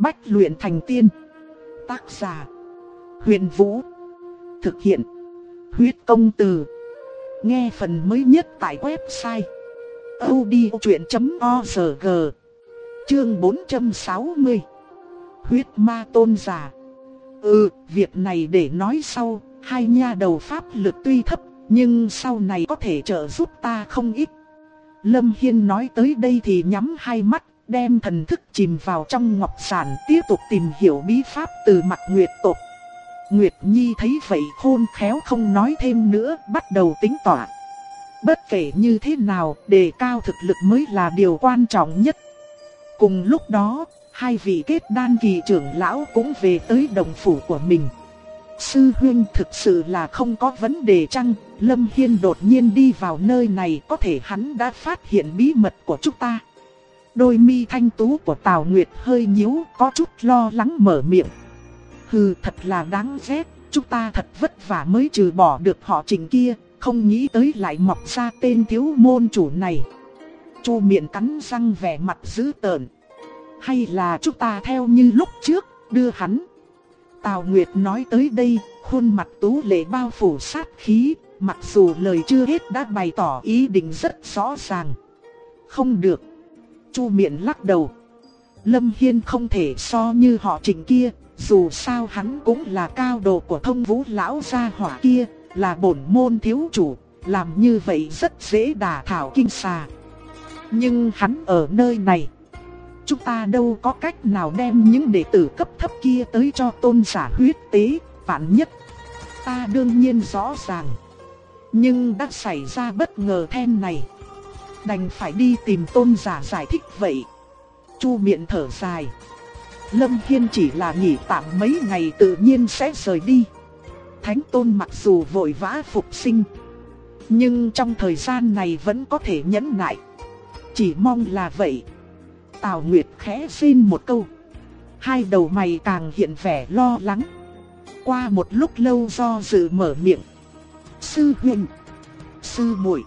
Bách luyện thành tiên. Tác giả: Huyền Vũ. Thực hiện: Huyết Công Từ. Nghe phần mới nhất tại website audiochuyện.org. Chương 460. Huyết ma tôn giả. Việc này để nói sau. Hai nha đầu pháp lực tuy thấp, nhưng sau này có thể trợ giúp ta không ít. Lâm Hiên nói tới đây thì nhắm hai mắt, đem thần thức chìm vào trong ngọc giản, tiếp tục tìm hiểu bí pháp từ mặt Nguyệt tộc. Nguyệt Nhi thấy vậy khôn khéo không nói thêm nữa, bắt đầu tính tỏa. Bất kể như thế nào, đề cao thực lực mới là điều quan trọng nhất. Cùng lúc đó, hai vị kết đan kỳ trưởng lão cũng về tới đồng phủ của mình. Sư huynh, thực sự là không có vấn đề chăng? Lâm Hiên đột nhiên đi vào nơi này, có thể hắn đã phát hiện bí mật của chúng ta. Đôi mi thanh tú của Tào Nguyệt hơi nhíu, có chút lo lắng mở miệng. Hừ, thật là đáng ghét, chúng ta thật vất vả mới trừ bỏ được họ Trình kia, không nghĩ tới lại mọc ra tên thiếu môn chủ này. Chu Miện cắn răng vẻ mặt dữ tợn. Hay là chúng ta theo như lúc trước, đưa hắn. Tào Nguyệt nói tới đây, khuôn mặt tú lệ bao phủ sát khí, mặc dù lời chưa hết đã bày tỏ ý định rất rõ ràng. Không được. Chu Miện lắc đầu. Lâm Hiên không thể so như họ Trình kia, dù sao hắn cũng là cao đồ của Thông Vũ lão gia hỏa kia, là bổn môn thiếu chủ, làm như vậy rất dễ đả thảo kinh xà. Nhưng hắn ở nơi này, chúng ta đâu có cách nào đem những đệ tử cấp thấp kia tới cho tôn giả huyết tế, vạn nhất. Ta đương nhiên rõ ràng, nhưng đã xảy ra bất ngờ then này, đành phải đi tìm tôn giả giải thích vậy. Chu Miện thở dài. Lâm Hiên chỉ là nghỉ tạm mấy ngày tự nhiên sẽ rời đi. Thánh tôn mặc dù vội vã phục sinh, nhưng trong thời gian này vẫn có thể nhẫn nại. Chỉ mong là vậy. Tào Nguyệt khẽ rên một câu. Hai đầu mày càng hiện vẻ lo lắng. Qua một lúc lâu do dự mở miệng. Sư huynh, sư muội,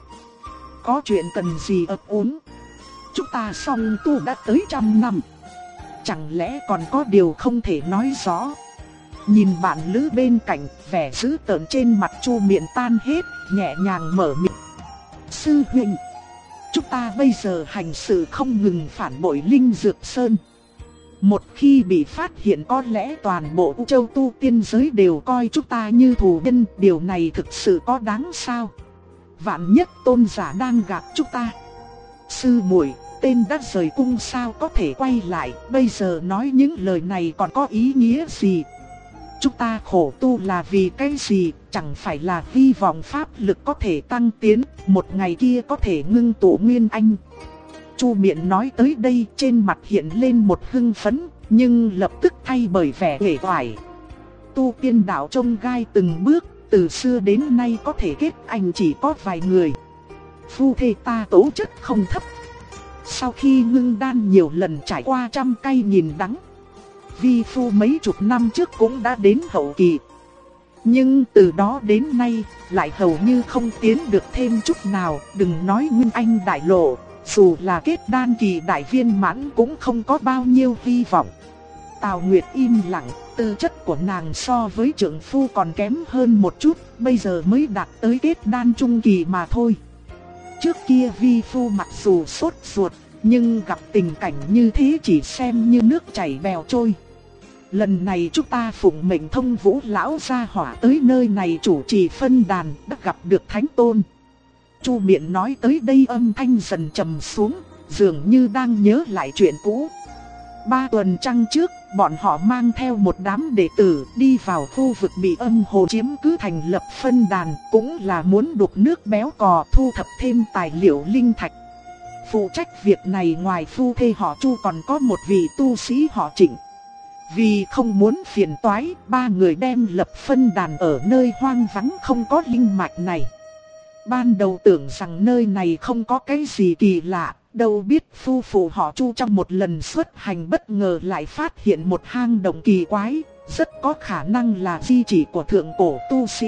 có chuyện cần gì ấp úng? Chúng ta song tu đã tới 100 năm, chẳng lẽ còn có điều không thể nói rõ? Nhìn bạn lữ bên cạnh, vẻ dữ tợn trên mặt Chu Miện tan hết, nhẹ nhàng mở miệng. Sư huynh, chúng ta bây giờ hành sự không ngừng phản bội Linh Dược Sơn. Một khi bị phát hiện có lẽ toàn bộ U Châu tu tiên giới đều coi chúng ta như thù nhân. Điều này thực sự có đáng sao? Vạn nhất tôn giả đang gạt chúng ta. Sư muội, tên đã rời cung sao có thể quay lại? Bây giờ nói những lời này còn có ý nghĩa gì? Chúng ta khổ tu là vì cái gì? Chẳng phải là hy vọng pháp lực có thể tăng tiến, một ngày kia có thể ngưng tụ nguyên anh. Chu Miện nói tới đây, trên mặt hiện lên một hưng phấn, nhưng lập tức thay bởi vẻ uể oải. Tu tiên đạo trông gai từng bước, từ xưa đến nay có thể kết anh chỉ có vài người. Phu thê ta tố chất không thấp. Sau khi ngưng đan nhiều lần trải qua trăm cay nghìn đắng, vi phu mấy chục năm trước cũng đã đến hậu kỳ. Nhưng từ đó đến nay, lại hầu như không tiến được thêm chút nào, đừng nói nguyên anh đại lộ, dù là kết đan kỳ đại viên mãn cũng không có bao nhiêu hy vọng. Tào Nguyệt im lặng, tư chất của nàng so với trưởng phu còn kém hơn một chút, bây giờ mới đạt tới kết đan trung kỳ mà thôi. Trước kia vi phu mặc dù sốt ruột, nhưng gặp tình cảnh như thế chỉ xem như nước chảy bèo trôi. Lần này chúng ta phụng mệnh Thông Vũ lão gia hỏa tới nơi này chủ trì phân đàn, đã gặp được Thánh Tôn. Chu Miện nói tới đây âm thanh dần trầm xuống, dường như đang nhớ lại chuyện cũ. 3 tuần trăng trước, bọn họ mang theo một đám đệ tử đi vào khu vực bị âm hồ chiếm cứ thành lập phân đàn, cũng là muốn đục nước béo cò, thu thập thêm tài liệu linh thạch. Phụ trách việc này ngoài phu thê họ Chu còn có một vị tu sĩ họ Trịnh. Vì không muốn phiền toái, 3 người đem lập phân đàn ở nơi hoang vắng không có linh mạch này. Ban đầu tưởng rằng nơi này không có cái gì kỳ lạ, đâu biết phu phụ họ Chu trong một lần xuất hành bất ngờ lại phát hiện một hang động kỳ quái, rất có khả năng là di chỉ của thượng cổ tu sĩ.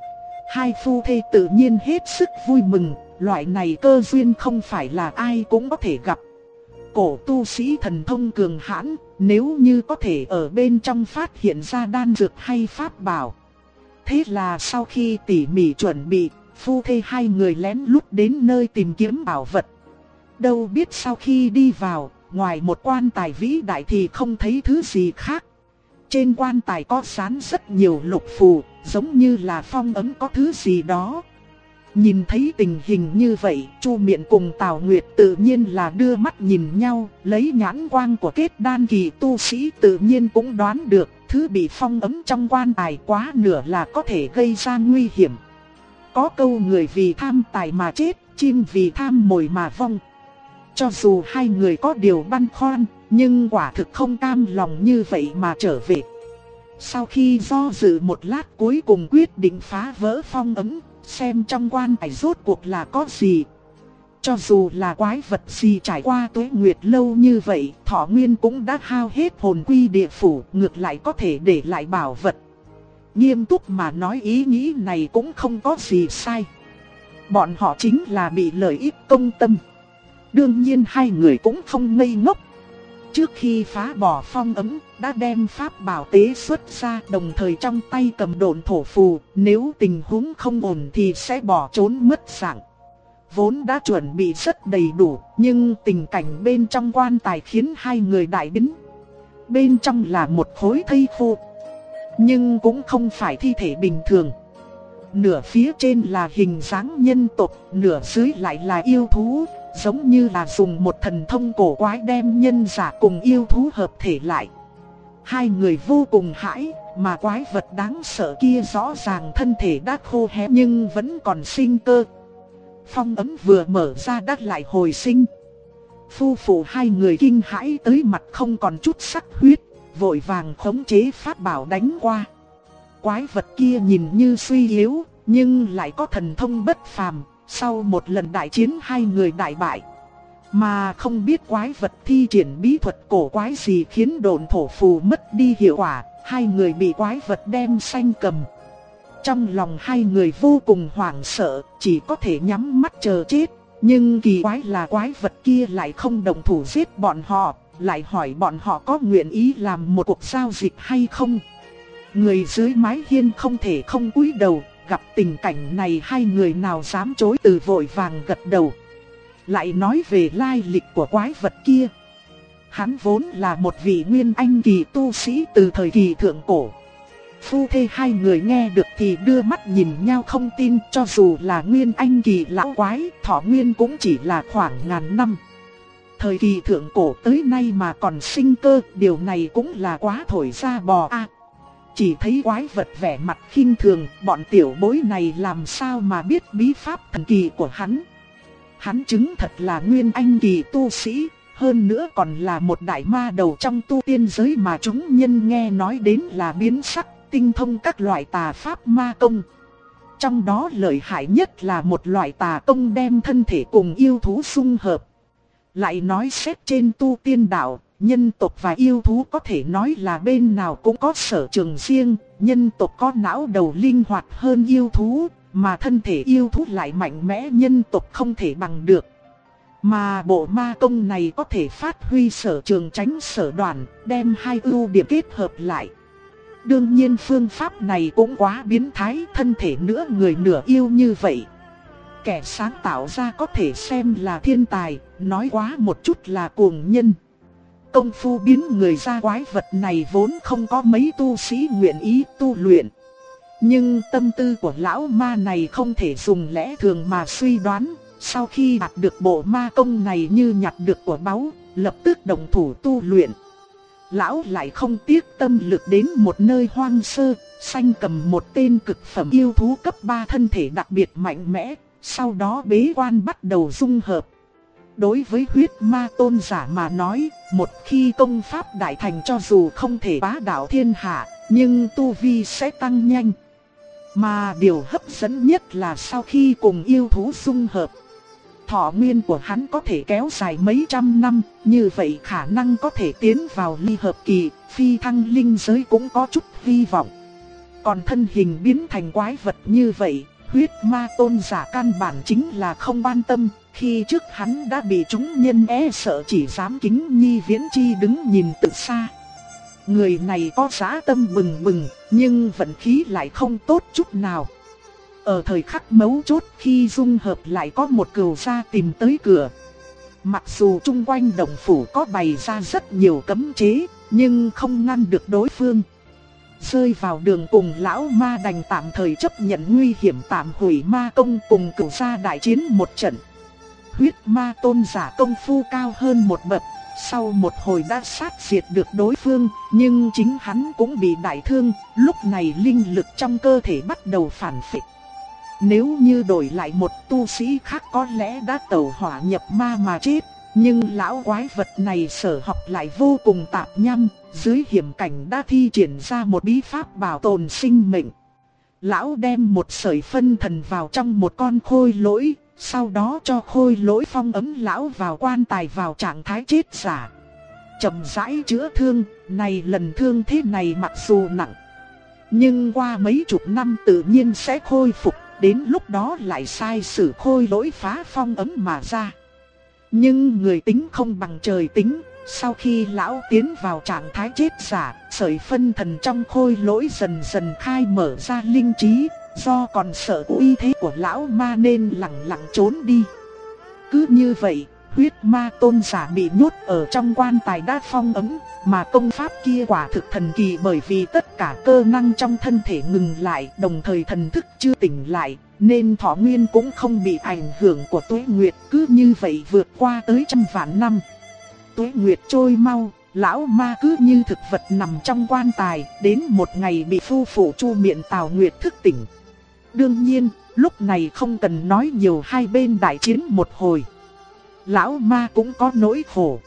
Hai phu thê tự nhiên hết sức vui mừng, loại này cơ duyên không phải là ai cũng có thể gặp. cổ tu sĩ thần thông cường hãn, nếu như có thể ở bên trong phát hiện ra đan dược hay pháp bảo. Thế là sau khi tỉ mỉ chuẩn bị, phu thê hai người lén lút đến nơi tìm kiếm bảo vật. Đâu biết sau khi đi vào, ngoài một quan tài vĩ đại thì không thấy thứ gì khác. Trên quan tài có dán rất nhiều lục phù, giống như là phong ấn có thứ gì đó. Nhìn thấy tình hình như vậy, Chu Miện cùng Tào Nguyệt tự nhiên là đưa mắt nhìn nhau, lấy nhãn quang của kết đan kỳ tu sĩ tự nhiên cũng đoán được, thứ bị phong ấn trong quan tài quá nửa là có thể gây ra nguy hiểm. Có câu người vì tham tài mà chết, chim vì tham mồi mà vong. Cho dù hai người có điều băn khoăn, nhưng quả thực không cam lòng như vậy mà trở về. Sau khi do dự một lát cuối cùng quyết định phá vỡ phong ấn, xem trong quan tài rốt cuộc là có gì. Cho dù là quái vật gì trải qua tuế nguyệt lâu như vậy, thọ nguyên cũng đã hao hết hồn quy địa phủ, ngược lại có thể để lại bảo vật. Nghiêm túc mà nói, ý nghĩ này cũng không có gì sai. Bọn họ chính là bị lợi ích công tâm. Đương nhiên hai người cũng không ngây ngốc. Trước khi phá bỏ phong ấn, đã đem pháp bảo tế xuất ra, đồng thời trong tay cầm độn thổ phù, nếu tình huống không ổn thì sẽ bỏ trốn mất dạng. Vốn đã chuẩn bị rất đầy đủ, nhưng tình cảnh bên trong quan tài khiến hai người đại biến. Bên trong là một khối thây khô, nhưng cũng không phải thi thể bình thường. Nửa phía trên là hình dáng nhân tộc, nửa dưới lại là yêu thú, giống như là dùng một thần thông cổ quái đem nhân giả cùng yêu thú hợp thể lại. Hai người vô cùng hãi, mà quái vật đáng sợ kia rõ ràng thân thể đã khô héo nhưng vẫn còn sinh cơ. Phong ấn vừa mở ra đã lại hồi sinh. Phu phụ hai người kinh hãi tới mặt không còn chút sắc huyết, vội vàng khống chế pháp bảo đánh qua. Quái vật kia nhìn như suy yếu, nhưng lại có thần thông bất phàm. Sau một lần đại chiến hai người đại bại, mà không biết quái vật thi triển bí thuật cổ quái gì khiến độn thổ phù mất đi hiệu quả, hai người bị quái vật đem sanh cầm. Trong lòng hai người vô cùng hoảng sợ, chỉ có thể nhắm mắt chờ chết. Nhưng kỳ quái là quái vật kia lại không động thủ giết bọn họ, lại hỏi bọn họ có nguyện ý làm một cuộc giao dịch hay không. Người dưới mái hiên không thể không cúi đầu. Gặp tình cảnh này hai người nào dám chối từ, vội vàng gật đầu. Lại nói về lai lịch của quái vật kia. Hắn vốn là một vị nguyên anh kỳ tu sĩ từ thời kỳ thượng cổ. Phu thê hai người nghe được thì đưa mắt nhìn nhau không tin, cho dù là nguyên anh kỳ lão quái, thọ nguyên cũng chỉ là khoảng ngàn năm. Thời kỳ thượng cổ tới nay mà còn sinh cơ, điều này cũng là quá thổi ra bò a. Chỉ thấy quái vật vẻ mặt khinh thường, bọn tiểu bối này làm sao mà biết bí pháp thần kỳ của hắn. Hắn chứng thật là nguyên anh kỳ tu sĩ, hơn nữa còn là một đại ma đầu trong tu tiên giới mà chúng nhân nghe nói đến là biến sắc, tinh thông các loại tà pháp ma công. Trong đó lợi hại nhất là một loại tà công đem thân thể cùng yêu thú xung hợp. Lại nói xét trên tu tiên đạo, nhân tộc và yêu thú có thể nói là bên nào cũng có sở trường riêng. Nhân tộc có não đầu linh hoạt hơn yêu thú, mà thân thể yêu thú lại mạnh mẽ, nhân tộc không thể bằng được. Mà bộ ma công này có thể phát huy sở trường tránh sở đoản, đem hai ưu điểm kết hợp lại. Đương nhiên phương pháp này cũng quá biến thái, thân thể nửa người nửa yêu như vậy. Kẻ sáng tạo ra có thể xem là thiên tài, nói quá một chút là cuồng nhân. Công phu biến người ra quái vật này vốn không có mấy tu sĩ nguyện ý tu luyện. Nhưng tâm tư của lão ma này không thể dùng lẽ thường mà suy đoán. Sau khi đạt được bộ ma công này như nhặt được của báu, lập tức động thủ tu luyện. Lão lại không tiếc tâm lực đến một nơi hoang sơ, sanh cầm một tên cực phẩm yêu thú cấp 3 thân thể đặc biệt mạnh mẽ, sau đó bế quan bắt đầu dung hợp. Đối với huyết ma tôn giả mà nói, một khi công pháp đại thành cho dù không thể bá đạo thiên hạ, nhưng tu vi sẽ tăng nhanh. Mà điều hấp dẫn nhất là sau khi cùng yêu thú dung hợp, thọ nguyên của hắn có thể kéo dài mấy trăm năm, như vậy khả năng có thể tiến vào ly hợp kỳ, phi thăng linh giới cũng có chút hy vọng. Còn thân hình biến thành quái vật như vậy, Huyết ma tôn giả căn bản chính là không quan tâm, khi trước hắn đã bị chúng nhân e sợ chỉ dám kính nhi viễn chi đứng nhìn từ xa. Người này có dã tâm bừng bừng, nhưng vận khí lại không tốt chút nào. Ở thời khắc mấu chốt khi dung hợp lại có một cừu gia tìm tới cửa. Mặc dù chung quanh động phủ có bày ra rất nhiều cấm chế, nhưng không ngăn được đối phương. Rơi vào đường cùng, lão ma đành tạm thời chấp nhận nguy hiểm tạm hủy ma công cùng cửu gia đại chiến một trận. Huyết ma tôn giả công phu cao hơn một bậc, sau một hồi đã sát diệt được đối phương, nhưng chính hắn cũng bị đại thương, lúc này linh lực trong cơ thể bắt đầu phản phệ. Nếu như đổi lại một tu sĩ khác có lẽ đã tẩu hỏa nhập ma mà chết, nhưng lão quái vật này sở học lại vô cùng tạp nhăm, dưới hiểm cảnh đã thi triển ra một bí pháp bảo tồn sinh mệnh. Lão đem một sợi phân thần vào trong một con khôi lỗi, sau đó cho khôi lỗi phong ấn lão vào quan tài vào trạng thái chết giả. Chậm rãi chữa thương, này lần thương thế này mặc dù nặng, nhưng qua mấy chục năm tự nhiên sẽ khôi phục, đến lúc đó lại sai sử khôi lỗi phá phong ấn mà ra. Nhưng người tính không bằng trời tính, sau khi lão tiến vào trạng thái chết giả, sợi phân thần trong khôi lỗi dần dần khai mở ra linh trí, do còn sợ uy thế của lão ma nên lặng lặng trốn đi. Cứ như vậy, huyết ma tôn giả bị nhốt ở trong quan tài đã phong ấn, mà công pháp kia quả thực thần kỳ bởi vì tất cả cơ năng trong thân thể ngừng lại, đồng thời thần thức chưa tỉnh lại, nên thọ nguyên cũng không bị ảnh hưởng của tuế nguyệt, cứ như vậy vượt qua tới trăm vạn năm. Tuế nguyệt trôi mau, lão ma cứ như thực vật nằm trong quan tài, đến một ngày bị phu phụ Chu Miện Tào Nguyệt thức tỉnh. Đương nhiên, lúc này không cần nói nhiều, hai bên đại chiến một hồi. Lão ma cũng có nỗi khổ.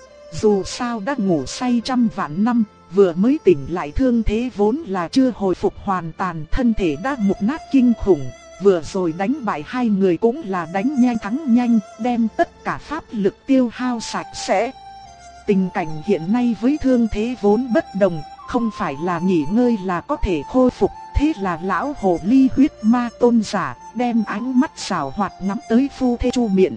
Dù sao đã ngủ say trăm vạn năm, vừa mới tỉnh lại thương thế vốn là chưa hồi phục hoàn toàn, thân thể đã mục nát kinh khủng. Vừa rồi đánh bại hai người cũng là đánh nhanh thắng nhanh, đem tất cả pháp lực tiêu hao sạch sẽ. Tình cảnh hiện nay với thương thế vốn bất đồng, không phải là nghỉ ngơi là có thể khôi phục. Thế là lão hồ ly huyết ma tôn giả đem ánh mắt xảo hoạt ngắm tới phu thê Chu Miện.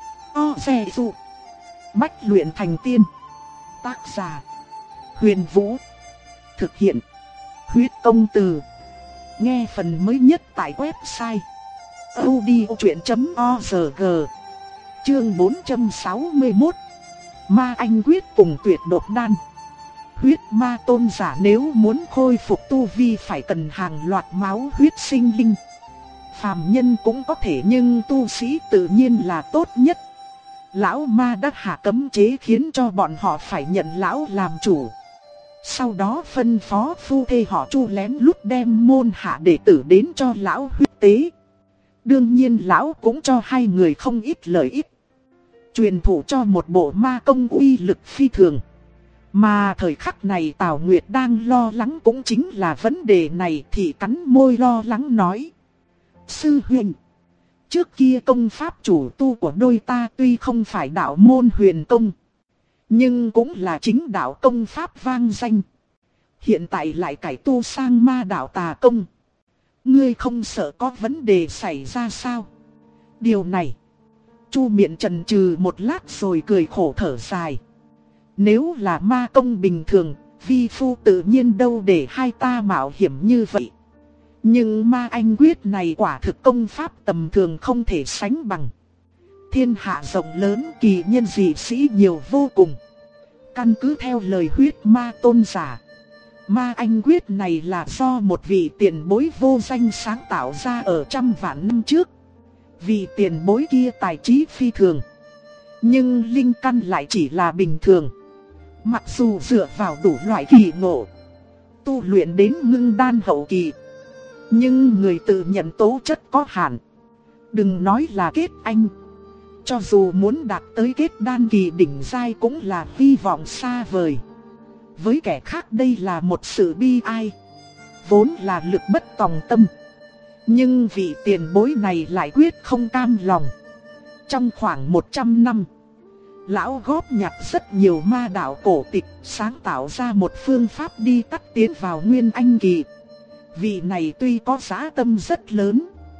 Xe dụ. Bách luyện thành tiên. Tác giả: Huyền Vũ. Thực hiện: Huyết Công Từ. Nghe phần mới nhất tại website audiochuyện.org. Chương 461. Ma anh quyết cùng tuyệt độc đan. Huyết ma tôn giả nếu muốn khôi phục tu vi phải cần hàng loạt máu huyết sinh linh. Phàm nhân cũng có thể nhưng tu sĩ tự nhiên là tốt nhất. Lão ma đã hạ cấm chế khiến cho bọn họ phải nhận lão làm chủ. Sau đó phân phó phu thê họ Chu lén lút đem môn hạ đệ tử đến cho lão huyết tế. Đương nhiên lão cũng cho hai người không ít lợi ích. Truyền thụ cho một bộ ma công uy lực phi thường. Mà thời khắc này Tào Nguyệt đang lo lắng cũng chính là vấn đề này, thì cắn môi lo lắng nói: Sư huynh, trước kia công pháp chủ tu của đôi ta tuy không phải đạo môn huyền công, nhưng cũng là chính đạo công pháp vang danh. Hiện tại lại cải tu sang ma đạo tà công. Ngươi không sợ có vấn đề xảy ra sao? Điều này, Chu Miện chần chừ một lát rồi cười khổ thở dài. Nếu là ma công bình thường, vi phu tự nhiên đâu để hai ta mạo hiểm như vậy. Nhưng ma anh quyết này quả thực công pháp tầm thường không thể sánh bằng. Thiên hạ rộng lớn, kỳ nhân dị sĩ nhiều vô cùng. Căn cứ theo lời huyết ma tôn giả, ma anh quyết này là do một vị tiền bối vô danh sáng tạo ra ở trăm vạn năm trước. Vị tiền bối kia tài trí phi thường, nhưng linh căn lại chỉ là bình thường. Mặc dù dựa vào đủ loại kỳ ngộ, tu luyện đến ngưng đan hậu kỳ, nhưng người tự nhận tố chất có hạn. Đừng nói là kết anh, cho dù muốn đạt tới kết đan kỳ đỉnh giai cũng là hy vọng xa vời. Với kẻ khác đây là một sự bi ai, vốn là lực bất tòng tâm. Nhưng vị tiền bối này lại quyết không cam lòng. Trong khoảng 100 năm, lão góp nhặt rất nhiều ma đạo cổ tịch, sáng tạo ra một phương pháp đi tắt tiến vào nguyên anh kỳ. Vị này tuy có giá tâm rất lớn,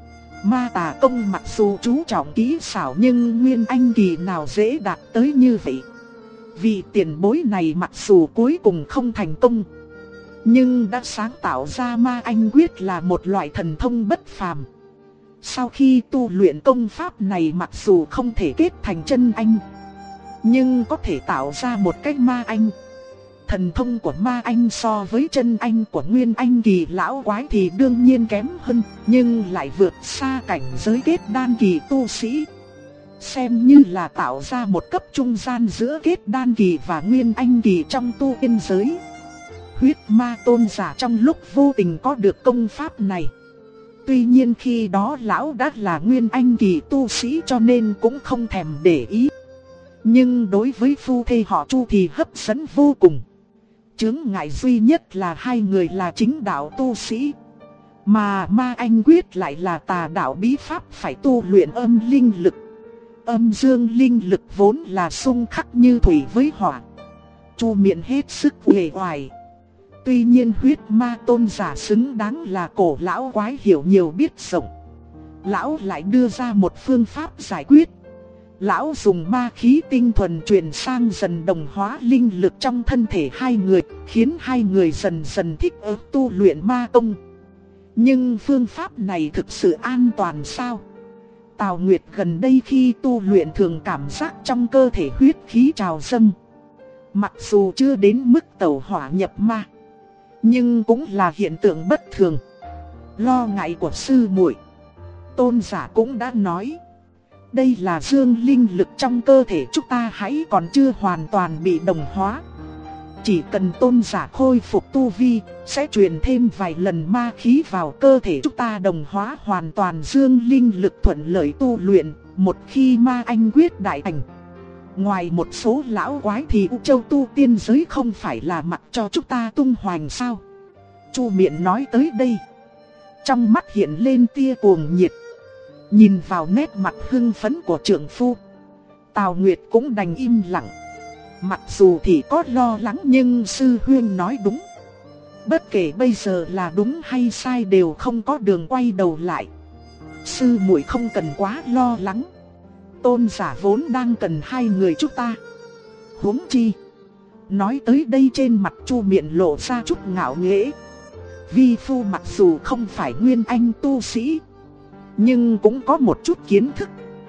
Ma tà công mặc dù chú trọng kỹ xảo nhưng Nguyên Anh kỳ nào dễ đạt tới như vậy. Vị tiền bối này mặc dù cuối cùng không thành công, nhưng đã sáng tạo ra Ma Anh Quyết là một loại thần thông bất phàm. Sau khi tu luyện công pháp này mặc dù không thể kết thành chân anh, nhưng có thể tạo ra một cái Ma Anh. Thần thông của Ma Anh so với chân anh của Nguyên Anh kỳ lão quái thì đương nhiên kém hơn, nhưng lại vượt xa cảnh giới kết đan kỳ tu sĩ. Xem như là tạo ra một cấp trung gian giữa kết đan kỳ và Nguyên Anh kỳ trong tu tiên giới. Huyết Ma tôn giả trong lúc vô tình có được công pháp này. Tuy nhiên khi đó lão đã là Nguyên Anh kỳ tu sĩ cho nên cũng không thèm để ý. Nhưng đối với phu thê họ Chu thì hấp dẫn vô cùng. Chướng ngại duy nhất là hai người là chính đạo tu sĩ, mà Ma Anh Quyết lại là tà đạo bí pháp phải tu luyện âm linh lực. Âm dương linh lực vốn là xung khắc như thủy với hỏa. Chu Miện hết sức uể oải. Tuy nhiên huyết ma tôn giả xứng đáng là cổ lão quái hiểu nhiều biết rộng. Lão lại đưa ra một phương pháp giải quyết. Lão dùng ma khí tinh thuần truyền sang dần đồng hóa linh lực trong thân thể hai người, khiến hai người dần dần thích ứng tu luyện ma công. Nhưng phương pháp này thực sự an toàn sao? Tào Nguyệt gần đây khi tu luyện thường cảm giác trong cơ thể huyết khí trào dâng. Mặc dù chưa đến mức tẩu hỏa nhập ma, nhưng cũng là hiện tượng bất thường. Lo ngại của sư muội, tôn giả cũng đã nói. Đây là dương linh lực trong cơ thể chúng ta hãy còn chưa hoàn toàn bị đồng hóa. Chỉ cần tôn giả khôi phục tu vi, sẽ truyền thêm vài lần ma khí vào cơ thể chúng ta đồng hóa hoàn toàn dương linh lực thuận lợi tu luyện. Một khi Ma Anh Quyết đại thành, ngoài một số lão quái thì U Châu tu tiên giới không phải là mặc cho chúng ta tung hoành sao? Chu Miện nói tới đây, trong mắt hiện lên tia cuồng nhiệt. Nhìn vào nét mặt hưng phấn của trưởng phu, Tào Nguyệt cũng đành im lặng. Mặc dù thì có lo lắng nhưng sư huynh nói đúng. Bất kể bây giờ là đúng hay sai đều không có đường quay đầu lại. Sư muội không cần quá lo lắng. Tôn giả vốn đang cần hai người chúng ta. Huống chi. Nói tới đây trên mặt Chu Miện lộ ra chút ngạo nghễ. Vi phu mặc dù không phải Nguyên Anh tu sĩ, nhưng cũng có một chút kiến thức.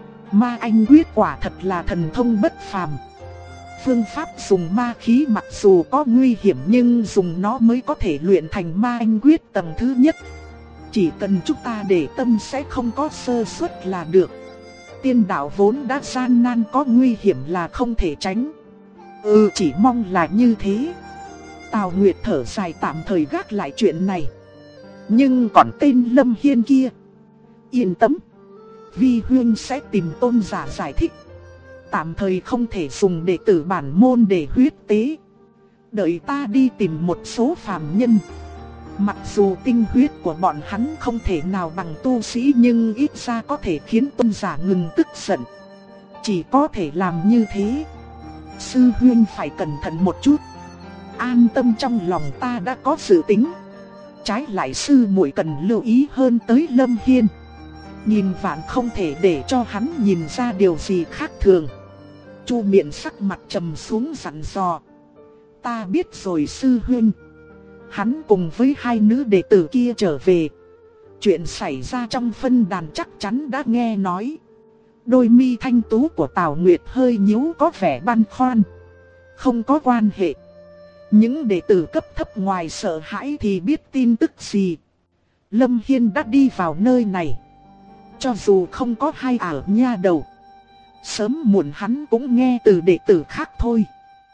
Ma Anh Quyết quả thật là thần thông bất phàm. Phương pháp dùng ma khí mặc dù có nguy hiểm nhưng dùng nó mới có thể luyện thành Ma Anh Quyết tầng thứ nhất. Chỉ cần chúng ta để tâm sẽ không có sơ suất là được. Tiên đạo vốn đã gian nan, có nguy hiểm là không thể tránh. Chỉ mong là như thế. Tào Nguyệt thở dài tạm thời gác lại chuyện này. Nhưng còn tên Lâm Hiên kia, yên tâm, Vi huynh sẽ tìm tôn giả giải thích. Tạm thời không thể dùng đệ tử bản môn để huyết tế. Đợi ta đi tìm một số phàm nhân. Mặc dù tinh huyết của bọn hắn không thể nào bằng tu sĩ, nhưng ít ra có thể khiến tôn giả ngừng tức giận. Chỉ có thể làm như thế. Sư huynh phải cẩn thận một chút. An tâm, trong lòng ta đã có dự tính. Trái lại sư muội cần lưu ý hơn tới Lâm Hiên. Nhìn vạn không thể để cho hắn nhìn ra điều gì khác thường. Chu Miện sắc mặt trầm xuống dặn dò. Ta biết rồi sư huynh. Hắn cùng với hai nữ đệ tử kia trở về. Chuyện xảy ra trong phân đàn chắc chắn đã nghe nói. Đôi mi thanh tú của Tào Nguyệt hơi nhíu có vẻ băn khoăn. Không có quan hệ. Những đệ tử cấp thấp ngoài sợ hãi thì biết tin tức gì. Lâm Hiên đã đi vào nơi này. Cho dù không có hai ả nha đầu, sớm muộn hắn cũng nghe từ đệ tử khác thôi.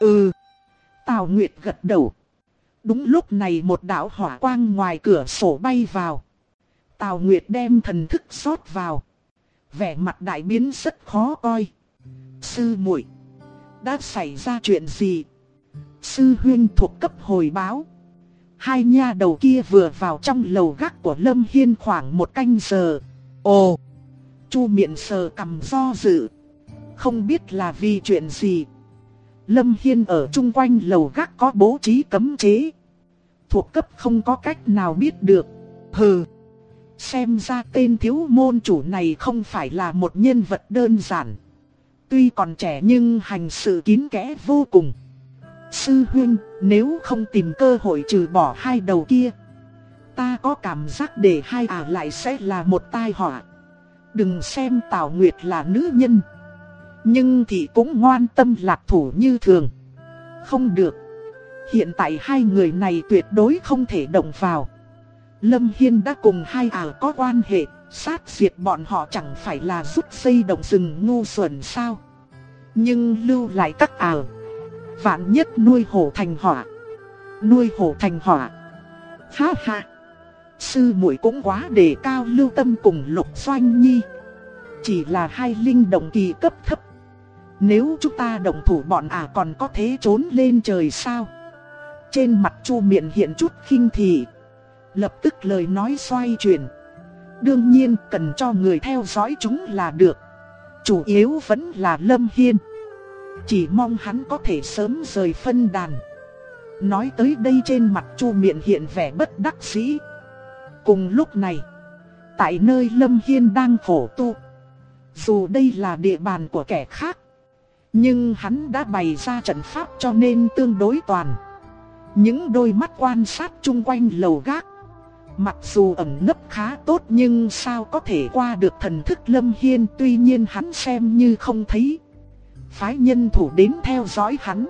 Tào Nguyệt gật đầu. Đúng lúc này một đạo hỏa quang ngoài cửa sổ bay vào. Tào Nguyệt đem thần thức rót vào. Vẻ mặt đại biến rất khó coi. Sư muội, đã xảy ra chuyện gì? Sư huynh thuộc cấp hồi báo. Hai nha đầu kia vừa vào trong lầu gác của Lâm Hiên khoảng một canh giờ. Ồ! Chu Miện sờ cằm do dự. Không biết là vì chuyện gì. Lâm Hiên ở chung quanh lầu gác có bố trí cấm chế. Thuộc cấp không có cách nào biết được. Xem ra tên thiếu môn chủ này không phải là một nhân vật đơn giản. Tuy còn trẻ nhưng hành sự kín kẽ vô cùng. Sư huynh, nếu không tìm cơ hội trừ bỏ hai đầu kia, ta có cảm giác để hai lại sẽ là một tai họa. Đừng xem Tào Nguyệt là nữ nhân, nhưng thì cũng ngoan tâm lạc thủ như thường. Không được, hiện tại hai người này tuyệt đối không thể động vào. Lâm Hiên đã cùng hai có quan hệ, sát diệt bọn họ chẳng phải là rút dây động rừng ngu xuẩn sao? Nhưng lưu lại các vạn nhất nuôi hổ thành họa. Nuôi hổ thành họa. Ha ha. Sư muội cũng quá đề cao Lưu Tâm cùng Lục Doanh Nhi. Chỉ là hai linh động kỳ cấp thấp. Nếu chúng ta động thủ bọn còn có thế trốn lên trời sao? Trên mặt Chu Miện hiện chút khinh thị. Lập tức lời nói xoay chuyển. Đương nhiên cần cho người theo dõi chúng là được. Chủ yếu vẫn là Lâm Hiên. Chỉ mong hắn có thể sớm rời phân đàn. Nói tới đây trên mặt Chu Miện hiện vẻ bất đắc dĩ. Cùng lúc này, tại nơi Lâm Hiên đang khổ tu, dù đây là địa bàn của kẻ khác, nhưng hắn đã bày ra trận pháp cho nên tương đối toàn. Những đôi mắt quan sát chung quanh lầu gác, mặc dù ẩn nấp khá tốt nhưng sao có thể qua được thần thức Lâm Hiên. Tuy nhiên hắn xem như không thấy, phái nhân thủ đến theo dõi hắn.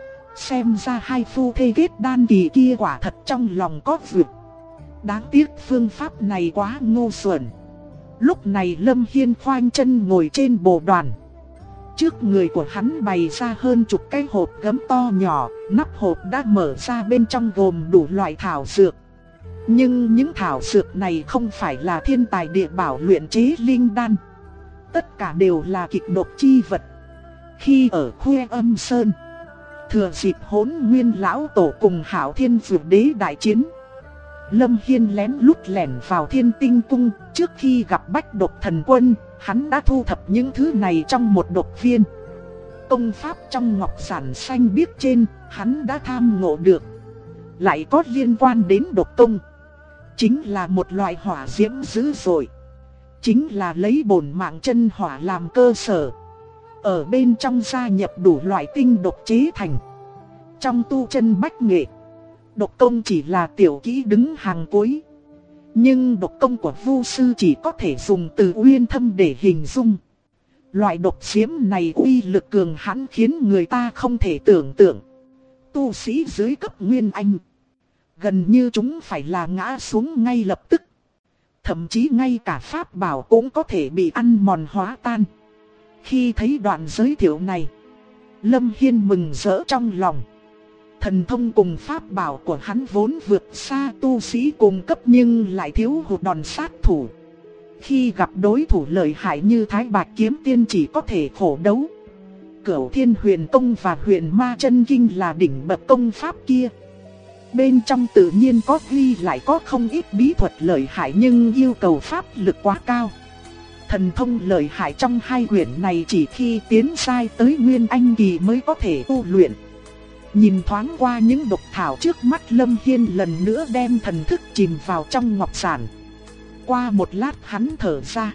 Xem ra hai phu thê kết đan kỳ kia quả thật trong lòng có việc. Đáng tiếc phương pháp này quá ngu xuẩn. Lúc này Lâm Hiên khoanh chân ngồi trên bồ đoàn. Trước người của hắn bày ra hơn chục cái hộp gấm to nhỏ. Nắp hộp đã mở ra, bên trong gồm đủ loại thảo dược. Nhưng những thảo dược này không phải là thiên tài địa bảo luyện chế linh đan. Tất cả đều là kịch độc chi vật. Khi ở Khuê Âm Sơn, thừa dịp Hỗn Nguyên lão tổ cùng Hạo Thiên Dược Đế đại chiến, Lâm Hiên lén lút lẻn vào Thiên Tinh Cung. Trước khi gặp Bách Độc Thần Quân, hắn đã thu thập những thứ này trong một độc viên. Công pháp trong ngọc giản xanh biếc trên, hắn đã tham ngộ được. Lại có liên quan đến độc công. Chính là một loại hỏa diễm dữ dội. Chính là lấy bổn mạng chân hỏa làm cơ sở. Ở bên trong gia nhập đủ loại tinh độc chế thành. Trong tu chân bách nghệ, độc công chỉ là tiểu kỹ đứng hàng cuối. Nhưng độc công của Vu sư chỉ có thể dùng từ uyên thâm để hình dung. Loại độc diễm này uy lực cường hãn khiến người ta không thể tưởng tượng. Tu sĩ dưới cấp Nguyên Anh, gần như chúng phải là ngã xuống ngay lập tức. Thậm chí ngay cả pháp bảo cũng có thể bị ăn mòn hóa tan. Khi thấy đoạn giới thiệu này, Lâm Hiên mừng rỡ trong lòng. Thần thông cùng pháp bảo của hắn vốn vượt xa tu sĩ cùng cấp nhưng lại thiếu hụt đòn sát thủ. Khi gặp đối thủ lợi hại như Thái Bạch Kiếm Tiên chỉ có thể khổ đấu. Cửu Thiên Huyền Công và Huyền Ma Chân Kinh là đỉnh bậc công pháp kia. Bên trong tự nhiên có ghi lại có không ít bí thuật lợi hại nhưng yêu cầu pháp lực quá cao. Thần thông lợi hại trong hai quyển này chỉ khi tiến sai tới Nguyên Anh kỳ mới có thể tu luyện. Nhìn thoáng qua những độc thảo trước mắt, Lâm Hiên lần nữa đem thần thức chìm vào trong ngọc giản. Qua một lát hắn thở ra,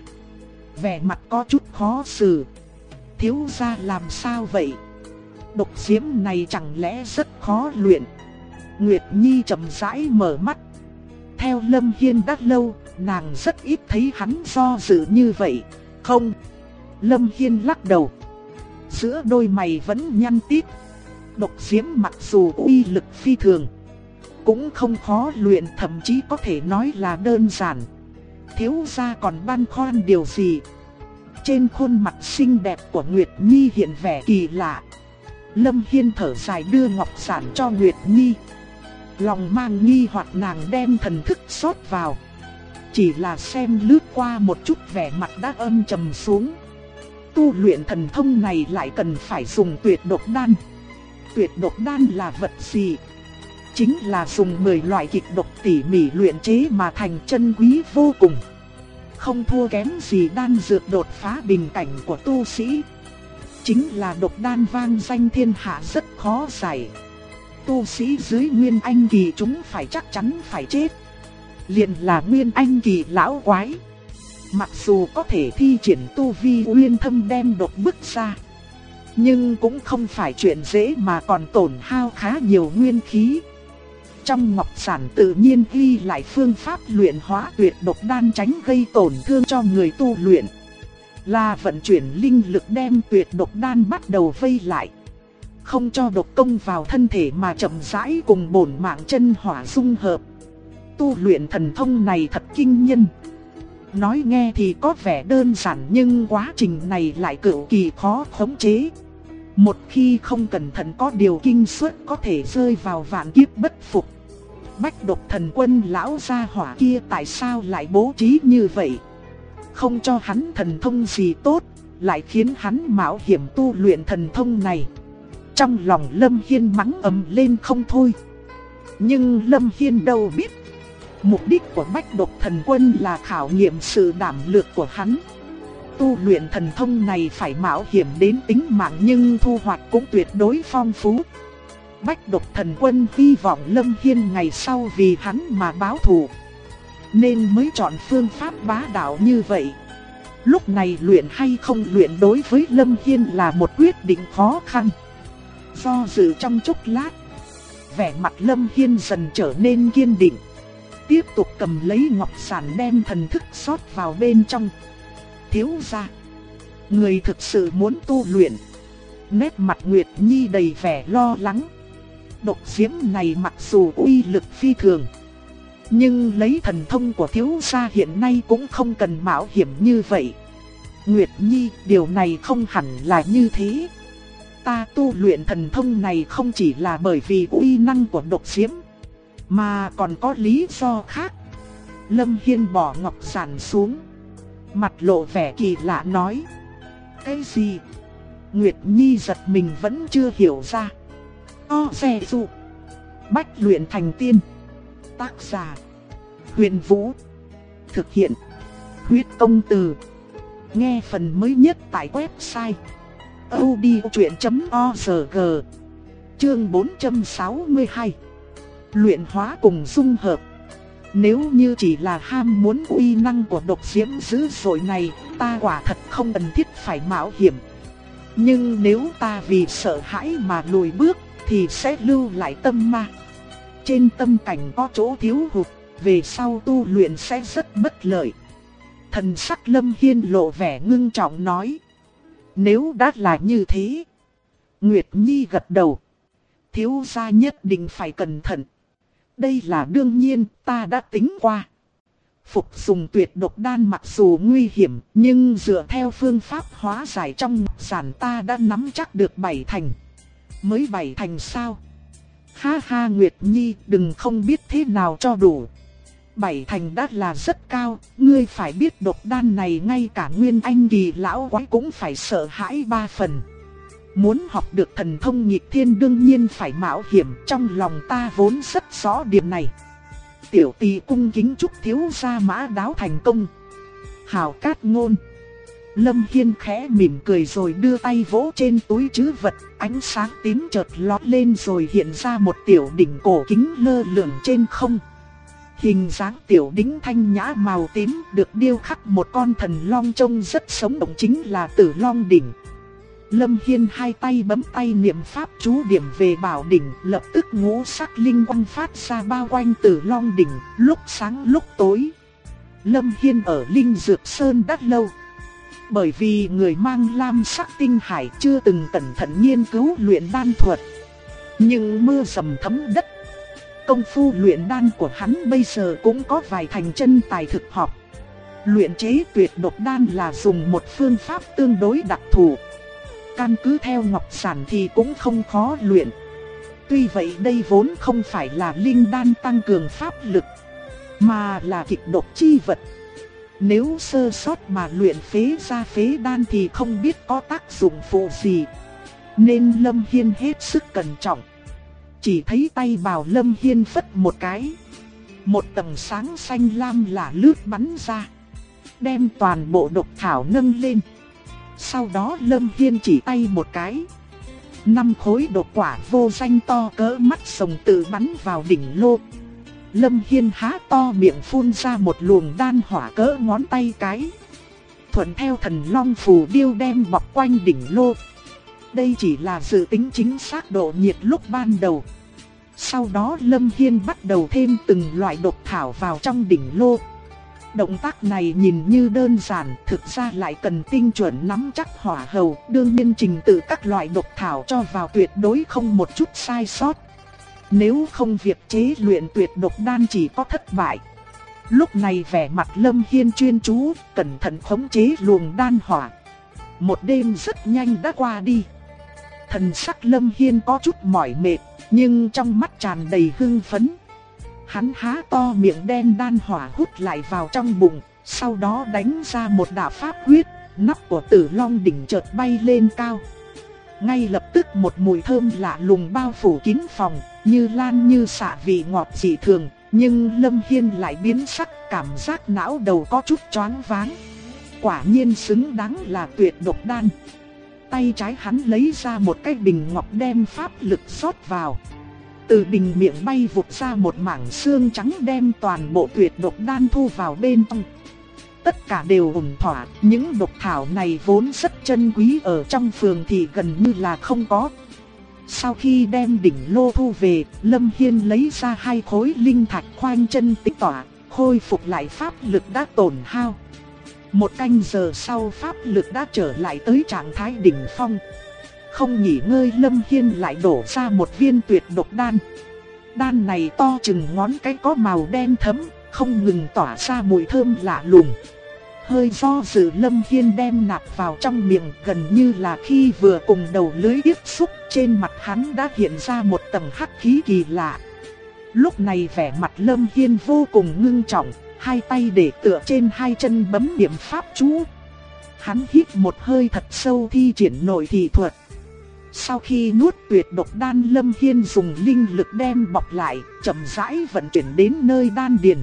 vẻ mặt có chút khó xử. Thiếu gia làm sao vậy? Độc diễm này chẳng lẽ rất khó luyện? Nguyệt Nhi chậm rãi mở mắt. Theo Lâm Hiên đã lâu, nàng rất ít thấy hắn do dự như vậy. Không. Lâm Hiên lắc đầu. Giữa đôi mày vẫn nhăn tít. Độc diễm mặc dù uy lực phi thường, cũng không khó luyện, thậm chí có thể nói là đơn giản. Thiếu gia còn băn khoăn điều gì? Trên khuôn mặt xinh đẹp của Nguyệt Nhi hiện vẻ kỳ lạ. Lâm Hiên thở dài đưa ngọc giản cho Nguyệt Nhi. Lòng mang nghi hoặc nàng đem thần thức xót vào. Chỉ là xem lướt qua một chút vẻ mặt đã âm trầm xuống. Tu luyện thần thông này lại cần phải dùng tuyệt độc đan. Tuyệt độc đan là vật gì? Chính là dùng 10 loại kịch độc tỉ mỉ luyện chế mà thành, chân quý vô cùng. Không thua kém gì đan dược đột phá bình cảnh của tu sĩ. Chính là độc đan vang danh thiên hạ, rất khó giải. Tu sĩ dưới Nguyên Anh kỳ chúng phải chắc chắn phải chết. liền là Nguyên Anh kỳ lão quái. Mặc dù có thể thi triển tu vi uyên thâm đem độc bức ra, nhưng cũng không phải chuyện dễ mà còn tổn hao khá nhiều nguyên khí. Trong ngọc giản tự nhiên ghi lại phương pháp luyện hóa tuyệt độc đan tránh gây tổn thương cho người tu luyện. Là vận chuyển linh lực đem tuyệt độc đan bắt đầu vây lại, không cho độc công vào thân thể mà chậm rãi cùng bổn mạng chân hỏa dung hợp. Tu luyện thần thông này thật kinh nhân. Nói nghe thì có vẻ đơn giản nhưng quá trình này lại cực kỳ khó khống chế. Một khi không cẩn thận có điều kinh suất có thể rơi vào vạn kiếp bất phục. Bách độc thần quân lão gia hỏa kia tại sao lại bố trí như vậy? Không cho hắn thần thông gì tốt, lại khiến hắn mạo hiểm tu luyện thần thông này. Trong lòng Lâm Hiên mắng ầm lên không thôi. Nhưng Lâm Hiên đâu biết, mục đích của Bách độc thần quân là khảo nghiệm sự đảm lược của hắn. Tu luyện thần thông này phải mạo hiểm đến tính mạng nhưng thu hoạch cũng tuyệt đối phong phú. Bách độc thần quân hy vọng Lâm Hiên ngày sau vì hắn mà báo thù, nên mới chọn phương pháp bá đạo như vậy. Lúc này luyện hay không luyện đối với Lâm Hiên là một quyết định khó khăn. Do dự trong chốc lát, vẻ mặt Lâm Hiên dần trở nên kiên định. Tiếp tục cầm lấy ngọc giản đem thần thức xót vào bên trong. Thiếu gia, người thực sự muốn tu luyện? Nét mặt Nguyệt Nhi đầy vẻ lo lắng. Độc diễm này mặc dù uy lực phi thường, nhưng lấy thần thông của thiếu gia hiện nay cũng không cần mạo hiểm như vậy. Nguyệt Nhi, điều này không hẳn là như thế. Ta tu luyện thần thông này không chỉ là bởi vì uy năng của độc diễm, mà còn có lý do khác. Lâm Hiên bỏ ngọc giản xuống, mặt lộ vẻ kỳ lạ nói. Cái gì? Nguyệt Nhi giật mình vẫn chưa hiểu ra. Xe dụ Bách luyện thành tiên. Tác giả Huyền Vũ. Thực hiện Huyết Công Từ. Nghe phần mới nhất tại website audiochuyện.org. Chương 462. Luyện hóa cùng dung hợp. Nếu như chỉ là ham muốn uy năng của độc diễm dữ dội này, ta quả thật không cần thiết phải mạo hiểm. Nhưng nếu ta vì sợ hãi mà lùi bước, thì sẽ lưu lại tâm ma. Trên tâm cảnh có chỗ thiếu hụt, về sau tu luyện sẽ rất bất lợi. Thần sắc Lâm Hiên lộ vẻ ngưng trọng nói. Nếu đã là như thế. Nguyệt Nhi gật đầu. Thiếu gia nhất định phải cẩn thận. Đây là đương nhiên, ta đã tính qua. Phục dùng tuyệt độc đan mặc dù nguy hiểm, nhưng dựa theo phương pháp hóa giải trong giản ta đã nắm chắc được 7 thành. Mới 7 thành sao? Ha ha Nguyệt Nhi, đừng không biết thế nào cho đủ. 7 thành đã là rất cao, ngươi phải biết độc đan này ngay cả Nguyên Anh kỳ lão quái cũng phải sợ hãi 3 phần. Muốn học được thần thông nghịch thiên đương nhiên phải mạo hiểm, trong lòng ta vốn rất rõ điểm này. Tiểu tỳ cung kính chúc thiếu gia Mã Đáo thành công. Hào cát ngôn. Lâm Hiên khẽ mỉm cười rồi đưa tay vỗ trên túi trữ vật, ánh sáng tím chợt lóe lên rồi hiện ra một tiểu đỉnh cổ kính lơ lửng trên không. Hình dáng tiểu đỉnh thanh nhã màu tím được điêu khắc một con thần long trông rất sống động, chính là Tử Long đỉnh. Lâm Hiên hai tay bấm tay niệm pháp chú điểm về bảo đỉnh, lập tức ngũ sắc linh quang phát ra bao quanh Tử Long đỉnh, lúc sáng lúc tối. Lâm Hiên ở Linh Dược Sơn đã lâu. Bởi vì người mang lam sắc tinh hải chưa từng cẩn thận nghiên cứu luyện đan thuật. Nhưng mưa dầm thấm đất, công phu luyện đan của hắn bây giờ cũng có vài thành chân tài thực học. Luyện chế tuyệt độc đan là dùng một phương pháp tương đối đặc thù. Căn cứ theo ngọc giản thì cũng không khó luyện. Tuy vậy đây vốn không phải là linh đan tăng cường pháp lực, mà là kịch độc chi vật. Nếu sơ sót mà luyện phế ra phế đan thì không biết có tác dụng phụ gì. Nên Lâm Hiên hết sức cẩn trọng. Chỉ thấy tay bào Lâm Hiên phất một cái, một tầng sáng xanh lam lả lướt bắn ra, đem toàn bộ độc thảo nâng lên. Sau đó Lâm Hiên chỉ tay một cái, 5 khối độc quả vô danh to cỡ mắt sồng tự bắn vào đỉnh lô. Lâm Hiên há to miệng phun ra một luồng đan hỏa cỡ ngón tay cái. Thuận theo thần long phù điêu đem bọc quanh đỉnh lô. Đây chỉ là dự tính chính xác độ nhiệt lúc ban đầu. Sau đó Lâm Hiên bắt đầu thêm từng loại độc thảo vào trong đỉnh lô. Động tác này nhìn như đơn giản, thực ra lại cần tinh chuẩn nắm chắc hỏa hầu. Đương nhiên trình tự các loại độc thảo cho vào tuyệt đối không một chút sai sót. Nếu không việc chế luyện tuyệt độc đan chỉ có thất bại. Lúc này vẻ mặt Lâm Hiên chuyên chú, cẩn thận khống chế luồng đan hỏa. Một đêm rất nhanh đã qua đi. Thần sắc Lâm Hiên có chút mỏi mệt, nhưng trong mắt tràn đầy hưng phấn. Hắn há to miệng đen đan hỏa hút lại vào trong bụng, sau đó đánh ra một đạo pháp quyết, nắp của Tử Long đỉnh chợt bay lên cao. Ngay lập tức một mùi thơm lạ lùng bao phủ kín phòng, như lan như xạ vị ngọt dị thường, nhưng Lâm Hiên lại biến sắc, cảm giác não đầu có chút choáng váng. Quả nhiên xứng đáng là tuyệt độc đan. Tay trái hắn lấy ra một cái bình ngọc đem pháp lực rót vào. Từ bình miệng bay vụt ra một mảng xương trắng đem toàn bộ tuyệt độc đan thu vào bên trong. Tất cả đều ổn thỏa, những độc thảo này vốn rất chân quý ở trong phường thì gần như là không có. Sau khi đem đỉnh lô thu về, Lâm Hiên lấy ra 2 khối linh thạch khoanh chân tĩnh tỏa, khôi phục lại pháp lực đã tổn hao. 1 canh giờ sau pháp lực đã trở lại tới trạng thái đỉnh phong. Không nghỉ ngơi Lâm Hiên lại đổ ra một viên tuyệt độc đan. Đan này to chừng ngón cái có màu đen thẫm, không ngừng tỏa ra mùi thơm lạ lùng. Hơi do dự Lâm Hiên đem nạp vào trong miệng, gần như là khi vừa cùng đầu lưỡi tiếp xúc, trên mặt hắn đã hiện ra một tầng hắc khí kỳ lạ. Lúc này vẻ mặt Lâm Hiên vô cùng ngưng trọng, 2 tay để tựa trên 2 chân bấm niệm pháp chú. Hắn hít một hơi thật sâu thi triển nội thị thuật. Sau khi nuốt tuyệt độc đan, Lâm Hiên dùng linh lực đem bọc lại, chậm rãi vận chuyển đến nơi đan điền.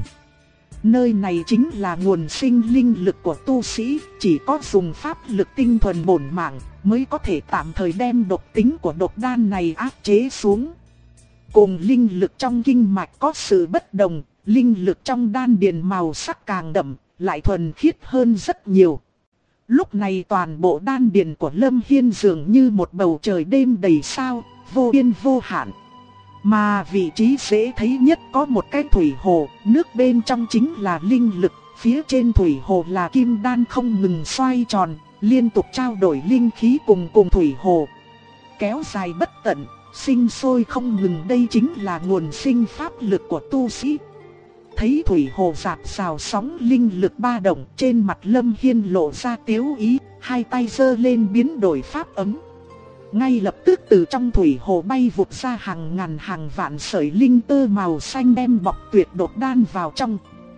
Nơi này chính là nguồn sinh linh lực của tu sĩ, chỉ có dùng pháp lực tinh thuần bổn mạng mới có thể tạm thời đem độc tính của độc đan này áp chế xuống. Cùng linh lực trong kinh mạch có sự bất đồng, linh lực trong đan điền màu sắc càng đậm, lại thuần khiết hơn rất nhiều. Lúc này toàn bộ đan điền của Lâm Hiên dường như một bầu trời đêm đầy sao, vô biên vô hạn. Mà vị trí dễ thấy nhất có một cái thủy hồ, nước bên trong chính là linh lực, phía trên thủy hồ là kim đan không ngừng xoay tròn, liên tục trao đổi linh khí cùng thủy hồ. Kéo dài bất tận, sinh sôi không ngừng, đây chính là nguồn sinh pháp lực của tu sĩ. Thấy thủy hồ rạc rào sóng linh lực ba động, trên mặt Lâm Hiên lộ ra tiếu ý, 2 tay giơ lên biến đổi pháp ấm. Ngay lập tức từ trong thủy hồ bay vụt ra hàng ngàn hàng vạn sợi linh tơ màu xanh đem bọc tuyệt độc đan vào trong.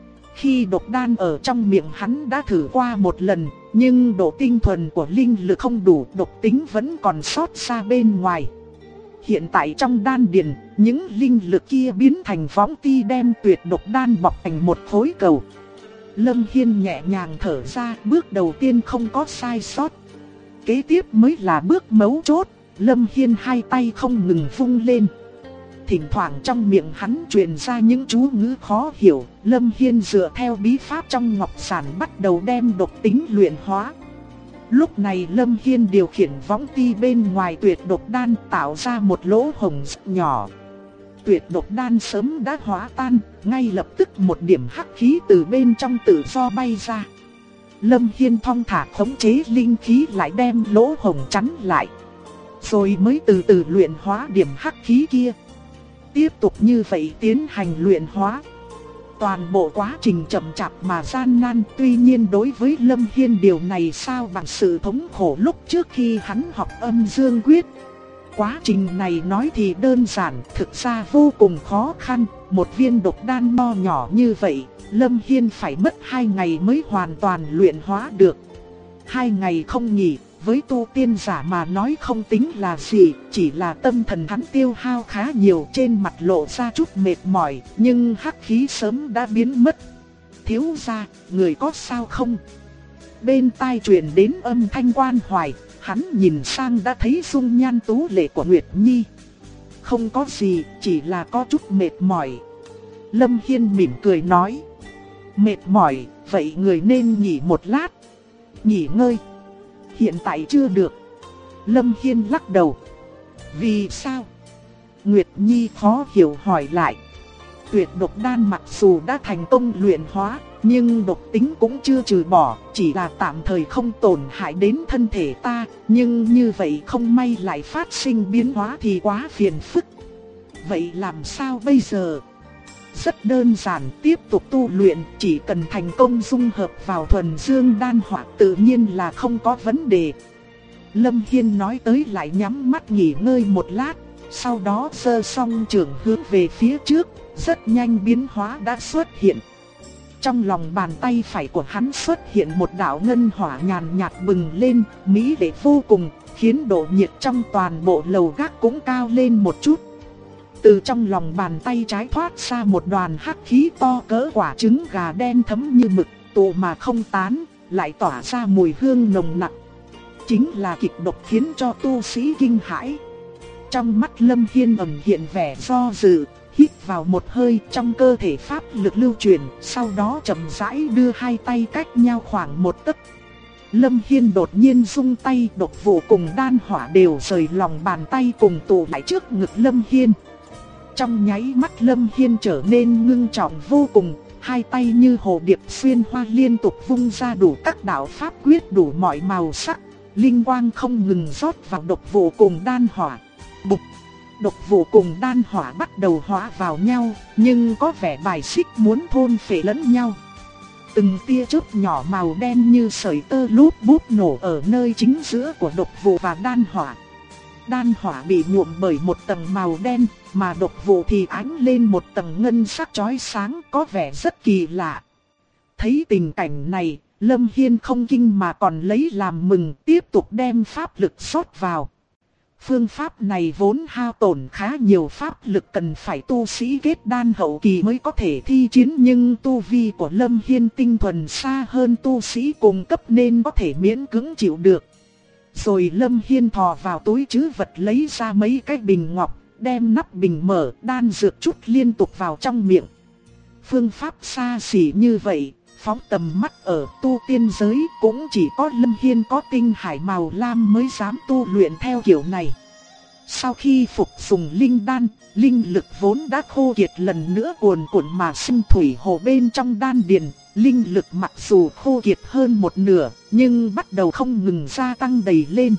Khi độc đan ở trong miệng hắn đã thử qua một lần, nhưng độ tinh thuần của linh lực không đủ, độc tính vẫn còn sót xa bên ngoài. Hiện tại trong đan điền, những linh lực kia biến thành võng ti đem tuyệt độc đan bọc thành một khối cầu. Lâm Hiên nhẹ nhàng thở ra, bước đầu tiên không có sai sót. Kế tiếp mới là bước mấu chốt, Lâm Hiên 2 tay không ngừng vung lên. Thỉnh thoảng trong miệng hắn truyền ra những chú ngữ khó hiểu, Lâm Hiên dựa theo bí pháp trong ngọc giản bắt đầu đem độc tính luyện hóa. Lúc này Lâm Hiên điều khiển võng ti bên ngoài tuyệt độc đan tạo ra một lỗ hổng rất nhỏ. Tuyệt độc đan sớm đã hóa tan, ngay lập tức một điểm hắc khí từ bên trong tự do bay ra. Lâm Hiên thong thả khống chế linh khí lại đem lỗ hổng chắn lại. Rồi mới từ từ luyện hóa điểm hắc khí kia. Tiếp tục như vậy tiến hành luyện hóa. Toàn bộ quá trình chậm chạp mà gian nan, tuy nhiên đối với Lâm Hiên điều này sao bằng sự thống khổ lúc trước khi hắn học âm dương quyết. Quá trình này nói thì đơn giản, thực ra vô cùng khó khăn. Một viên độc đan nho nhỏ như vậy, Lâm Hiên phải mất 2 ngày mới hoàn toàn luyện hóa được. 2 ngày không nghỉ, với tu tiên giả mà nói không tính là gì, chỉ là tâm thần hắn tiêu hao khá nhiều, trên mặt lộ ra chút mệt mỏi, nhưng hắc khí sớm đã biến mất. Thiếu gia, người có sao không? Bên tai truyền đến âm thanh Quan Hoài, hắn nhìn sang đã thấy dung nhan tú lệ của Nguyệt Nhi. Không có gì, chỉ là có chút mệt mỏi. Lâm Hiên mỉm cười nói. Mệt mỏi, vậy người nên nghỉ một lát. Nghỉ ngơi. Hiện tại chưa được. Lâm Hiên lắc đầu. Vì sao? Nguyệt Nhi khó hiểu hỏi lại. Tuyệt độc đan mặc dù đã thành công luyện hóa, nhưng độc tính cũng chưa trừ bỏ, chỉ là tạm thời không tổn hại đến thân thể ta. Nhưng như vậy không may lại phát sinh biến hóa thì quá phiền phức. Vậy làm sao bây giờ? Rất đơn giản, tiếp tục tu luyện, chỉ cần thành công dung hợp vào thuần dương đan hỏa tự nhiên là không có vấn đề. Lâm Hiên nói tới lại nhắm mắt nghỉ ngơi một lát, sau đó giơ song trường hướng về phía trước, rất nhanh biến hóa đã xuất hiện. Trong lòng bàn tay phải của hắn xuất hiện một đạo ngân hỏa nhàn nhạt bừng lên, mỹ lệ vô cùng, khiến độ nhiệt trong toàn bộ lầu gác cũng cao lên một chút. Từ trong lòng bàn tay trái thoát ra một đoàn hắc khí to cỡ quả trứng gà đen thẫm như mực, tụ mà không tán, lại tỏa ra mùi hương nồng nặc. Chính là kịch độc khiến cho tu sĩ kinh hãi. Trong mắt Lâm Hiên ẩn hiện vẻ do dự, hít vào một hơi, trong cơ thể pháp lực lưu chuyển, sau đó chậm rãi đưa hai tay cách nhau khoảng một tấc. Lâm Hiên đột nhiên rung tay, độc vụ cùng đan hỏa đều rời lòng bàn tay cùng tụ lại trước ngực Lâm Hiên. Trong nháy mắt Lâm Hiên trở nên ngưng trọng vô cùng, hai tay như hồ điệp xuyên hoa liên tục vung ra đủ các đạo pháp quyết đủ mọi màu sắc, linh quang không ngừng rót vào độc vụ cùng đan hỏa. Bục! Độc vụ cùng đan hỏa bắt đầu hóa vào nhau, nhưng có vẻ bài xích muốn thôn phệ lẫn nhau. Từng tia chớp nhỏ màu đen như sợi tơ lút bút nổ ở nơi chính giữa của độc vụ và đan hỏa. Đan hỏa bị nhuộm bởi một tầng màu đen, mà độc vụ thì ánh lên một tầng ngân sắc chói sáng, có vẻ rất kỳ lạ. Thấy tình cảnh này, Lâm Hiên không kinh mà còn lấy làm mừng, tiếp tục đem pháp lực rót vào. Phương pháp này vốn hao tổn khá nhiều pháp lực, cần phải tu sĩ kết đan hậu kỳ mới có thể thi chiến, nhưng tu vi của Lâm Hiên tinh thuần xa hơn tu sĩ cùng cấp nên có thể miễn cưỡng chịu được. Rồi Lâm Hiên thò vào túi trữ vật lấy ra mấy cái bình ngọc, đem nắp bình mở, đan dược chút liên tục vào trong miệng. Phương pháp xa xỉ như vậy, phóng tầm mắt ở tu tiên giới cũng chỉ có Lâm Hiên có tinh hải màu lam mới dám tu luyện theo kiểu này. Sau khi phục dùng linh đan, linh lực vốn đã khô kiệt lần nữa cuồn cuộn mà sinh thủy hồ bên trong đan điền. Linh lực mặc dù khô kiệt hơn một nửa, nhưng bắt đầu không ngừng gia tăng đầy lên.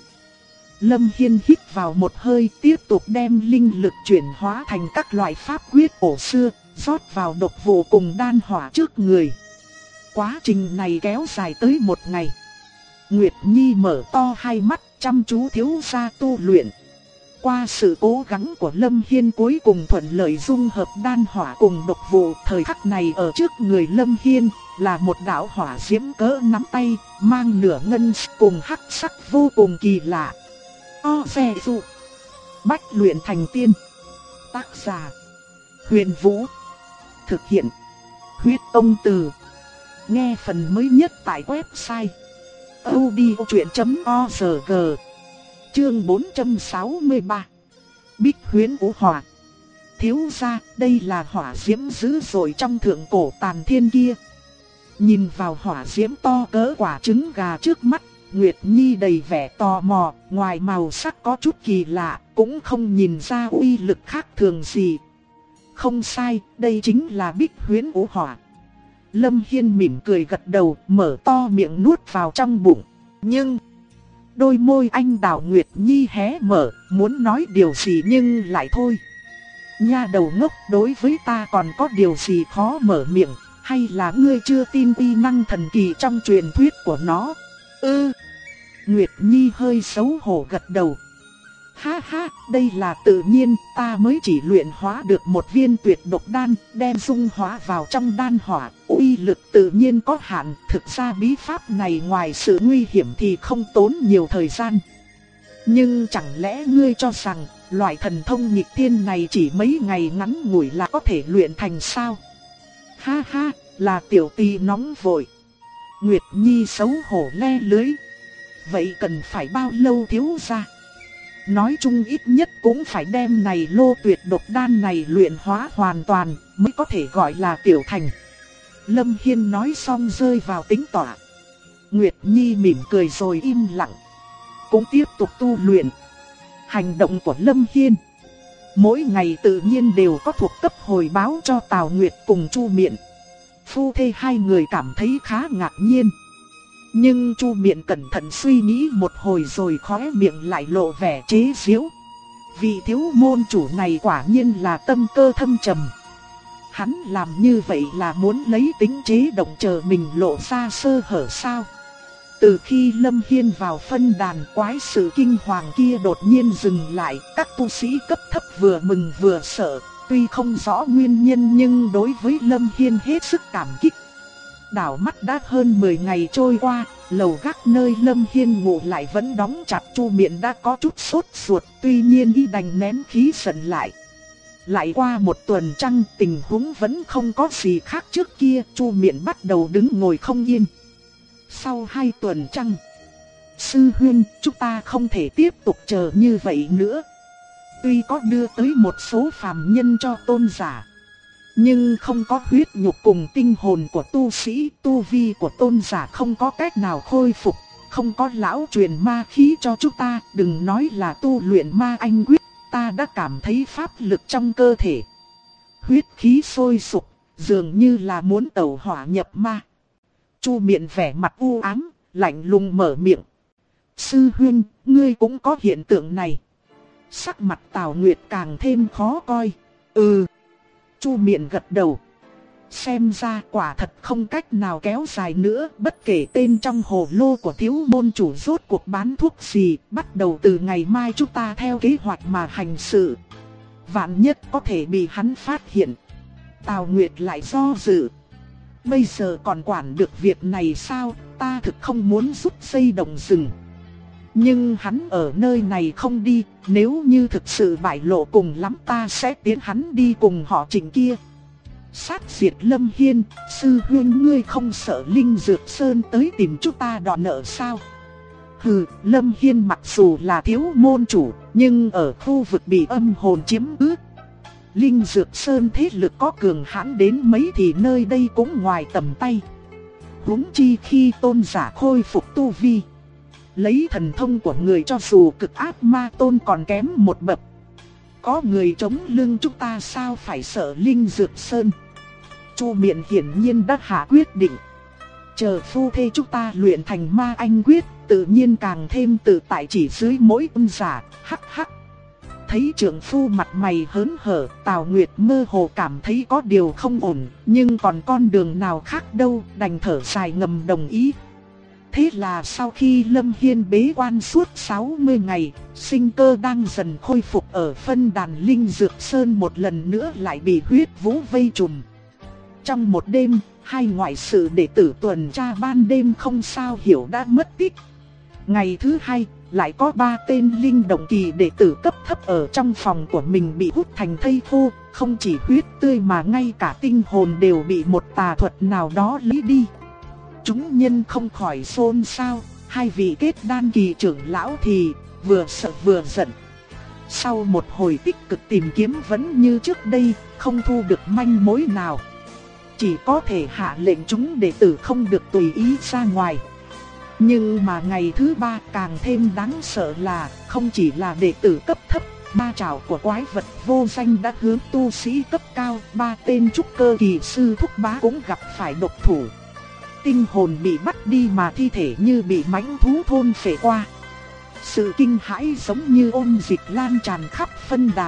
Lâm Hiên hít vào một hơi, tiếp tục đem linh lực chuyển hóa thành các loại pháp quyết cổ xưa, rót vào độc vụ cùng đan hỏa trước người. Quá trình này kéo dài tới một ngày. Nguyệt Nhi mở to hai mắt, chăm chú thiếu gia tu luyện. Qua sự cố gắng của Lâm Hiên cuối cùng thuận lợi dung hợp đan hỏa cùng độc vụ, thời khắc này ở trước người Lâm Hiên là một đạo hỏa diễm cỡ nắm tay, mang nửa ngân cùng hắc sắc vô cùng kỳ lạ. Xe dụ. Bách luyện thành tiên. Tác giả: Huyền Vũ. Thực hiện: Huyết Tông Từ. Nghe phần mới nhất tại website audiochuyện.org. Chương 463. Bích Huyễn Vũ Hỏa. Thiếu gia, đây là hỏa diễm dữ dội trong thượng cổ Tàn Thiên kia. Nhìn vào hỏa diễm to cỡ quả trứng gà trước mắt, Nguyệt Nhi đầy vẻ tò mò, ngoài màu sắc có chút kỳ lạ, cũng không nhìn ra uy lực khác thường gì. Không sai, đây chính là Bích Huyễn Vũ Hỏa. Lâm Hiên mỉm cười gật đầu, mở to miệng nuốt vào trong bụng. Nhưng đôi môi anh đào Nguyệt Nhi hé mở, muốn nói điều gì nhưng lại thôi. Nha đầu ngốc, đối với ta còn có điều gì khó mở miệng, hay là ngươi chưa tin uy năng thần kỳ trong truyền thuyết của nó? Nguyệt Nhi hơi xấu hổ gật đầu. Ha ha, đây là tự nhiên, ta mới chỉ luyện hóa được một viên tuyệt độc đan, đem dung hóa vào trong đan hỏa, uy lực tự nhiên có hạn. Thực ra bí pháp này ngoài sự nguy hiểm thì không tốn nhiều thời gian. Nhưng chẳng lẽ ngươi cho rằng loại thần thông nghịch thiên này chỉ mấy ngày ngắn ngủi là có thể luyện thành sao? Ha ha, là tiểu tỳ nóng vội. Nguyệt Nhi xấu hổ le lưới. Vậy cần phải bao lâu thiếu gia? nói chung ít nhất cũng phải đem này lô tuyệt độc đan này luyện hóa hoàn toàn mới có thể gọi là tiểu thành. Lâm Hiên nói xong rơi vào tĩnh tọa. Nguyệt Nhi mỉm cười rồi im lặng, cũng tiếp tục tu luyện. Hành động của Lâm Hiên mỗi ngày tự nhiên đều có thuộc cấp hồi báo cho Tào Nguyệt cùng Chu Miện. Phu thê hai người cảm thấy khá ngạc nhiên. Nhưng Chu Miện cẩn thận suy nghĩ một hồi rồi khóe miệng lại lộ vẻ chế giễu. Vị thiếu môn chủ này quả nhiên là tâm cơ thâm trầm. Hắn làm như vậy là muốn lấy tính chế động chờ mình lộ ra sơ hở sao? Từ khi Lâm Hiên vào phân đàn, quái sự kinh hoàng kia đột nhiên dừng lại, các tu sĩ cấp thấp vừa mừng vừa sợ, tuy không rõ nguyên nhân nhưng đối với Lâm Hiên hết sức cảm kích. Đảo mắt đã hơn 10 ngày trôi qua, lầu gác nơi Lâm Hiên ngủ lại vẫn đóng chặt. Chu Miện đã có chút sốt ruột, tuy nhiên y đành nén khí giận lại. Lại qua một tuần trăng, tình huống vẫn không có gì khác trước kia, Chu Miện bắt đầu đứng ngồi không yên. Sau 2 tuần trăng, sư huynh, chúng ta không thể tiếp tục chờ như vậy nữa. Tuy có đưa tới một số phàm nhân cho tôn giả, nhưng không có huyết nhục cùng tinh hồn của tu sĩ, tu vi của tôn giả không có cách nào khôi phục, không có lão truyền ma khí cho chúng ta, đừng nói là tu luyện ma anh quyết, ta đã cảm thấy pháp lực trong cơ thể. Huyết khí sôi sục, dường như là muốn tẩu hỏa nhập ma. Chu Miện vẻ mặt u ám, lạnh lùng mở miệng. Sư huynh, ngươi cũng có hiện tượng này. Sắc mặt Tào Nguyệt càng thêm khó coi. Chu Miện gật đầu. Xem ra quả thật không cách nào kéo dài nữa, bất kể tên trong hồ lô của thiếu môn chủ rốt cuộc bán thuốc gì, bắt đầu từ ngày mai chúng ta theo kế hoạch mà hành sự. Vạn nhất có thể bị hắn phát hiện. Tào Nguyệt lại do dự. Bây giờ còn quản được việc này sao, ta thực không muốn rút dây động rừng. Nhưng hắn ở nơi này không đi, nếu như thực sự bại lộ cùng lắm ta sẽ tiến hắn đi cùng họ Trình kia. Sát diệt Lâm Hiên, sư huynh ngươi không sợ Linh Dược Sơn tới tìm chúng ta đòi nợ sao? Hừ, Lâm Hiên mặc dù là thiếu môn chủ, nhưng ở khu vực bị âm hồn chiếm cứ. Linh Dược Sơn thế lực có cường hãn đến mấy thì nơi đây cũng ngoài tầm tay. Huống chi khi tôn giả khôi phục tu vi, lấy thần thông của người cho dù cực ác ma tôn còn kém một bậc. Có người chống lưng chúng ta sao phải sợ Linh Dược Sơn? Chu Miện hiển nhiên đã hạ quyết định. Chờ phu thê chúng ta luyện thành ma anh quyết, tự nhiên càng thêm tự tại chỉ dưới mỗi tôn giả, hắc hắc. Thấy trưởng phu mặt mày hớn hở, Tào Nguyệt mơ hồ cảm thấy có điều không ổn, nhưng còn con đường nào khác đâu, đành thở dài ngầm đồng ý. Thế là sau khi Lâm Hiên bế quan suốt 60 ngày, sinh cơ đang dần khôi phục ở phân đàn Linh Dược Sơn một lần nữa lại bị huyết vũ vây trùm. Trong một đêm, 2 ngoại sự đệ tử tuần tra ban đêm không sao hiểu đã mất tích. Ngày thứ 2, lại có 3 tên linh động kỳ đệ tử cấp thấp ở trong phòng của mình bị hút thành thây khô, không chỉ huyết tươi mà ngay cả tinh hồn đều bị một tà thuật nào đó lấy đi. Chúng nhân không khỏi xôn xao, 2 vị kết đan kỳ trưởng lão thì vừa sợ vừa giận. Sau một hồi tích cực tìm kiếm vẫn như trước đây, không thu được manh mối nào. Chỉ có thể hạ lệnh chúng đệ tử không được tùy ý ra ngoài. Nhưng mà ngày thứ 3 càng thêm đáng sợ là không chỉ là đệ tử cấp thấp, ma trảo của quái vật vô danh đã hướng tu sĩ cấp cao, 3 tên trúc cơ kỳ sư thúc bá cũng gặp phải độc thủ. Tinh hồn bị bắt đi mà thi thể như bị mãnh thú thôn phệ qua. Sự kinh hãi giống như ôn dịch lan tràn khắp phân đàn.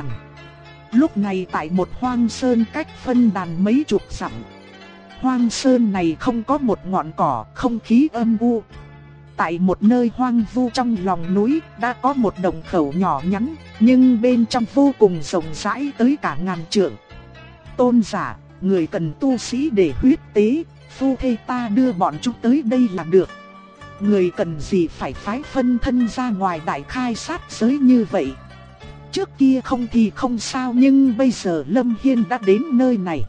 Lúc này tại một hoang sơn cách phân đàn mấy chục dặm. Hoang sơn này không có một ngọn cỏ, không khí âm u. Tại một nơi hoang vu trong lòng núi đã có một đồng khẩu nhỏ nhắn, nhưng bên trong vô cùng rộng rãi tới cả ngàn trượng. Tôn giả, người cần tu sĩ để huyết tế, phu thê ta đưa bọn chúng tới đây là được. Người cần gì phải phái phân thân ra ngoài đại khai sát giới như vậy. Trước kia không thì không sao, nhưng bây giờ Lâm Hiên đã đến nơi này.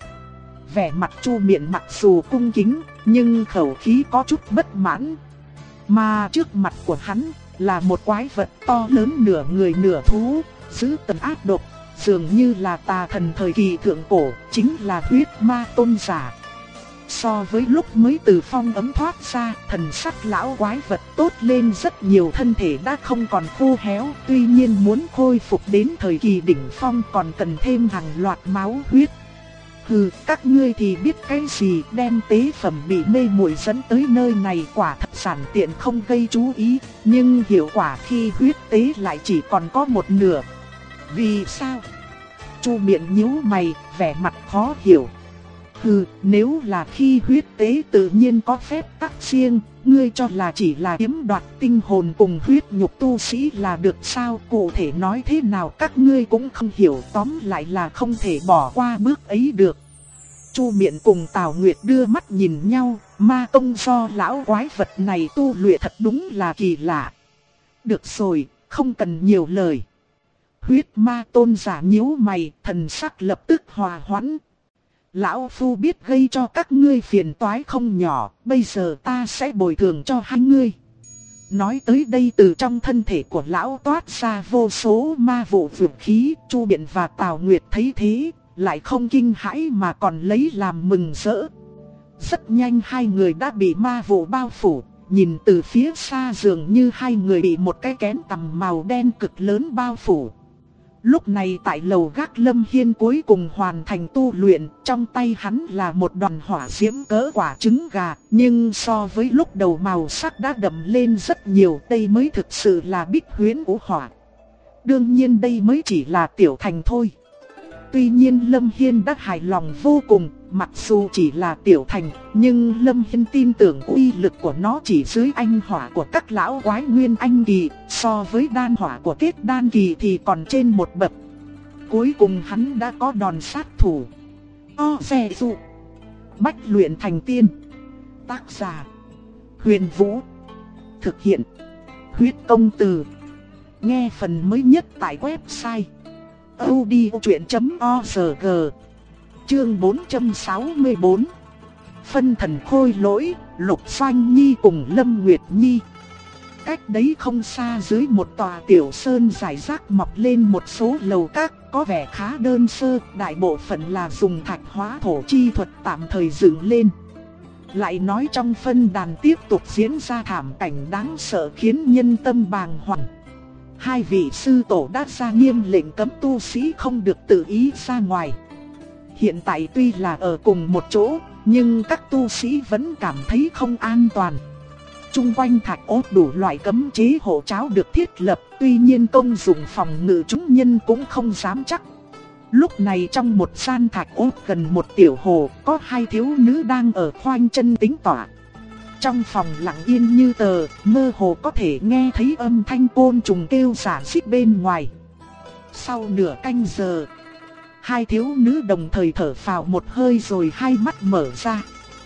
Vẻ mặt Chu Miện mặc dù cung kính, nhưng khẩu khí có chút bất mãn. Mà trước mặt của hắn, là một quái vật to lớn nửa người nửa thú, dữ tợn ác độc, dường như là tà thần thời kỳ thượng cổ, chính là huyết ma tôn giả. So với lúc mới từ phong ấm thoát ra, thần sắc lão quái vật tốt lên rất nhiều, thân thể đã không còn khô héo, tuy nhiên muốn khôi phục đến thời kỳ đỉnh phong còn cần thêm hàng loạt máu huyết. Hừ, các ngươi thì biết cái gì, đem tế phẩm bị mê muội dẫn tới nơi này quả thật giản tiện không gây chú ý, nhưng hiệu quả khi huyết tế lại chỉ còn có một nửa. Vì sao? Chu Miện nhíu mày, vẻ mặt khó hiểu. Hừ, nếu là khi huyết tế tự nhiên có phép tắc riêng, ngươi cho là chỉ là chiếm đoạt tinh hồn cùng huyết nhục tu sĩ là được sao? Cụ thể nói thế nào các ngươi cũng không hiểu, tóm lại là không thể bỏ qua bước ấy được. Chu Miện cùng Tào Nguyệt đưa mắt nhìn nhau, ma tông do lão quái vật này tu luyện thật đúng là kỳ lạ. Được rồi, không cần nhiều lời. Huyết ma tôn giả nhíu mày, thần sắc lập tức hòa hoãn. Lão Phu biết gây cho các ngươi phiền toái không nhỏ, bây giờ ta sẽ bồi thường cho hai ngươi. Nói tới đây, từ trong thân thể của lão toát ra vô số ma vụ vượt khí. Chu Miện và Tào Nguyệt thấy thế, lại không kinh hãi mà còn lấy làm mừng rỡ. Rất nhanh hai người đã bị ma vụ bao phủ, nhìn từ phía xa dường như hai người bị một cái kén tằm màu đen cực lớn bao phủ. Lúc này tại lầu gác, Lâm Hiên cuối cùng hoàn thành tu luyện, trong tay hắn là một đoàn hỏa diễm cỡ quả trứng gà, nhưng so với lúc đầu màu sắc đã đậm lên rất nhiều, đây mới thực sự là Bích Huyễn Vũ Hỏa. Đương nhiên đây mới chỉ là tiểu thành thôi. Tuy nhiên Lâm Hiên đã hài lòng vô cùng, mặc dù chỉ là tiểu thành, nhưng Lâm Hiên tin tưởng uy lực của nó chỉ dưới anh hỏa của các lão quái nguyên anh kỳ, so với đan hỏa của kết đan kỳ thì còn trên một bậc. Cuối cùng hắn đã có đòn sát thủ. Xe dụ bách luyện thành tiên. Tác giả Huyền Vũ. Thực hiện Huyết Công Từ. Nghe phần mới nhất tại website audiochuyện.org. Chương 464. Phân thần khôi lỗi, Lục Doanh Nhi cùng Lâm Nguyệt Nhi. Cách đấy không xa, dưới một tòa tiểu sơn rải rác mọc lên một số lầu các, có vẻ khá đơn sơ, đại bộ phận là dùng thạch hóa thổ chi thuật tạm thời dựng lên. Lại nói trong phân đàn tiếp tục diễn ra thảm cảnh đáng sợ khiến nhân tâm bàng hoàng. Hai vị sư tổ đã ra nghiêm lệnh cấm tu sĩ không được tự ý ra ngoài. Hiện tại tuy là ở cùng một chỗ, nhưng các tu sĩ vẫn cảm thấy không an toàn. Trung quanh thạch ốt đủ loại cấm chế hộ tráo được thiết lập, tuy nhiên công dụng phòng ngự chúng nhân cũng không dám chắc. Lúc này trong một gian thạch ốt gần một tiểu hồ, có hai thiếu nữ đang ở khoanh chân tĩnh tọa. Trong phòng lặng yên như tờ, mơ hồ có thể nghe thấy âm thanh côn trùng kêu rả rích bên ngoài. Sau nửa canh giờ, hai thiếu nữ đồng thời thở phào một hơi rồi hai mắt mở ra.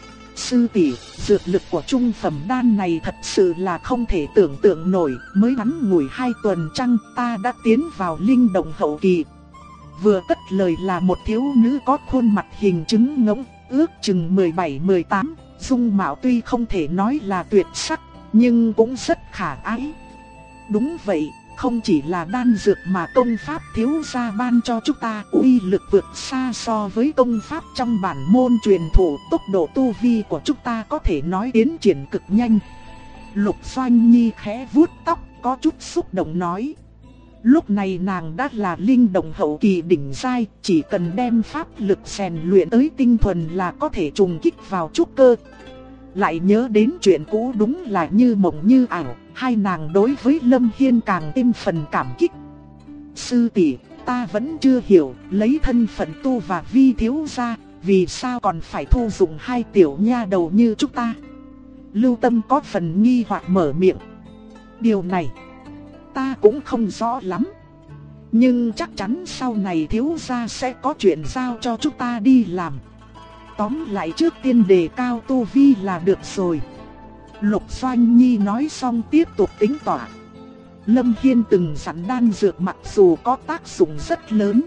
Sư tỷ, dược lực của trung phẩm đan này thật sự là không thể tưởng tượng nổi, mới ngắn ngủi 2 tuần trăng ta đã tiến vào linh động hậu kỳ. Vừa cất lời là một thiếu nữ có khuôn mặt hình trứng ngỗng, ước chừng 17-18, dung mạo tuy không thể nói là tuyệt sắc, nhưng cũng rất khả ái. Đúng vậy, không chỉ là đan dược mà công pháp thiếu gia ban cho chúng ta uy lực vượt xa so với công pháp trong bản môn truyền thụ, tốc độ tu vi của chúng ta có thể nói tiến triển cực nhanh. Lục Doanh Nhi khẽ vuốt tóc, có chút xúc động nói. Lúc này nàng đã là linh động hậu kỳ đỉnh giai, chỉ cần đem pháp lực rèn luyện tới tinh thuần là có thể trùng kích vào trúc cơ. Lại nhớ đến chuyện cũ đúng là như mộng như ảo, hai nàng đối với Lâm Hiên càng thêm phần cảm kích. Sư tỷ, ta vẫn chưa hiểu, lấy thân phận tu và vi thiếu gia, vì sao còn phải thu dụng hai tiểu nha đầu như chúng ta? Lưu Tâm có phần nghi hoặc mở miệng. Điều này ta cũng không rõ lắm, nhưng chắc chắn sau này thiếu gia sẽ có chuyện giao cho chúng ta đi làm. Tóm lại trước tiên đề cao tu vi là được rồi. Lục Doanh Nhi nói xong tiếp tục tính tỏa. Lâm Hiên từng dặn đan dược mặc dù có tác dụng rất lớn,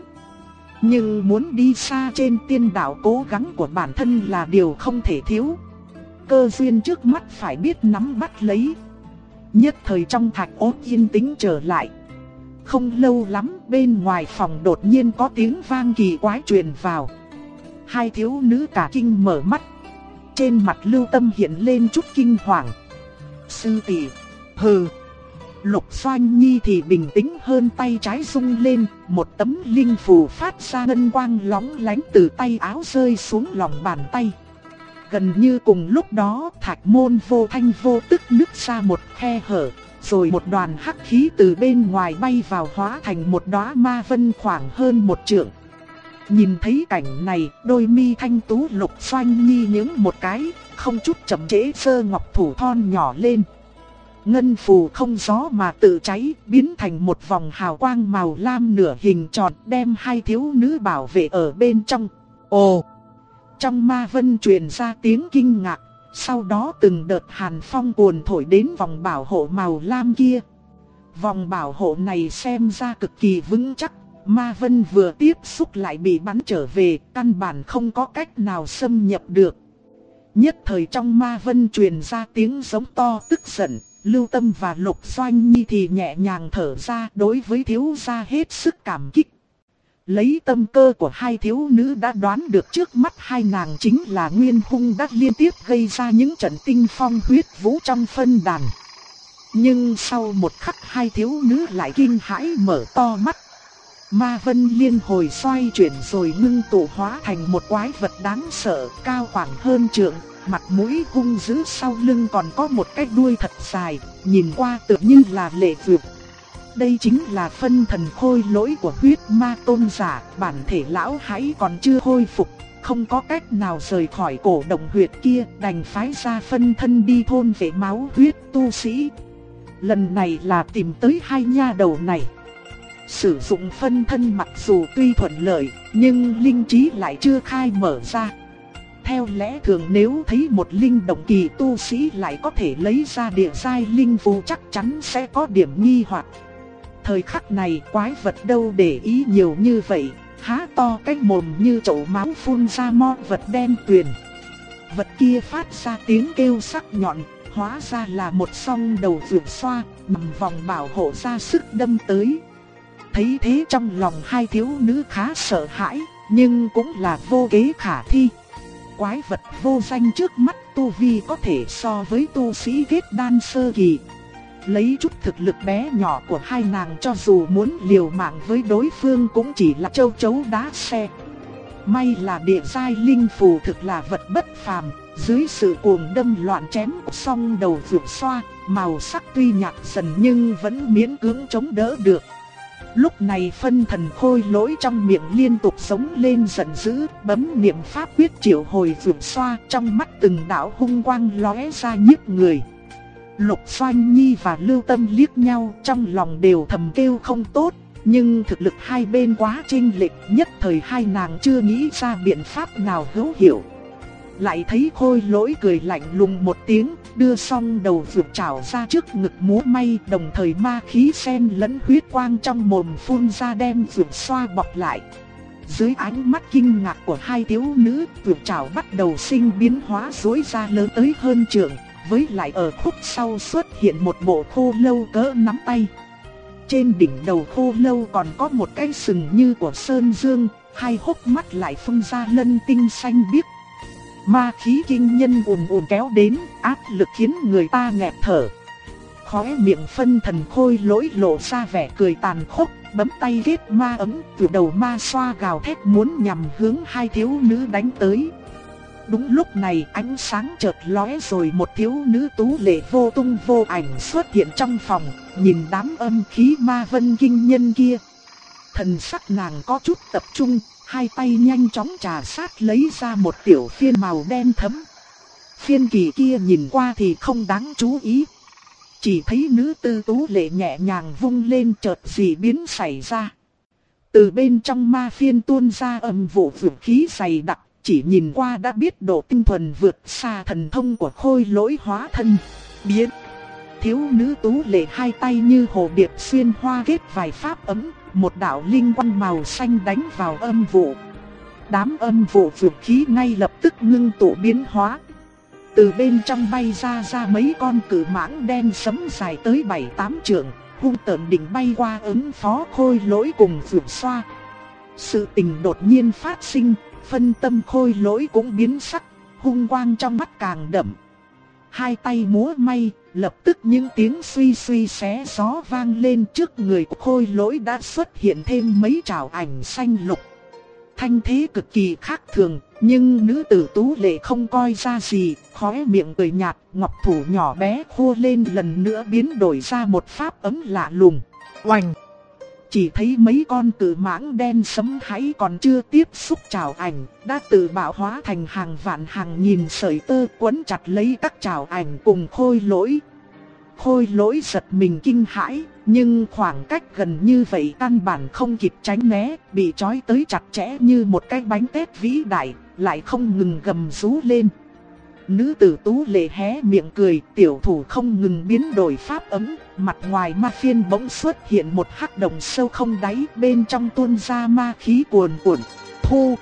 nhưng muốn đi xa trên tiên đạo cố gắng của bản thân là điều không thể thiếu. Cơ duyên trước mắt phải biết nắm bắt lấy. Nhất thời trong thạch ốt yên tĩnh trở lại. Không lâu lắm bên ngoài phòng đột nhiên có tiếng vang kỳ quái truyền vào. Hai thiếu nữ cả kinh mở mắt. Trên mặt Lưu Tâm hiện lên chút kinh hoàng. Sư tỷ, hừ. Lục Doanh Nhi thì bình tĩnh hơn, tay trái rung lên, một tấm linh phù phát ra ngân quang lóng lánh từ tay áo rơi xuống lòng bàn tay. Gần như cùng lúc đó, thạch môn vô thanh vô tức nứt ra một khe hở, rồi một đoàn hắc khí từ bên ngoài bay vào hóa thành một đóa ma vân khoảng hơn 1 trượng. Nhìn thấy cảnh này, đôi mi thanh tú Lục Doanh Nhi nhướng một cái, không chút chậm trễ giơ ngọc thủ thon nhỏ lên. Ngân phù không gió mà tự cháy, biến thành một vòng hào quang màu lam nửa hình tròn, đem hai thiếu nữ bảo vệ ở bên trong. Ồ! Trong ma vân truyền ra tiếng kinh ngạc, sau đó từng đợt hàn phong cuồn thổi đến vòng bảo hộ màu lam kia. Vòng bảo hộ này xem ra cực kỳ vững chắc, ma vân vừa tiếp xúc lại bị bắn trở về, căn bản không có cách nào xâm nhập được. Nhất thời trong ma vân truyền ra tiếng giống to tức giận. Lưu Tâm và Lục Doanh Nhi thì nhẹ nhàng thở ra, đối với thiếu gia hết sức cảm kích. Lấy tâm cơ của hai thiếu nữ đã đoán được trước mắt hai nàng chính là Nguyên Hung đã liên tiếp gây ra những trận tinh phong huyết vũ trong phân đàn. Nhưng sau một khắc hai thiếu nữ lại kinh hãi mở to mắt. Ma vân liên hồi xoay chuyển rồi ngưng tụ hóa thành một quái vật đáng sợ, cao khoảng hơn trượng. Mặt mũi hung dữ, sau lưng còn có một cái đuôi thật dài, nhìn qua tựa như là lệ vượt. Đây chính là phân thần khôi lỗi của huyết ma tôn giả, bản thể lão hãy còn chưa khôi phục, không có cách nào rời khỏi cổ động huyệt kia, đành phái ra phân thân đi thôn vệ máu huyết tu sĩ. Lần này là tìm tới hai nha đầu này. Sử dụng phân thân mặc dù tuy thuận lợi, nhưng linh trí lại chưa khai mở ra. Theo lẽ thường nếu thấy một linh động kỳ tu sĩ lại có thể lấy ra địa giai linh phù chắc chắn sẽ có điểm nghi hoặc. Thời khắc này quái vật đâu để ý nhiều như vậy, há to cái mồm như chậu máu phun ra mo vật đen tuyền. Vật kia phát ra tiếng kêu sắc nhọn, hóa ra là một song đầu vượt xoa, nằm vòng bảo hộ ra sức đâm tới. Thấy thế trong lòng hai thiếu nữ khá sợ hãi, nhưng cũng là vô kế khả thi. Quái vật vô danh trước mắt tu vi có thể so với tu sĩ kết đan sơ kỳ. Lấy chút thực lực bé nhỏ của hai nàng cho dù muốn liều mạng với đối phương cũng chỉ là châu chấu đá xe. May là địa giai linh phù thực là vật bất phàm, dưới sự cuồng đâm loạn chém song đầu vượt xoa, màu sắc tuy nhạt dần nhưng vẫn miễn cưỡng chống đỡ được. Lúc này phân thần khôi lỗi trong miệng liên tục sống lên giận dữ, bấm niệm pháp quyết triệu hồi vượt xoa, trong mắt từng đạo hung quang lóe ra nhiếp người. Lục Doanh Nhi và Lưu Tâm liếc nhau, trong lòng đều thầm kêu không tốt, nhưng thực lực hai bên quá chênh lệch, nhất thời hai nàng chưa nghĩ ra biện pháp nào hữu hiệu. Lại thấy khôi lỗi cười lạnh lùng một tiếng, đưa song đầu vượt trảo ra trước ngực múa may, đồng thời ma khí xen lẫn huyết quang trong mồm phun ra đem vượt xoa bọc lại. Dưới ánh mắt kinh ngạc của hai thiếu nữ, vượt trảo bắt đầu sinh biến hóa rối ra lớn tới hơn trượng, với lại ở khúc sau xuất hiện một bộ khô lâu cỡ nắm tay. Trên đỉnh đầu khô lâu còn có một cái sừng như của sơn dương, hai hốc mắt lại phun ra lân tinh xanh biếc. Ma khí kinh nhân ùn ùn kéo đến, áp lực khiến người ta nghẹt thở. Khóe miệng phân thần khôi lỗi lộ ra vẻ cười tàn khốc, bấm tay kết ma ấm, từ đầu ma xoa gào thét muốn nhằm hướng hai thiếu nữ đánh tới. Đúng lúc này ánh sáng chợt lóe rồi một thiếu nữ tú lệ vô tung vô ảnh xuất hiện trong phòng, nhìn đám âm khí ma vân kinh nhân kia. Thần sắc nàng có chút tập trung, hai tay nhanh chóng trà sát lấy ra một tiểu phiên màu đen thẫm. Phiên kỳ kia nhìn qua thì không đáng chú ý. Chỉ thấy nữ tư tú lệ nhẹ nhàng vung lên chợt dị biến xảy ra. Từ bên trong ma phiên tuôn ra âm vụ vũ khí dày đặc, chỉ nhìn qua đã biết độ tinh thuần vượt xa thần thông của khôi lỗi hóa thân. Biến! Thiếu nữ tú lệ hai tay như hồ điệp xuyên hoa kết vài pháp ấm, một đạo linh quang màu xanh đánh vào âm vụ. Đám âm vụ vũ khí ngay lập tức ngưng tụ biến hóa. Từ bên trong bay ra mấy con cự mãng đen sấm dài tới 7-8 trượng, hung tợn định bay qua ứng phó Khôi Lỗi cùng Vượt Xoa. Sự tình đột nhiên phát sinh, phân tâm Khôi Lỗi cũng biến sắc, hung quang trong mắt càng đậm. Hai tay múa may, lập tức những tiếng suy suy xé gió vang lên, trước người của Khôi Lỗi đã xuất hiện thêm mấy trảo ảnh xanh lục. Thanh thế cực kỳ khác thường, nhưng nữ tử Tú Lệ không coi ra gì, khóe miệng cười nhạt, ngọc thủ nhỏ bé khua lên lần nữa biến đổi ra một pháp ấm lạ lùng. Oành! Chỉ thấy mấy con cự mãng đen sấm háy còn chưa tiếp xúc trảo ảnh, đã tự bạo hóa thành hàng vạn hàng nghìn sợi tơ quấn chặt lấy các trảo ảnh cùng Khôi Lỗi. Khôi Lỗi giật mình kinh hãi, nhưng khoảng cách gần như vậy căn bản không kịp tránh né, bị trói tới chặt chẽ như một cái bánh tét vĩ đại, lại không ngừng gầm rú lên. Nữ tử Tú Lệ hé miệng cười, tiểu thủ không ngừng biến đổi pháp ấm, mặt ngoài ma phiên bỗng xuất hiện một hắc động sâu không đáy, bên trong tuôn ra ma khí cuồn cuộn, thu.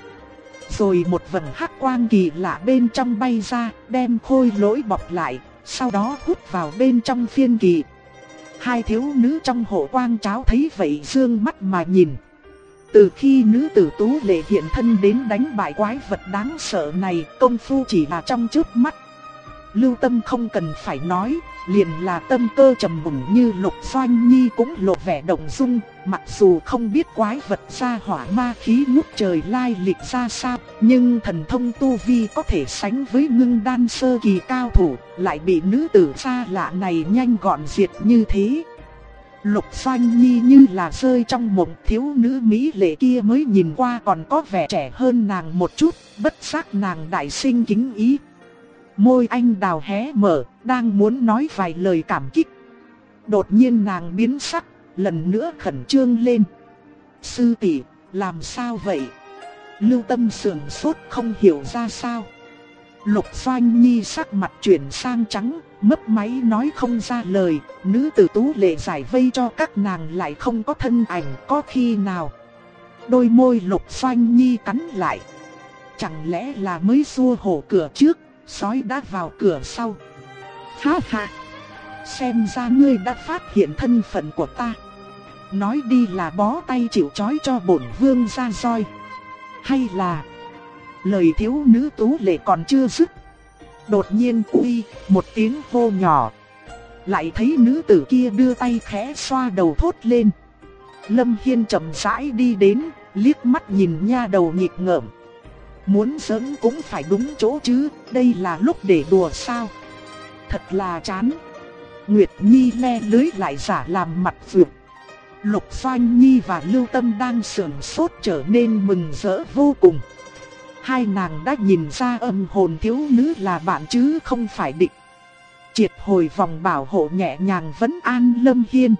Rồi một vầng hắc quang kỳ lạ bên trong bay ra, đem Khôi Lỗi bọc lại, sau đó hút vào bên trong phiên kỳ. Hai thiếu nữ trong hộ quang cháo thấy vậy dương mắt mà nhìn. Từ khi nữ tử Tú Lệ hiện thân đến đánh bại quái vật đáng sợ này, công phu chỉ là trong chớp mắt. Lưu Tâm không cần phải nói, liền là tâm cơ trầm mùn như Lục Doanh Nhi cũng lộ vẻ động dung, mặc dù không biết quái vật ra hỏa ma khí ngút trời lai lịch ra sao, nhưng thần thông tu vi có thể sánh với ngưng đan sơ kỳ cao thủ, lại bị nữ tử xa lạ này nhanh gọn diệt như thế. Lục Doanh Nhi như là rơi trong mộng, thiếu nữ mỹ lệ kia mới nhìn qua còn có vẻ trẻ hơn nàng một chút, bất giác nàng đại sinh kính ý. Môi anh đào hé mở, đang muốn nói vài lời cảm kích. Đột nhiên nàng biến sắc, lần nữa khẩn trương lên. Sư tỷ, làm sao vậy? Lưu Tâm sườn sốt không hiểu ra sao. Lục Doanh Nhi sắc mặt chuyển sang trắng, mấp máy nói không ra lời. Nữ tử Tú Lệ giải vây cho các nàng lại không có thân ảnh, có khi nào. Đôi môi Lục Doanh Nhi cắn lại. Chẳng lẽ là mới xua hổ cửa trước, sói đã vào cửa sau. Ha ha, xem ra ngươi đã phát hiện thân phận của ta. Nói đi là bó tay chịu trói cho bổn vương ra roi, hay là... Lời thiếu nữ Tú Lệ còn chưa dứt, đột nhiên uy một tiếng hô nhỏ. Lại thấy nữ tử kia đưa tay khẽ xoa đầu thốt lên. Lâm Hiên chậm rãi đi đến, liếc mắt nhìn nha đầu nghịch ngợm. Muốn giỡn cũng phải đúng chỗ chứ, đây là lúc để đùa sao? Thật là chán. Nguyệt Nhi le lưới lại giả làm mặt vượt. Lục Doanh Nhi và Lưu Tâm đang sườn sốt trở nên mừng rỡ vô cùng. Hai nàng đã nhìn ra âm hồn thiếu nữ là bạn chứ không phải địch. Triệt hồi vòng bảo hộ nhẹ nhàng vấn an Lâm Hiên.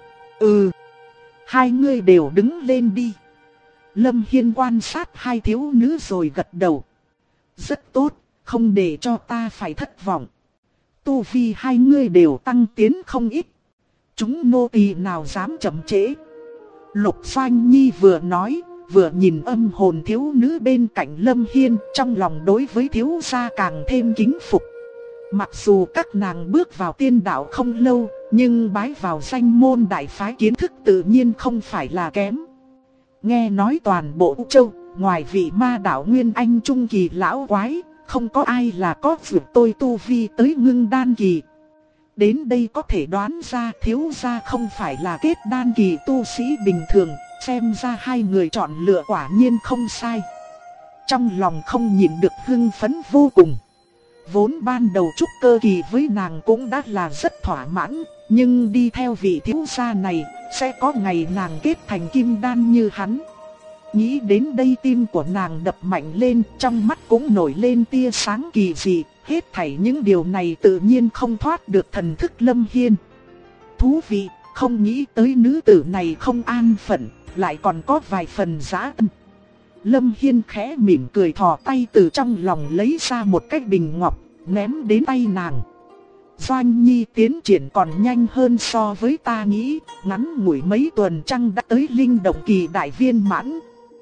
Hai người đều đứng lên đi. Lâm Hiên quan sát hai thiếu nữ rồi gật đầu. Rất tốt, không để cho ta phải thất vọng. Tu vi hai người đều tăng tiến không ít. Chúng nô tỳ nào dám chậm trễ. Lục Doanh Nhi vừa nói, vừa nhìn âm hồn thiếu nữ bên cạnh Lâm Hiên, trong lòng đối với thiếu gia càng thêm kính phục. Mặc dù các nàng bước vào tiên đạo không lâu, nhưng bái vào danh môn đại phái kiến thức tự nhiên không phải là kém. Nghe nói toàn bộ U Châu, ngoài vị ma đạo Nguyên Anh trung kỳ lão quái, không có ai là có vượt tôi tu vi tới ngưng đan kỳ. Đến đây có thể đoán ra thiếu gia không phải là kết đan kỳ tu sĩ bình thường, xem ra hai người chọn lựa quả nhiên không sai. Trong lòng không nhịn được hưng phấn vô cùng. Vốn ban đầu trúc cơ kỳ với nàng cũng đã là rất thỏa mãn, nhưng đi theo vị thiếu gia này, sẽ có ngày nàng kết thành kim đan như hắn. Nghĩ đến đây tim của nàng đập mạnh lên, trong mắt cũng nổi lên tia sáng kỳ dị. Hết thảy những điều này tự nhiên không thoát được thần thức Lâm Hiên. Thú vị, không nghĩ tới nữ tử này không an phận, lại còn có vài phần dã tâm. Lâm Hiên khẽ mỉm cười thò tay từ trong lòng lấy ra một cái bình ngọc, ném đến tay nàng. Doanh Nhi tiến triển còn nhanh hơn so với ta nghĩ, ngắn ngủi mấy tuần trăng đã tới linh động kỳ đại viên mãn.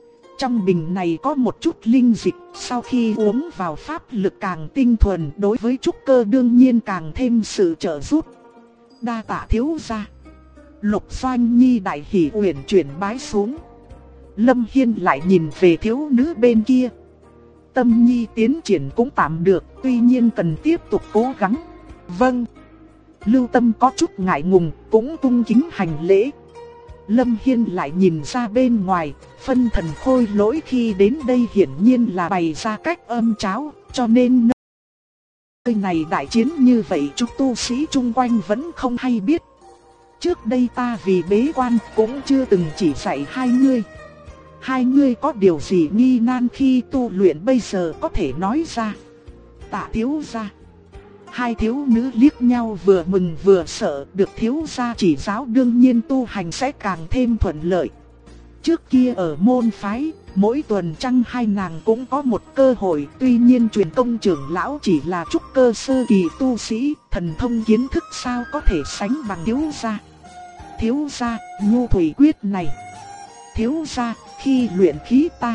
Trong bình này có một chút linh dịch, sau khi uống vào pháp lực càng tinh thuần, đối với trúc cơ đương nhiên càng thêm sự trợ giúp. Đa tạ thiếu gia. Lục Doanh Nhi đại hỉ uyển chuyển bái xuống. Lâm Hiên lại nhìn về thiếu nữ bên kia. Tâm Nhi tiến triển cũng tạm được, tuy nhiên cần tiếp tục cố gắng. Vâng. Lưu Tâm có chút ngại ngùng, cũng cung kính hành lễ. Lâm Hiên lại nhìn ra bên ngoài, phân thần khôi lỗi khi đến đây hiển nhiên là bày ra cách âm cháo, cho nên nơi này đại chiến như vậy chúng tu sĩ chung quanh vẫn không hay biết. Trước đây ta vì bế quan cũng chưa từng chỉ dạy hai ngươi. Hai ngươi có điều gì nghi nan khi tu luyện bây giờ có thể nói ra. Tạ thiếu gia. Hai thiếu nữ liếc nhau vừa mừng vừa sợ, được thiếu gia chỉ giáo đương nhiên tu hành sẽ càng thêm thuận lợi. Trước kia ở môn phái, mỗi tuần trăng hai nàng cũng có một cơ hội, tuy nhiên truyền tông trưởng lão chỉ là trúc cơ sơ kỳ tu sĩ, thần thông kiến thức sao có thể sánh bằng thiếu gia. Thiếu gia, nhu thủy quyết này. Thiếu gia, khi luyện khí ta.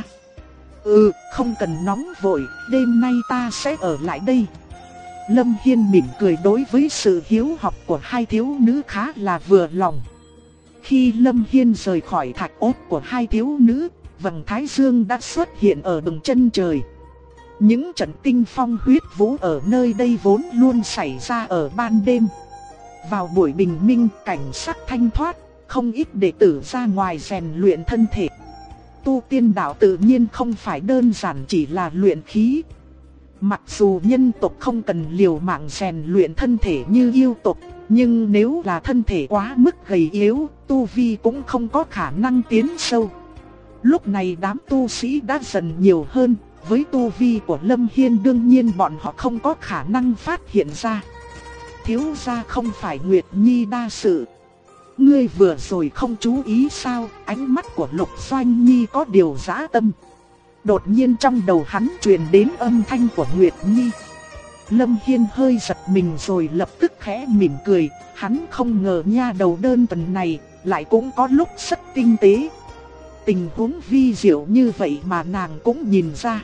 Không cần nóng vội, đêm nay ta sẽ ở lại đây. Lâm Hiên mỉm cười, đối với sự hiếu học của hai thiếu nữ khá là vừa lòng. Khi Lâm Hiên rời khỏi thạch ốt của hai thiếu nữ, vầng thái dương đã xuất hiện ở đường chân trời. Những trận tinh phong huyết vũ ở nơi đây vốn luôn xảy ra ở ban đêm. Vào buổi bình minh, cảnh sắc thanh thoát, không ít đệ tử ra ngoài rèn luyện thân thể. Tu tiên đạo tự nhiên không phải đơn giản chỉ là luyện khí. Mặc dù nhân tộc không cần liều mạng rèn luyện thân thể như yêu tộc, nhưng nếu là thân thể quá mức gầy yếu, tu vi cũng không có khả năng tiến sâu. Lúc này đám tu sĩ đã dần nhiều hơn, với tu vi của Lâm Hiên đương nhiên bọn họ không có khả năng phát hiện ra. Thiếu gia không phải Nguyệt Nhi đa sự. Ngươi vừa rồi không chú ý sao? Ánh mắt của Lục Doanh Nhi có điều dã tâm. Đột nhiên trong đầu hắn truyền đến âm thanh của Nguyệt Nhi. Lâm Hiên hơi giật mình rồi lập tức khẽ mỉm cười. Hắn không ngờ nha đầu đơn thuần này lại cũng có lúc rất tinh tế. Tình huống vi diệu như vậy mà nàng cũng nhìn ra.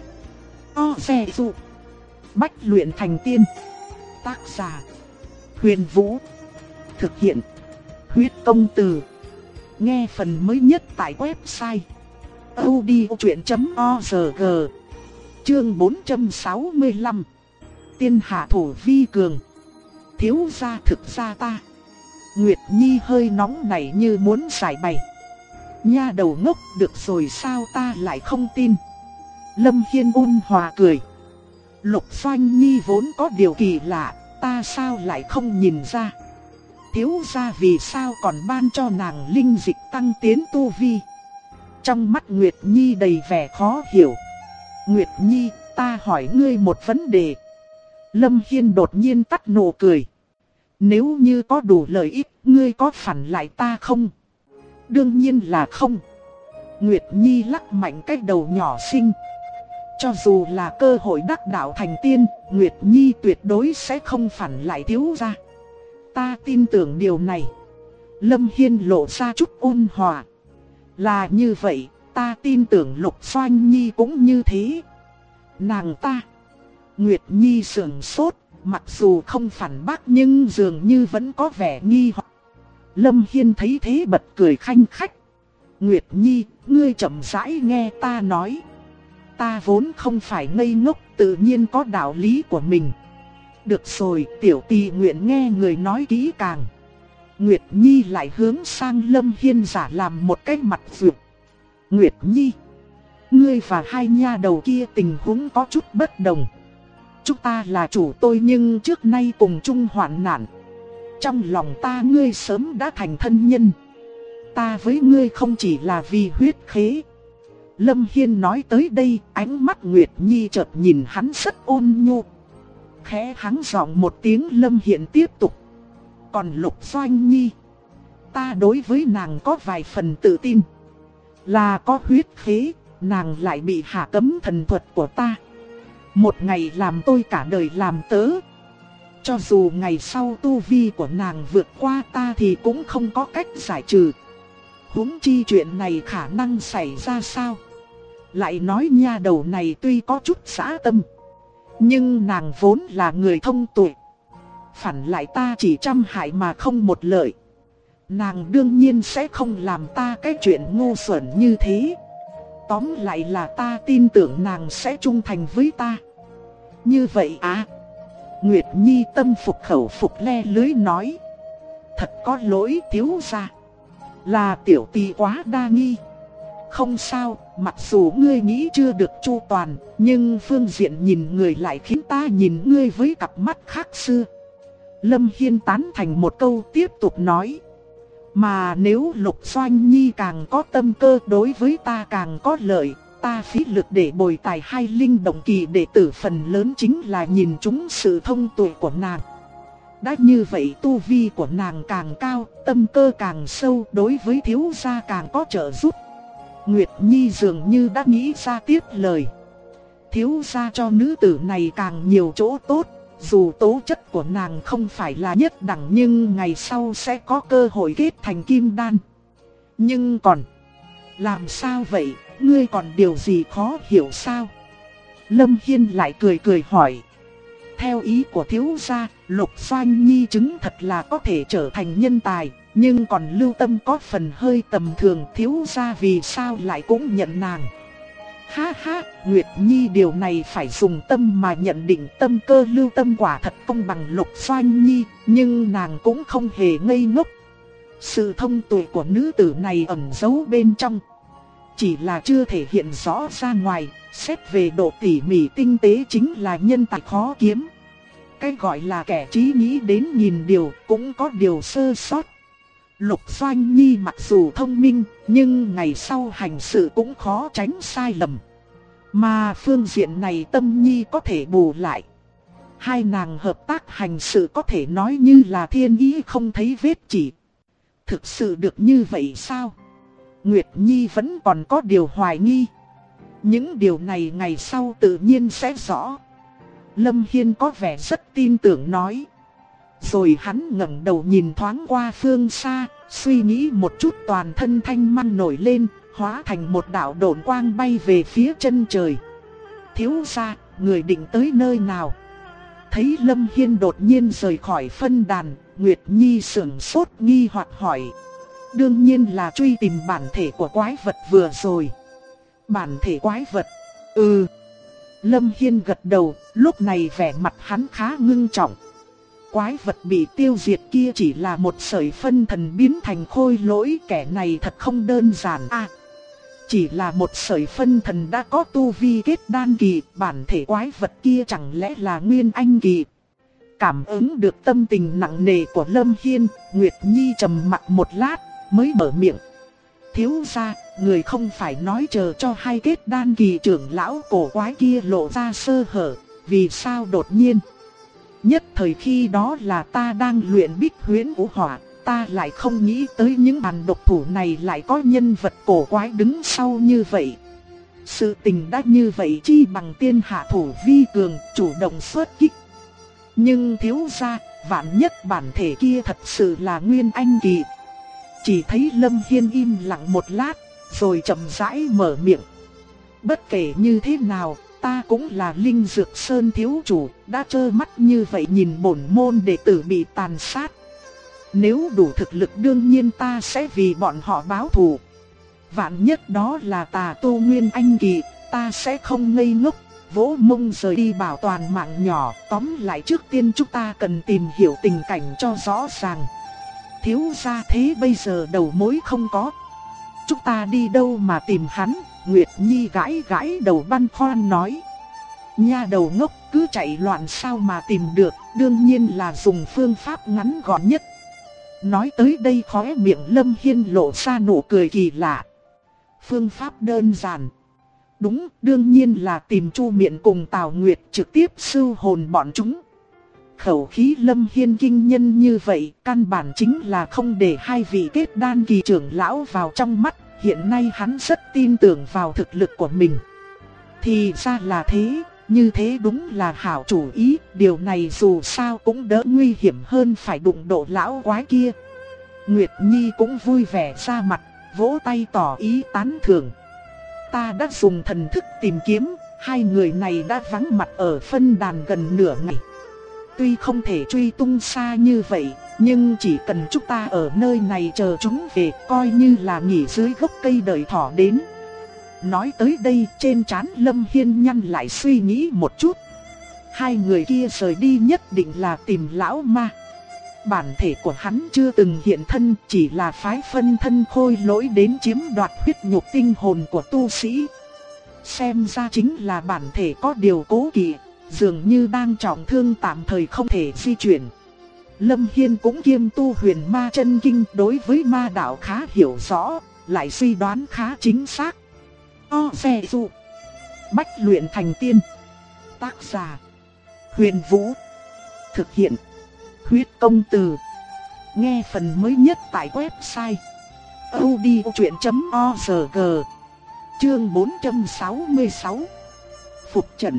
Xe dụ Bách luyện thành tiên. Tác giả Huyền Vũ. Thực hiện Huyết Công Từ. Nghe phần mới nhất tại website audiochuyện.org. Chương 465. Tiên hạ thủ vi cường. Thiếu gia, thực ra ta. Nguyệt Nhi hơi nóng nảy như muốn giải bày. Nha đầu ngốc, được rồi sao ta lại không tin. Lâm Hiên ôn hòa cười. Lục Doanh Nhi vốn có điều kỳ lạ, ta sao lại không nhìn ra. Thiếu gia vì sao còn ban cho nàng linh dịch tăng tiến tu vi. Trong mắt Nguyệt Nhi đầy vẻ khó hiểu. Nguyệt Nhi, ta hỏi ngươi một vấn đề. Lâm Hiên đột nhiên tắt nụ cười. Nếu như có đủ lợi ích, ngươi có phản lại ta không? Đương nhiên là không. Nguyệt Nhi lắc mạnh cái đầu nhỏ xinh. Cho dù là cơ hội đắc đạo thành tiên, Nguyệt Nhi tuyệt đối sẽ không phản lại thiếu gia. Ta tin tưởng điều này. Lâm Hiên lộ ra chút ôn hòa. Là như vậy, ta tin tưởng Lục Doanh Nhi cũng như thế. Nàng ta. Nguyệt Nhi sững sốt, mặc dù không phản bác nhưng dường như vẫn có vẻ nghi hoặc. Lâm Hiên thấy thế bật cười khanh khách. Nguyệt Nhi, ngươi chậm rãi nghe ta nói. Ta vốn không phải ngây ngốc, tự nhiên có đạo lý của mình. Được rồi, tiểu tỳ nguyện nghe người nói kỹ càng. Nguyệt Nhi lại hướng sang Lâm Hiên giả làm một cái mặt vượt. Nguyệt Nhi, ngươi và hai nha đầu kia tình huống có chút bất đồng. Chúng ta là chủ tôi nhưng trước nay cùng chung hoạn nạn. Trong lòng ta ngươi sớm đã thành thân nhân. Ta với ngươi không chỉ là vì huyết khế. Lâm Hiên nói tới đây, ánh mắt Nguyệt Nhi chợt nhìn hắn rất ôn nhu. Khẽ hắng giọng một tiếng, Lâm Hiên tiếp tục. Còn Lục Doanh Nhi, ta đối với nàng có vài phần tự tin. Là có huyết khế, nàng lại bị hạ cấm thần thuật của ta. Một ngày làm tôi cả đời làm tớ. Cho dù ngày sau tu vi của nàng vượt qua ta thì cũng không có cách giải trừ. Huống chi chuyện này khả năng xảy ra sao? Lại nói nha đầu này tuy có chút dã tâm, nhưng nàng vốn là người thông tuệ. Phản lại ta chỉ trăm hại mà không một lợi. Nàng đương nhiên sẽ không làm ta cái chuyện ngu xuẩn như thế. Tóm lại là ta tin tưởng nàng sẽ trung thành với ta. Như vậy à? Nguyệt Nhi tâm phục khẩu phục le lưới nói. Thật có lỗi thiếu gia, là tiểu tỷ quá đa nghi. Không sao, mặc dù ngươi nghĩ chưa được chu toàn, nhưng phương diện nhìn người lại khiến ta nhìn ngươi với cặp mắt khác xưa. Lâm Hiên tán thành một câu tiếp tục nói. Mà nếu Lục Doanh Nhi càng có tâm cơ đối với ta càng có lợi, ta phí lực để bồi tài hai linh động kỳ đệ tử phần lớn chính là nhìn trúng sự thông tuệ của nàng. Đã như vậy tu vi của nàng càng cao, tâm cơ càng sâu, đối với thiếu gia càng có trợ giúp. Nguyệt Nhi dường như đã nghĩ ra tiếp lời. Thiếu gia cho nữ tử này càng nhiều chỗ tốt, dù tố chất của nàng không phải là nhất đẳng nhưng ngày sau sẽ có cơ hội kết thành kim đan. Nhưng còn, làm sao vậy, ngươi còn điều gì khó hiểu sao? Lâm Hiên lại cười cười hỏi. Theo ý của thiếu gia, Lục Doanh Nhi chứng thật là có thể trở thành nhân tài, nhưng còn Lưu Tâm có phần hơi tầm thường, thiếu gia vì sao lại cũng nhận nàng? Ha ha, Nguyệt Nhi điều này phải dùng tâm mà nhận định, tâm cơ Lưu Tâm quả thật không bằng Lục Doanh Nhi, nhưng nàng cũng không hề ngây ngốc. Sự thông tuệ của nữ tử này ẩn giấu bên trong, chỉ là chưa thể hiện rõ ra ngoài. Xét về độ tỉ mỉ tinh tế chính là nhân tài khó kiếm. Cái gọi là kẻ trí nghĩ đến nhìn điều cũng có điều sơ sót. Lục Doanh Nhi mặc dù thông minh, nhưng ngày sau hành sự cũng khó tránh sai lầm. Mà phương diện này Tâm Nhi có thể bù lại. Hai nàng hợp tác hành sự có thể nói như là thiên ý không thấy vết chỉ. Thực sự được như vậy sao? Nguyệt Nhi vẫn còn có điều hoài nghi. Những điều này ngày sau tự nhiên sẽ rõ. Lâm Hiên có vẻ rất tin tưởng nói. Rồi hắn ngẩng đầu nhìn thoáng qua phương xa, suy nghĩ một chút toàn thân thanh mang nổi lên, hóa thành một đạo độn quang bay về phía chân trời. Thiếu gia, người định tới nơi nào? Thấy Lâm Hiên đột nhiên rời khỏi phân đàn, Nguyệt Nhi sững sốt nghi hoặc hỏi. Đương nhiên là truy tìm bản thể của quái vật vừa rồi. Bản thể quái vật? Ừ. Lâm Hiên gật đầu, lúc này vẻ mặt hắn khá ngưng trọng. Quái vật bị tiêu diệt kia chỉ là một sợi phân thần biến thành khôi lỗi, kẻ này thật không đơn giản à. Chỉ là một sợi phân thần đã có tu vi kết đan kỳ, bản thể quái vật kia chẳng lẽ là nguyên anh kỳ. Cảm ứng được tâm tình nặng nề của Lâm Hiên, Nguyệt Nhi trầm mặc một lát, mới mở miệng. Thiếu gia, người không phải nói chờ cho hai kết đan kỳ trưởng lão cổ quái kia lộ ra sơ hở, vì sao đột nhiên? Nhất thời khi đó là ta đang luyện Bích Huyễn Vũ Hỏa, ta lại không nghĩ tới những màn độc thủ này lại có nhân vật cổ quái đứng sau như vậy. Sự tình đã như vậy chi bằng tiên hạ thủ vi cường, chủ động xuất kích. Nhưng thiếu gia, vạn nhất bản thể kia thật sự là nguyên anh kỳ. Chỉ thấy Lâm Hiên im lặng một lát, rồi chậm rãi mở miệng. Bất kể như thế nào, ta cũng là Linh Dược Sơn thiếu chủ, đã trơ mắt như vậy nhìn bổn môn đệ tử bị tàn sát. Nếu đủ thực lực đương nhiên ta sẽ vì bọn họ báo thù. Vạn nhất đó là tà tu nguyên anh kỳ, ta sẽ không ngây ngốc, vỗ mông rời đi bảo toàn mạng nhỏ. Tóm lại trước tiên chúng ta cần tìm hiểu tình cảnh cho rõ ràng. Thiếu gia thế bây giờ đầu mối không có, chúng ta đi đâu mà tìm hắn? Nguyệt Nhi gãi gãi đầu băn khoăn nói. Nha đầu ngốc, cứ chạy loạn sao mà tìm được, đương nhiên là dùng phương pháp ngắn gọn nhất. Nói tới đây khóe miệng Lâm Hiên lộ ra nụ cười kỳ lạ. Phương pháp đơn giản. Đúng, đương nhiên là tìm Chu Miện cùng Tào Nguyệt trực tiếp sưu hồn bọn chúng. Khẩu khí Lâm Hiên kinh nhân như vậy, căn bản chính là không để hai vị kết đan kỳ trưởng lão vào trong mắt. Hiện nay hắn rất tin tưởng vào thực lực của mình. Thì ra là thế, như thế đúng là hảo chủ ý. Điều này dù sao cũng đỡ nguy hiểm hơn phải đụng độ lão quái kia. Nguyệt Nhi cũng vui vẻ ra mặt, vỗ tay tỏ ý tán thưởng. ta đã dùng thần thức tìm kiếm, hai người này đã vắng mặt ở phân đàn gần nửa ngày. Tuy không thể truy tung xa như vậy, nhưng chỉ cần chúng ta ở nơi này chờ chúng về, coi như là nghỉ dưới gốc cây đợi thỏ đến. Nói tới đây, trên trán Lâm Hiên nhăn lại suy nghĩ một chút. Hai người kia rời đi nhất định là tìm lão ma. Bản thể của hắn chưa từng hiện thân, chỉ là phái phân thân khôi lỗi đến chiếm đoạt huyết nhục tinh hồn của tu sĩ. Xem ra chính là bản thể có điều cố kỵ, dường như đang trọng thương tạm thời không thể di chuyển. Lâm Hiên cũng kiêm tu huyền ma chân kinh, đối với ma đạo khá hiểu rõ, lại suy đoán khá chính xác. Xe dụ Bách luyện thành tiên. Tác giả Huyền Vũ. Thực hiện Huyết Công Từ. Nghe phần mới nhất tại website audiochuyện.org. Chương 466. Phục trận.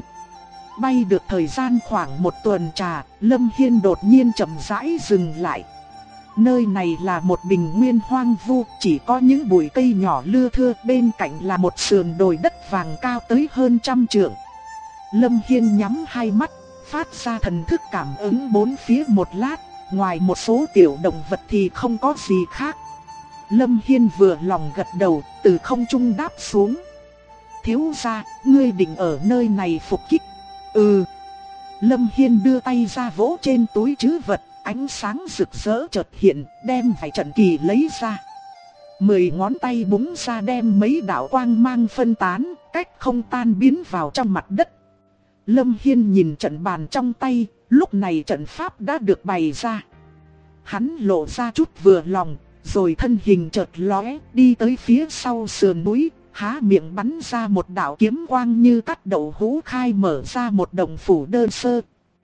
Bay được thời gian khoảng một tuần trà, Lâm Hiên đột nhiên chậm rãi dừng lại. Nơi này là một bình nguyên hoang vu, chỉ có những bụi cây nhỏ lưa thưa, bên cạnh là một sườn đồi đất vàng cao tới hơn 100 trượng. Lâm Hiên nhắm hai mắt, phát ra thần thức cảm ứng bốn phía một lát, ngoài một số tiểu động vật thì không có gì khác. Lâm Hiên vừa lòng gật đầu, từ không trung đáp xuống. Thiếu gia, ngươi định ở nơi này phục kích? Ừ. Lâm Hiên đưa tay ra vỗ trên túi trữ vật, ánh sáng rực rỡ chợt hiện, đem vài trận kỳ lấy ra. 10 ngón tay búng ra đem mấy đạo quang mang phân tán, cách không tan biến vào trong mặt đất. Lâm Hiên nhìn trận bàn trong tay, lúc này trận pháp đã được bày ra. Hắn lộ ra chút vừa lòng, rồi thân hình chợt lóe, đi tới phía sau sườn núi, há miệng bắn ra một đạo kiếm quang như cắt đậu hũ, khai mở ra một động phủ đơn sơ.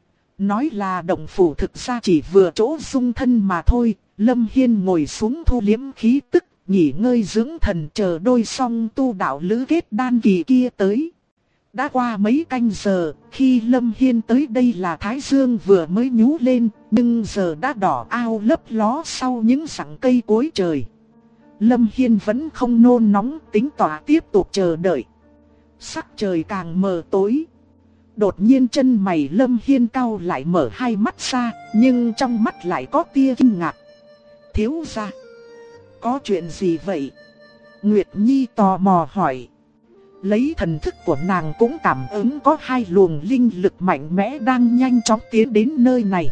Nói là động phủ thực ra chỉ vừa chỗ dung thân mà thôi. Lâm Hiên ngồi xuống thu liếm khí tức, nghỉ ngơi dưỡng thần, chờ đôi song tu đạo lữ kết đan kỳ kia tới. Đã qua mấy canh giờ, khi Lâm Hiên tới đây là thái dương vừa mới nhú lên, nhưng giờ đã đỏ ao lấp ló sau những rặng cây cuối trời. Lâm Hiên vẫn không nôn nóng, tính tỏa tiếp tục chờ đợi. Sắc trời càng mờ tối. Đột nhiên chân mày Lâm Hiên cau lại, mở hai mắt ra, nhưng trong mắt lại có tia kinh ngạc. Thiếu gia, có chuyện gì vậy? Nguyệt Nhi tò mò hỏi. Lấy thần thức của nàng cũng cảm ứng có hai luồng linh lực mạnh mẽ đang nhanh chóng tiến đến nơi này.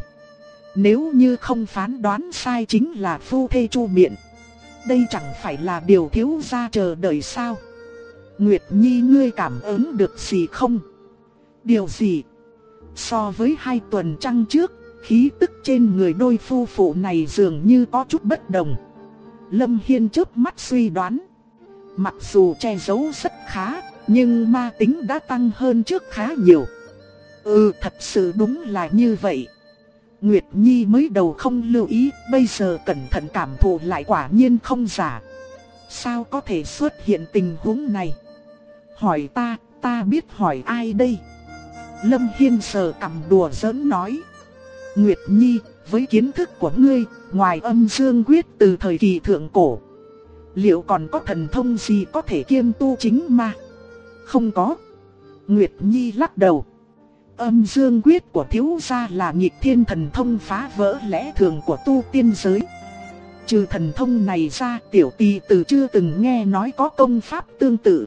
Nếu như không phán đoán sai chính là phu thê Chu Miện. Đây chẳng phải là điều thiếu gia chờ đợi sao? Nguyệt Nhi, ngươi cảm ứng được gì không? Điều gì? So với 2 tuần trăng trước, khí tức trên người đôi phu phụ này dường như có chút bất đồng. Lâm Hiên chớp mắt suy đoán. Mặc dù che giấu rất khá, nhưng ma tính đã tăng hơn trước khá nhiều. Thật sự đúng là như vậy. Nguyệt Nhi mới đầu không lưu ý, bây giờ cẩn thận cảm thụ lại quả nhiên không giả. Sao có thể xuất hiện tình huống này? Hỏi ta biết hỏi ai đây? Lâm Hiên sờ cằm đùa giỡn nói. Nguyệt Nhi, với kiến thức của ngươi, ngoài âm dương quyết từ thời kỳ thượng cổ, liệu còn có thần thông gì có thể kiêm tu chính ma? Không có. Nguyệt Nhi lắc đầu. Âm dương quyết của thiếu gia là nghịch thiên thần thông, phá vỡ lẽ thường của tu tiên giới. Trừ thần thông này ra, tiểu tỳ từ chưa từng nghe nói có công pháp tương tự.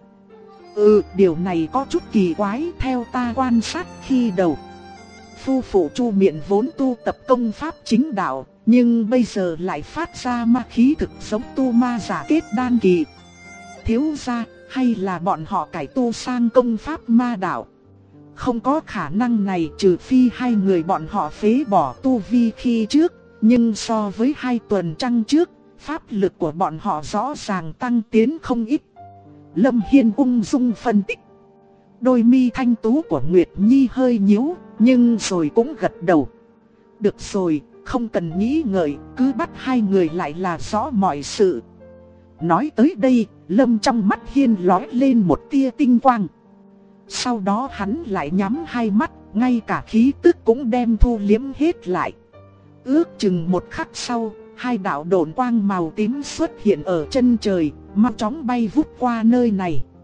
Điều này có chút kỳ quái. Theo ta quan sát khi đầu, phu phụ Chu Miện vốn tu tập công pháp chính đạo, nhưng bây giờ lại phát ra ma khí thực giống tu ma giả kết đan kỳ. Thiếu gia, hay là bọn họ cải tu sang công pháp ma đạo? Không có khả năng này, trừ phi hai người bọn họ phế bỏ tu vi khi trước. Nhưng so với 2 tuần trăng trước, pháp lực của bọn họ rõ ràng tăng tiến không ít. Lâm Hiên ung dung phân tích. Đôi mi thanh tú của Nguyệt Nhi hơi nhíu, nhưng rồi cũng gật đầu. Được rồi, không cần nghĩ ngợi, cứ bắt hai người lại là rõ mọi sự. Nói tới đây, Lâm trong mắt Hiên lóe lên một tia tinh quang. Sau đó hắn lại nhắm hai mắt, ngay cả khí tức cũng đem thu liếm hết lại. Ước chừng một khắc sau, 2 đạo độn quang màu tím xuất hiện ở chân trời, mau chóng bay vút qua nơi này.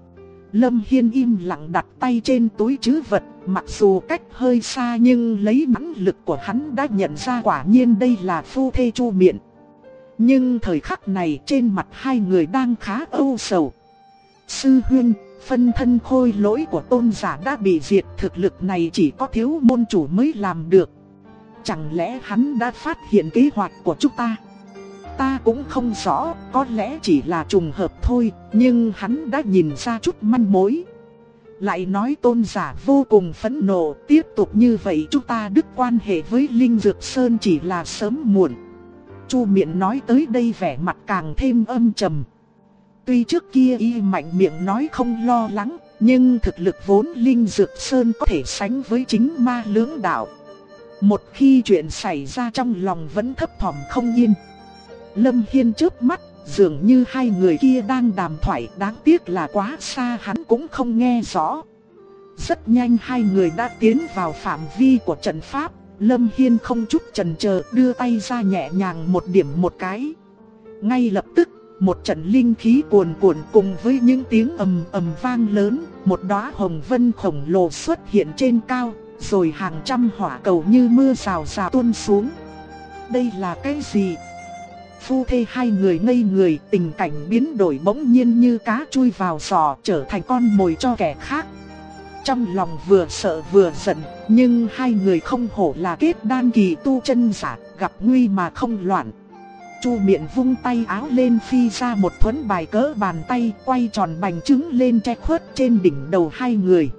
Lâm Hiên im lặng đặt tay trên túi trữ vật, mặc dù cách hơi xa nhưng lấy mãnh lực của hắn đã nhận ra quả nhiên đây là phu thê Chu Miện. Nhưng thời khắc này trên mặt hai người đang khá âu sầu. Sư huynh, phân thân khôi lỗi của tôn giả đã bị diệt, thực lực này chỉ có thiếu môn chủ mới làm được. Chẳng lẽ hắn đã phát hiện kế hoạch của chúng ta? Ta cũng không rõ, có lẽ chỉ là trùng hợp thôi, nhưng hắn đã nhìn ra chút manh mối. Lại nói tôn giả vô cùng phẫn nộ, tiếp tục như vậy chúng ta đứt quan hệ với Linh Dược Sơn chỉ là sớm muộn. Chu Miện nói tới đây vẻ mặt càng thêm âm trầm. Tuy trước kia y mạnh miệng nói không lo lắng, nhưng thực lực vốn Linh Dược Sơn có thể sánh với chính ma lưỡng đạo. Một khi chuyện xảy ra trong lòng vẫn thấp thỏm không yên. Lâm Hiên chớp mắt, dường như hai người kia đang đàm thoại, đáng tiếc là quá xa hắn cũng không nghe rõ. Rất nhanh hai người đã tiến vào phạm vi của trận pháp. Lâm Hiên không chút chần chờ đưa tay ra nhẹ nhàng một điểm một cái. Ngay lập tức, một trận linh khí cuồn cuộn cùng với những tiếng ầm ầm vang lớn, một đóa hồng vân khổng lồ xuất hiện trên cao, rồi hàng trăm hỏa cầu như mưa rào rào tuôn xuống. Đây là cái gì? Phu thê hai người ngây người, tình cảnh biến đổi bỗng nhiên như cá chui vào giò, trở thành con mồi cho kẻ khác. Trong lòng vừa sợ vừa giận, nhưng hai người không hổ là kết đan kỳ tu chân giả, gặp nguy mà không loạn. Chu Miện vung tay áo lên phi ra một thuẫn bài cỡ bàn tay, quay tròn bành trướng lên che khuất trên đỉnh đầu hai người.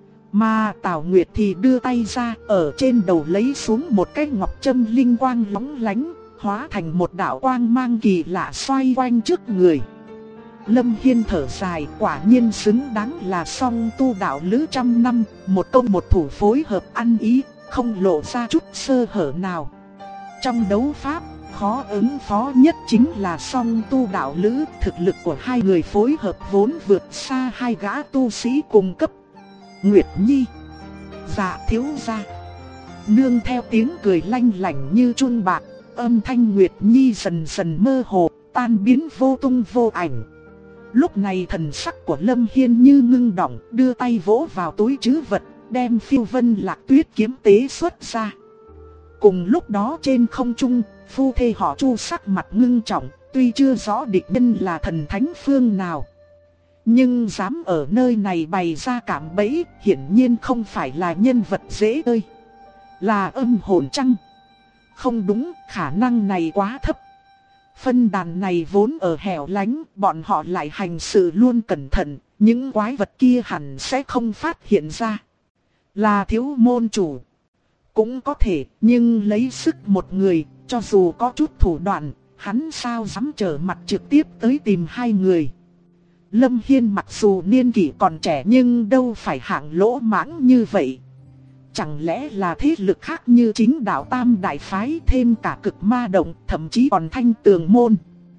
Mà Tào Nguyệt thì đưa tay ra, ở trên đầu lấy xuống một cái ngọc châm linh quang lóng lánh, hóa thành một đạo quang mang kỳ lạ xoay quanh trước người. Lâm Hiên thở dài, quả nhiên xứng đáng là song tu đạo lữ trăm năm, một công một thủ phối hợp ăn ý, không lộ ra chút sơ hở nào. Trong đấu pháp, khó ứng phó nhất chính là song tu đạo lữ, thực lực của hai người phối hợp vốn vượt xa hai gã tu sĩ cùng cấp. Nguyệt Nhi, dạ thiếu gia. Nương theo tiếng cười lanh lảnh như chuông bạc, âm thanh Nguyệt Nhi dần dần mơ hồ, tan biến vô tung vô ảnh. Lúc này thần sắc của Lâm Hiên như ngưng động, đưa tay vỗ vào túi trữ vật, đem Phiêu Vân Lạc Tuyết kiếm tế xuất ra. Cùng lúc đó trên không trung, phu thê họ Chu sắc mặt ngưng trọng, tuy chưa rõ địch nhân là thần thánh phương nào, nhưng dám ở nơi này bày ra cạm bẫy, hiển nhiên không phải là nhân vật dễ chơi. Là âm hồn chăng? Không đúng, khả năng này quá thấp. Phân đàn này vốn ở hẻo lánh, bọn họ lại hành sự luôn cẩn thận, những quái vật kia hẳn sẽ không phát hiện ra. Là thiếu môn chủ cũng có thể, nhưng lấy sức một người, cho dù có chút thủ đoạn, hắn sao dám trở mặt trực tiếp tới tìm hai người. Lâm Hiên mặc dù niên kỷ còn trẻ nhưng đâu phải hạng lỗ mãng như vậy. Chẳng lẽ là thế lực khác như chính đạo Tam Đại Phái, thêm cả Cực Ma Động, thậm chí còn Thanh Tường Môn.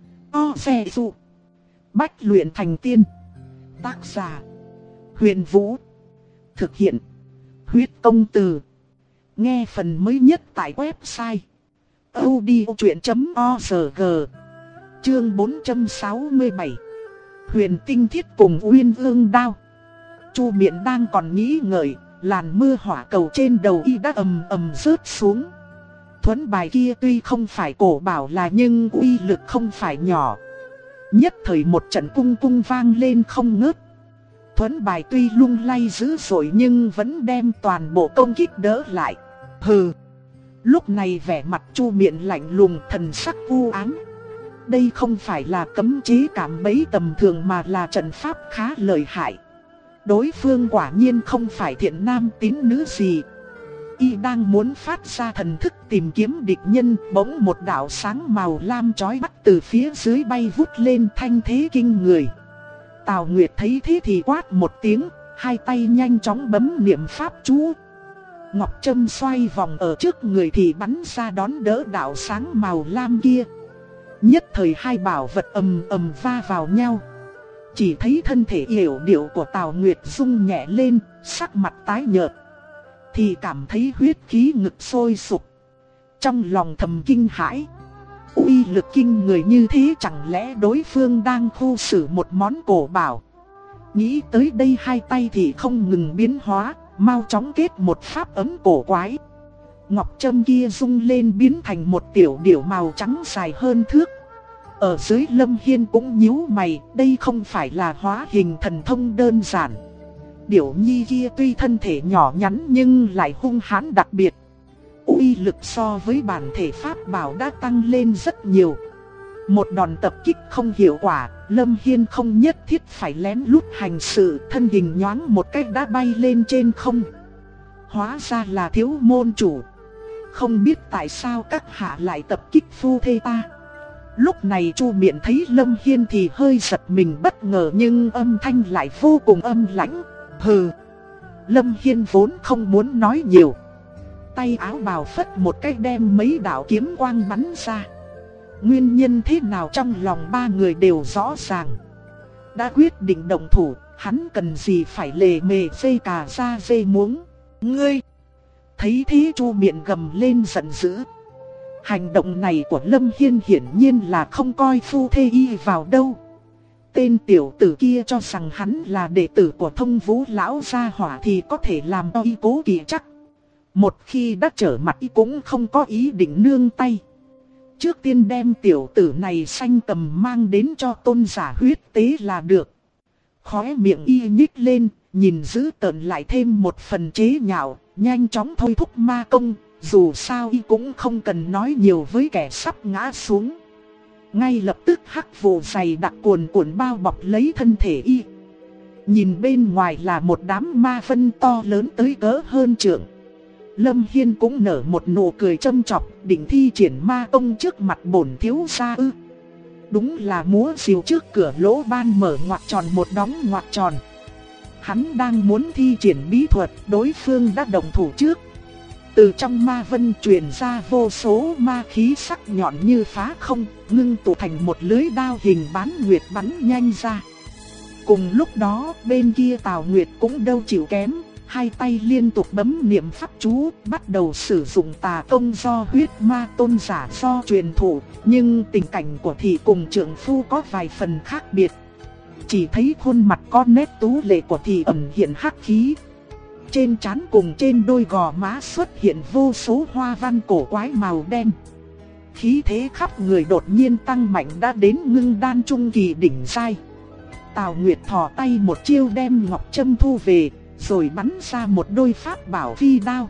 Xe dụ. Bách luyện thành tiên. Tác giả: Huyền Vũ. Thực hiện: Huyết Công Từ. Nghe phần mới nhất tại website audiochuyện.org. Chương 467. Huyền Tinh Thiết cùng Uyên Ương Đao. Chu Miện đang còn nghĩ ngợi, làn mưa hỏa cầu trên đầu y đã ầm ầm rớt xuống. Thuẫn bài kia tuy không phải cổ bảo là, nhưng uy lực không phải nhỏ. Nhất thời một trận cung cung vang lên không ngớt. Thuẫn bài tuy lung lay dữ dội nhưng vẫn đem toàn bộ công kích đỡ lại. Hừ. Lúc này vẻ mặt Chu Miện lạnh lùng, thần sắc u ám. Đây không phải là cấm chế cạm bẫy tầm thường mà là trận pháp khá lợi hại. Đối phương quả nhiên không phải thiện nam tín nữ gì. Y đang muốn phát ra thần thức tìm kiếm địch nhân, bỗng một đạo sáng màu lam chói mắt từ phía dưới bay vút lên, thanh thế kinh người. Tào Nguyệt thấy thế thì quát một tiếng, hai tay nhanh chóng bấm niệm pháp chú. Ngọc Trâm xoay vòng ở trước người thì bắn ra đón đỡ đạo sáng màu lam kia. Nhất thời hai bảo vật ầm ầm va vào nhau. Chỉ thấy thân thể yểu điệu của Tào Nguyệt rung nhẹ lên, sắc mặt tái nhợt, thì cảm thấy huyết khí ngực sôi sục. Trong lòng thầm kinh hãi, uy lực kinh người như thế, chẳng lẽ đối phương đang khu xử một món cổ bảo? Nghĩ tới đây hai tay thì không ngừng biến hóa, mau chóng kết một pháp ấm cổ quái. Ngọc trâm kia rung lên biến thành một tiểu điểu màu trắng dài hơn thước. Ở dưới Lâm Hiên cũng nhíu mày, đây không phải là hóa hình thần thông đơn giản. Điểu nhi kia tuy thân thể nhỏ nhắn nhưng lại hung hãn đặc biệt. Uy lực so với bản thể pháp bảo đã tăng lên rất nhiều. Một đòn tập kích không hiệu quả, Lâm Hiên không nhất thiết phải lén lút hành sự, thân hình nhoáng một cách đã bay lên trên không. Hóa ra là Thiếu môn chủ. Không biết tại sao các hạ lại tập kích phu thê ta. Lúc này Chu Miện thấy Lâm Hiên thì hơi giật mình bất ngờ, nhưng âm thanh lại vô cùng âm lãnh. Hừ. Lâm Hiên vốn không muốn nói nhiều. Tay áo bào phất một cái đem mấy đạo kiếm quang bắn ra. Nguyên nhân thế nào trong lòng ba người đều rõ ràng. Đã quyết định động thủ, hắn cần gì phải lề mề dây cà ra dây muống. Ngươi! Thấy thế Chu Miện gầm lên giận dữ. Hành động này của Lâm Hiên hiển nhiên là không coi phu thê y vào đâu. Tên tiểu tử kia cho rằng hắn là đệ tử của Thông Vũ lão gia hỏa thì có thể làm y cố kỵ chắc. Một khi đã trở mặt y cũng không có ý định nương tay. Trước tiên đem tiểu tử này sanh cầm mang đến cho tôn giả huyết tế là được. Khóe miệng y nhích lên, nhìn dữ tợn lại thêm một phần chế nhạo, nhanh chóng thôi thúc ma công. Dù sao y cũng không cần nói nhiều với kẻ sắp ngã xuống. Ngay lập tức hắc vụ dày đặc cuồn cuộn bao bọc lấy thân thể y. Nhìn bên ngoài là một đám ma vân to lớn tới cỡ hơn trượng. Lâm Hiên cũng nở một nụ cười châm chọc, định thi triển ma công trước mặt bổn thiếu gia ư. Đúng là múa rìu trước cửa lỗ ban mở ngoặc tròn một đóng ngoặc tròn. Hắn đang muốn thi triển bí thuật, đối phương đã động thủ trước. Từ trong ma vân truyền ra vô số ma khí sắc nhọn như phá không, ngưng tụ thành một lưới đao hình bán nguyệt bắn nhanh ra. Cùng lúc đó, bên kia Tào Nguyệt cũng đâu chịu kém, hai tay liên tục bấm niệm pháp chú, bắt đầu sử dụng tà công do huyết ma tôn giả do truyền thụ, nhưng tình cảnh của thị cùng trượng phu có vài phần khác biệt. Chỉ thấy khuôn mặt con nét tú lệ của thị ẩn hiện hắc khí. Trên trán cùng trên đôi gò má xuất hiện vô số hoa văn cổ quái màu đen. Khí thế khắp người đột nhiên tăng mạnh đã đến ngưng đan trung kỳ đỉnh giai. Tào Nguyệt thò tay một chiêu đem ngọc trâm thu về, rồi bắn ra một đôi pháp bảo phi đao.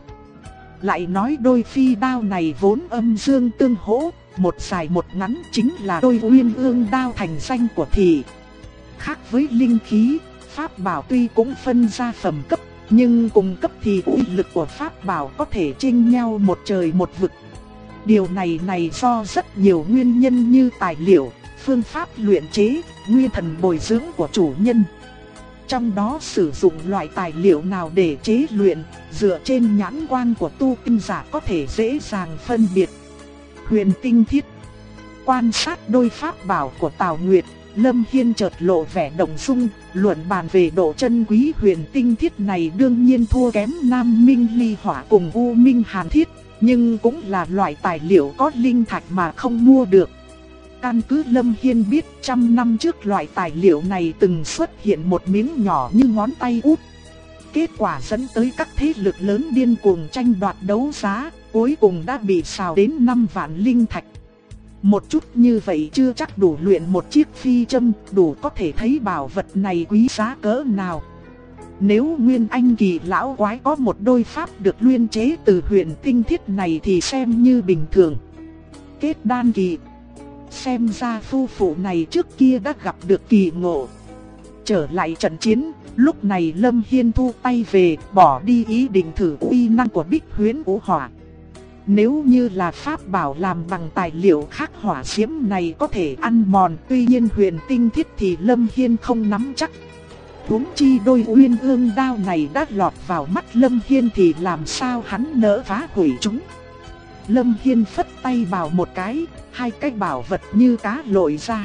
Lại nói đôi phi đao này vốn âm dương tương hỗ, một dài một ngắn chính là đôi uyên ương đao thành danh của thị. Khác với linh khí, pháp bảo tuy cũng phân ra phẩm cấp, nhưng cùng cấp thì uy lực của pháp bảo có thể chênh nhau một trời một vực. Điều này do rất nhiều nguyên nhân như tài liệu, phương pháp luyện chế, nguyên thần bồi dưỡng của chủ nhân. Trong đó sử dụng loại tài liệu nào để chế luyện, dựa trên nhãn quan của tu tinh giả có thể dễ dàng phân biệt. Huyền tinh thiết. Quan sát đôi pháp bảo của Tào Nguyệt, Lâm Hiên chợt lộ vẻ động dung, luận bàn về độ chân quý huyền tinh thiết này đương nhiên thua kém Nam Minh Ly Hỏa cùng U Minh Hàn Thiết, nhưng cũng là loại tài liệu có linh thạch mà không mua được. Căn cứ Lâm Hiên biết 100 năm trước loại tài liệu này từng xuất hiện một miếng nhỏ như ngón tay út. Kết quả dẫn tới các thế lực lớn điên cuồng tranh đoạt đấu giá, cuối cùng đã bị xào đến 5 vạn linh thạch. Một chút như vậy chưa chắc đủ luyện một chiếc phi châm, đủ có thể thấy bảo vật này quý giá cỡ nào. Nếu Nguyên Anh kỳ lão quái có một đôi pháp được luyện chế từ huyền tinh thiết này thì xem như bình thường. Kết đan kỳ. Xem ra phu phụ này trước kia đã gặp được kỳ ngộ. Trở lại trận chiến, lúc này Lâm Hiên thu tay về, bỏ đi ý định thử uy năng của Bích Huyễn Vũ Hỏa. Nếu như là pháp bảo làm bằng tài liệu khác, hỏa diễm này có thể ăn mòn, tuy nhiên huyền tinh thiết thì Lâm Hiên không nắm chắc. Huống chi đôi uyên ương đao này đã lọt vào mắt Lâm Hiên thì làm sao hắn nỡ phá hủy chúng. Lâm Hiên phất tay bảo một cái, hai cái bảo vật như cá lội ra.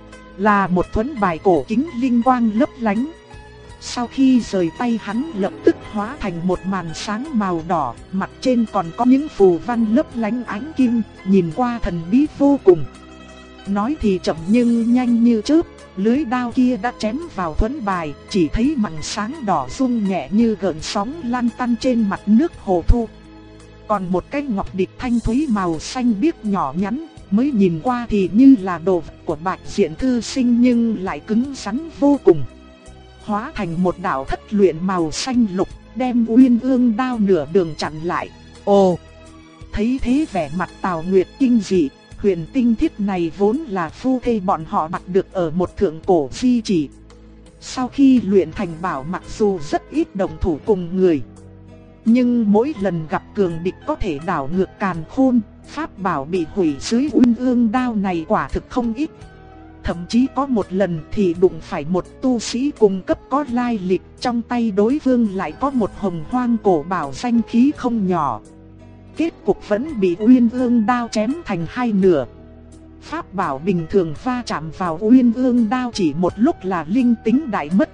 Là một thuẫn bài cổ kính linh quang lấp lánh. Sau khi rời tay hắn lập tức hóa thành một màn sáng màu đỏ, mặt trên còn có những phù văn lấp lánh ánh kim, nhìn qua thần bí vô cùng. Nói thì chậm nhưng nhanh như chớp, Lưới đao kia đã chém vào thuẫn bài, chỉ thấy mảnh sáng đỏ rung nhẹ như gợn sóng lăn tăn trên mặt nước hồ thu. Còn một cái ngọc địch thanh thúy màu xanh biếc nhỏ nhắn, mới nhìn qua thì như là đồ vật của Bạch Diện thư sinh nhưng lại cứng rắn vô cùng. Hóa thành một đạo thất luyện màu xanh lục, đem Uyên Ương đao nửa đường chặn lại. Ồ! Thấy thế vẻ mặt Tào Nguyệt kinh dị, huyền tinh thiết này vốn là phu thê bọn họ mặc được ở một thượng cổ di chỉ. Sau khi luyện thành bảo mặc dù rất ít đồng thủ cùng người, nhưng mỗi lần gặp cường địch có thể đảo ngược càn khôn, pháp bảo bị hủy dưới Uyên Ương đao này quả thực không ít. Thậm chí có một lần thì đụng phải một tu sĩ cùng cấp có lai lịch, trong tay đối phương lại có một hồng hoang cổ bảo danh khí không nhỏ. Kết cục vẫn bị Uyên Ương đao chém thành hai nửa. Pháp bảo bình thường va chạm vào Uyên Ương đao chỉ một lúc là linh tính đại mất.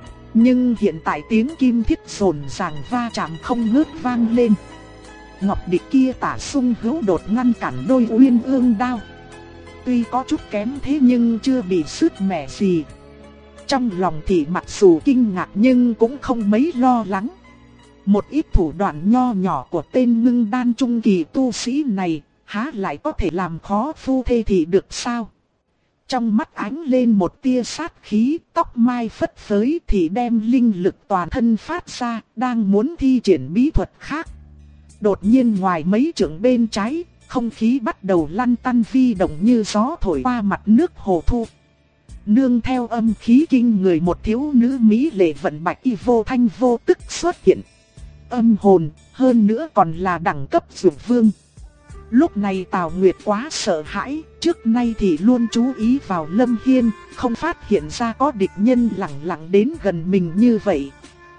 Nhưng hiện tại tiếng kim thiết rồn ràng va chạm không ngớt vang lên. Ngọc địch kia tả sung hữu đột ngăn cản đôi Uyên Ương đao. Tuy có chút kém thế nhưng chưa bị sứt mẻ gì. Trong lòng thì mặc dù kinh ngạc nhưng cũng không mấy lo lắng. Một ít thủ đoạn nho nhỏ của tên ngưng đan trung kỳ tu sĩ này, há lại có thể làm khó phu thê thì được sao? Trong mắt ánh lên một tia sát khí, tóc mai phất phới thì đem linh lực toàn thân phát ra, đang muốn thi triển bí thuật khác. Đột nhiên ngoài mấy trượng bên trái, không khí bắt đầu lăn tăn vi động như gió thổi qua mặt nước hồ thu. Nương theo âm khí kinh người, một thiếu nữ mỹ lệ vận bạch y vô thanh vô tức xuất hiện. Âm hồn, hơn nữa còn là đẳng cấp dược vương. Lúc này Tào Nguyệt quá sợ hãi, trước nay thì luôn chú ý vào Lâm Hiên, không phát hiện ra có địch nhân lặng lặng đến gần mình như vậy.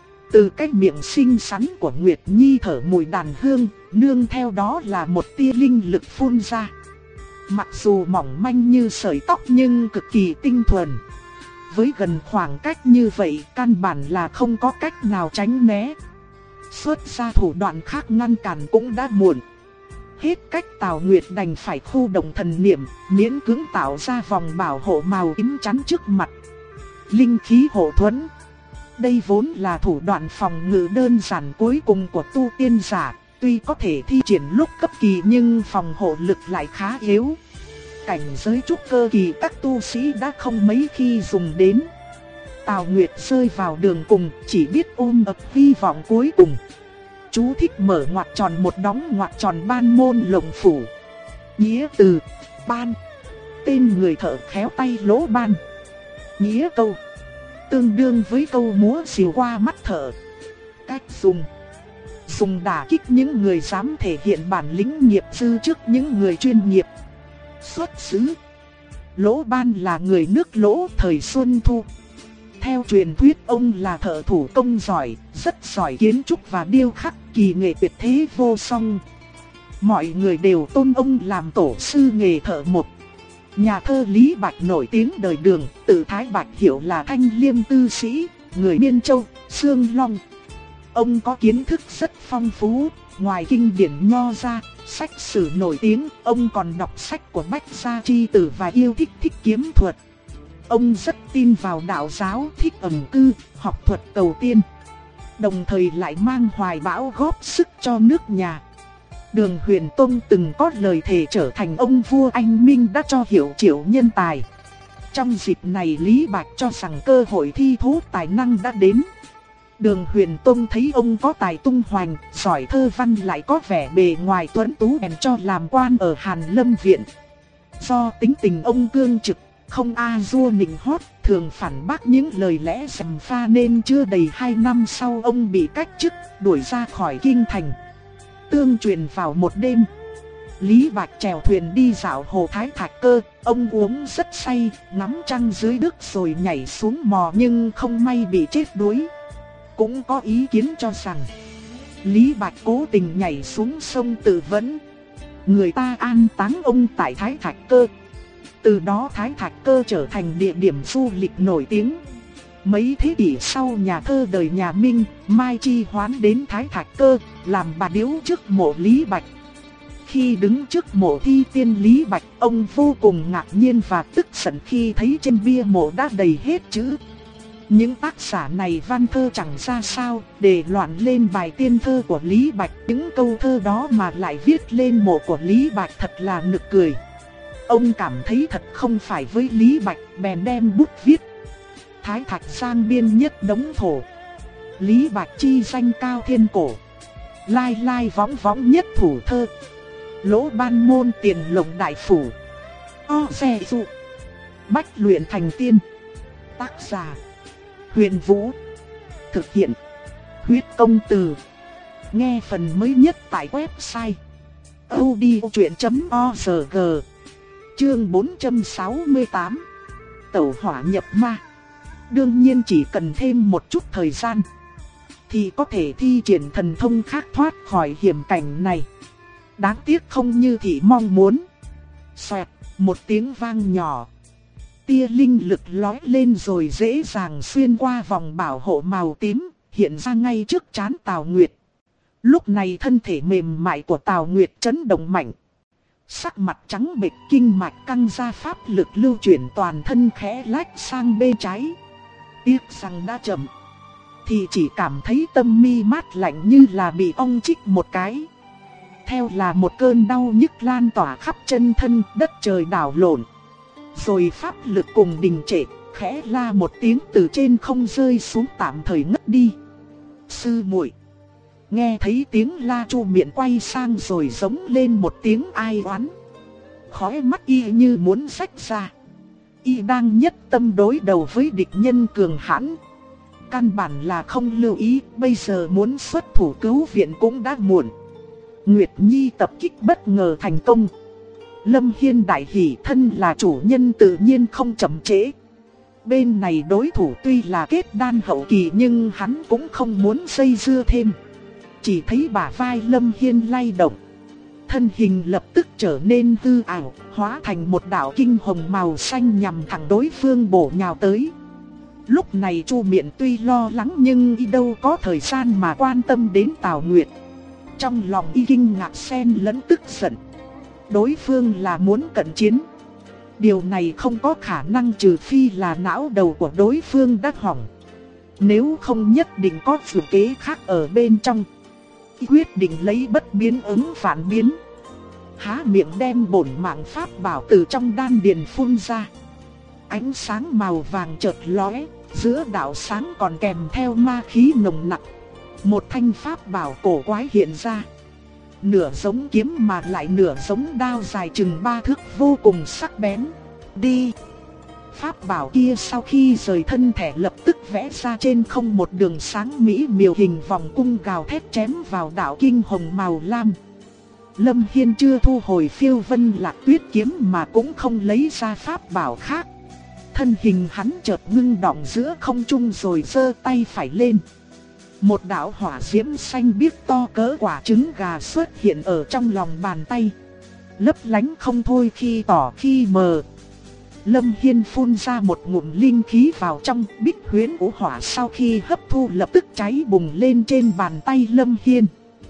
Từ cái miệng xinh xắn của Nguyệt Nhi thở mùi đàn hương, nương theo đó là một tia linh lực phun ra. Mặc dù mỏng manh như sợi tóc nhưng cực kỳ tinh thuần. Với gần khoảng cách như vậy, căn bản là không có cách nào tránh né. Xuất ra thủ đoạn khác ngăn cản cũng đã muộn. Hết cách, Tào Nguyệt đành phải khu động thần niệm, miễn cưỡng tạo ra vòng bảo hộ màu tím chắn trước mặt. Linh khí hộ thuẫn. Đây vốn là thủ đoạn phòng ngự đơn giản cuối cùng của tu tiên giả, tuy có thể thi triển lúc cấp kỳ nhưng phòng hộ lực lại khá yếu. Cảnh giới trúc cơ kỳ các tu sĩ đã không mấy khi dùng đến. Tào Nguyệt rơi vào đường cùng, chỉ biết ôm ấp hy vọng cuối cùng. Chú thích mở ngoặc tròn một đóng ngoặc tròn ban môn lồng phủ. Nghĩa từ ban, tên người thợ khéo tay lỗ ban. Nghĩa câu, tương đương với câu múa xìu qua mắt thợ. Cách dùng đả kích những người dám thể hiện bản lĩnh nghiệp dư trước những người chuyên nghiệp. Xuất xứ: Lỗ Ban là người nước Lỗ thời Xuân Thu. Theo truyền thuyết ông là thợ thủ công giỏi, rất giỏi kiến trúc và điêu khắc, kỳ nghệ tuyệt thế vô song. Mọi người đều tôn ông làm tổ sư nghề thợ mộc. Nhà thơ Lý Bạch nổi tiếng đời Đường, tự Thái Bạch hiệu là Thanh Liêm tư sĩ, người Biên Châu, Sương Long. Ông có kiến thức rất phong phú, ngoài kinh điển nho ra, sách sử nổi tiếng, ông còn đọc sách của Bách Gia Chi Tử và yêu thích kiếm thuật. Ông rất tin vào đạo giáo, thích ẩn cư, học thuật cầu tiên. Đồng thời lại mang hoài bão góp sức cho nước nhà. Đường Huyền Tông từng có lời thề trở thành ông vua anh minh đã cho hiệu triệu nhân tài. Trong dịp này Lý Bạch cho rằng cơ hội thi thố tài năng đã đến. Đường Huyền Tông thấy ông có tài tung hoành, giỏi thơ văn lại có vẻ bề ngoài tuấn tú bèn cho làm quan ở Hàn Lâm Viện. Do tính tình ông cương trực, không vua nịnh hót, thường phản bác những lời lẽ sầm pha nên chưa đầy 2 năm sau ông bị cách chức, đuổi ra khỏi kinh thành. Tương truyền vào một đêm, Lý Bạch chèo thuyền đi dạo hồ Thái Thạch Cơ, ông uống rất say, ngắm trăng dưới nước rồi nhảy xuống mò nhưng không may bị chết đuối. Cũng có ý kiến cho rằng Lý Bạch cố tình nhảy xuống sông tự vẫn. Người ta an táng ông tại Thái Thạch Cơ. Từ đó Thái Thạch Cơ trở thành địa điểm du lịch nổi tiếng. Mấy thế kỷ sau, nhà thơ đời nhà Minh, Mai Chi Hoán đến Thái Thạch Cơ, làm bà điếu trước mộ Lý Bạch. khi đứng trước mộ thi tiên Lý Bạch, ông vô cùng ngạc nhiên và tức giận khi thấy trên bia mộ đã đầy hết chữ. Những tác giả này văn thơ chẳng ra sao, để loạn lên bài tiên thơ của Lý Bạch. Những câu thơ đó mà lại viết lên mộ của Lý Bạch thật là nực cười. Ông cảm thấy thật không phải với Lý Bạch, bèn đem bút viết: Thái Thạch Giang biên nhất đống thổ, Lý Bạch chi danh cao thiên cổ, lai lai võng võng nhất thủ thơ, lỗ ban môn tiền lồng đại phủ, o xe dụ, bách luyện thành tiên. Tác giả Huyền Vũ. Thực hiện Huyết Công Từ. Nghe phần mới nhất tại website audiochuyện.org. Chương 468. Tẩu hỏa nhập ma. Đương nhiên chỉ cần thêm một chút thời gian thì có thể thi triển thần thông khác thoát khỏi hiểm cảnh này. Đáng tiếc không như thị mong muốn. Xoẹt, một tiếng vang nhỏ. Tia linh lực lói lên rồi dễ dàng xuyên qua vòng bảo hộ màu tím, hiện ra ngay trước trán Tào Nguyệt. Lúc này thân thể mềm mại của Tào Nguyệt chấn động mạnh. Sắc mặt trắng bệch, kinh mạch căng ra, pháp lực lưu chuyển toàn thân khẽ lách sang bên trái. Tiếc rằng đã chậm, thì chỉ cảm thấy tâm mi mát lạnh như là bị ong chích một cái. Theo là một cơn đau nhức lan tỏa khắp chân thân, đất trời đảo lộn. Rồi pháp lực cùng đình trệ, khẽ la một tiếng từ trên không rơi xuống, tạm thời ngất đi. Sư muội. Nghe thấy tiếng la, Chu Miện quay sang rồi giống lên một tiếng ai oán. Khóe mắt y như muốn rách ra. Y đang nhất tâm đối đầu với địch nhân cường hãn. Căn bản là không lưu ý, bây giờ muốn xuất thủ cứu viện cũng đã muộn. Nguyệt Nhi tập kích bất ngờ thành công. Lâm Hiên đại hỉ, thân là chủ nhân tự nhiên không chậm trễ. Bên này đối thủ tuy là kết đan hậu kỳ nhưng hắn cũng không muốn dây dưa thêm. Chỉ thấy bả vai Lâm Hiên lay động, thân hình lập tức trở nên hư ảo, hóa thành một đạo kinh hồng màu xanh nhằm thẳng đối phương bổ nhào tới. Lúc này Chu Miện tuy lo lắng nhưng y đâu có thời gian mà quan tâm đến Tào Nguyệt. Trong lòng y kinh ngạc xen lẫn tức giận. Đối phương là muốn cận chiến. Điều này không có khả năng trừ phi là não đầu của đối phương đã hỏng. Nếu không nhất định có chủ kế khác ở bên trong. Y quyết định lấy bất biến ứng phản biến. Há miệng đem bổn mạng pháp bảo từ trong đan điền phun ra. Ánh sáng màu vàng chợt lóe, giữa đạo sáng còn kèm theo ma khí nồng nặc. Một thanh pháp bảo cổ quái hiện ra. Nửa giống kiếm mà lại nửa giống đao dài chừng 3 thước, vô cùng sắc bén. Đi! Pháp bảo kia sau khi rời thân thể lập tức vẽ ra trên không một đường sáng mỹ miều hình vòng cung gào thét chém vào đạo kinh hồng màu lam. Lâm Hiên chưa thu hồi Phiêu Vân Lạc Tuyết kiếm mà cũng không lấy ra pháp bảo khác. Thân hình hắn chợt ngưng động giữa không trung rồi giơ tay phải lên. Một đạo hỏa diễm xanh biếc to cỡ quả trứng gà xuất hiện ở trong lòng bàn tay, lấp lánh không thôi khi tỏ khi mờ. Lâm Hiên phun ra một ngụm linh khí vào trong, bích huyễn của hỏa sau khi hấp thu lập tức cháy bùng lên trên bàn tay Lâm Hiên.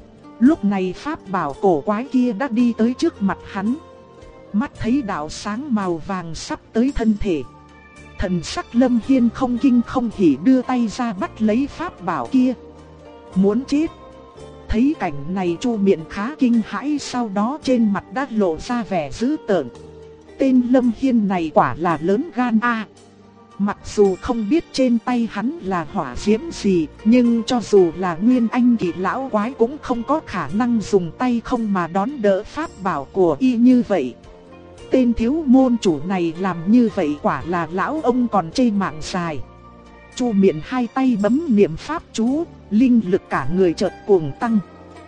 Lúc này pháp bảo cổ quái kia đã đi tới trước mặt hắn. Mắt thấy đạo sáng màu vàng sắp tới thân thể, thần sắc Lâm Hiên không kinh không hỉ đưa tay ra bắt lấy pháp bảo kia. Muốn chết. Thấy cảnh này Chu Miện khá kinh hãi, sau đó trên mặt đã lộ ra vẻ dữ tợn. Tên Lâm Hiên này quả là lớn gan a. Mặc dù không biết trên tay hắn là hỏa diễm gì, nhưng cho dù là nguyên anh kỳ lão quái cũng không có khả năng dùng tay không mà đón đỡ pháp bảo của y như vậy. Tên thiếu môn chủ này làm như vậy quả là lão ông còn chê mạng dài. Chu Miện hai tay bấm niệm pháp chú, linh lực cả người chợt cuồng tăng.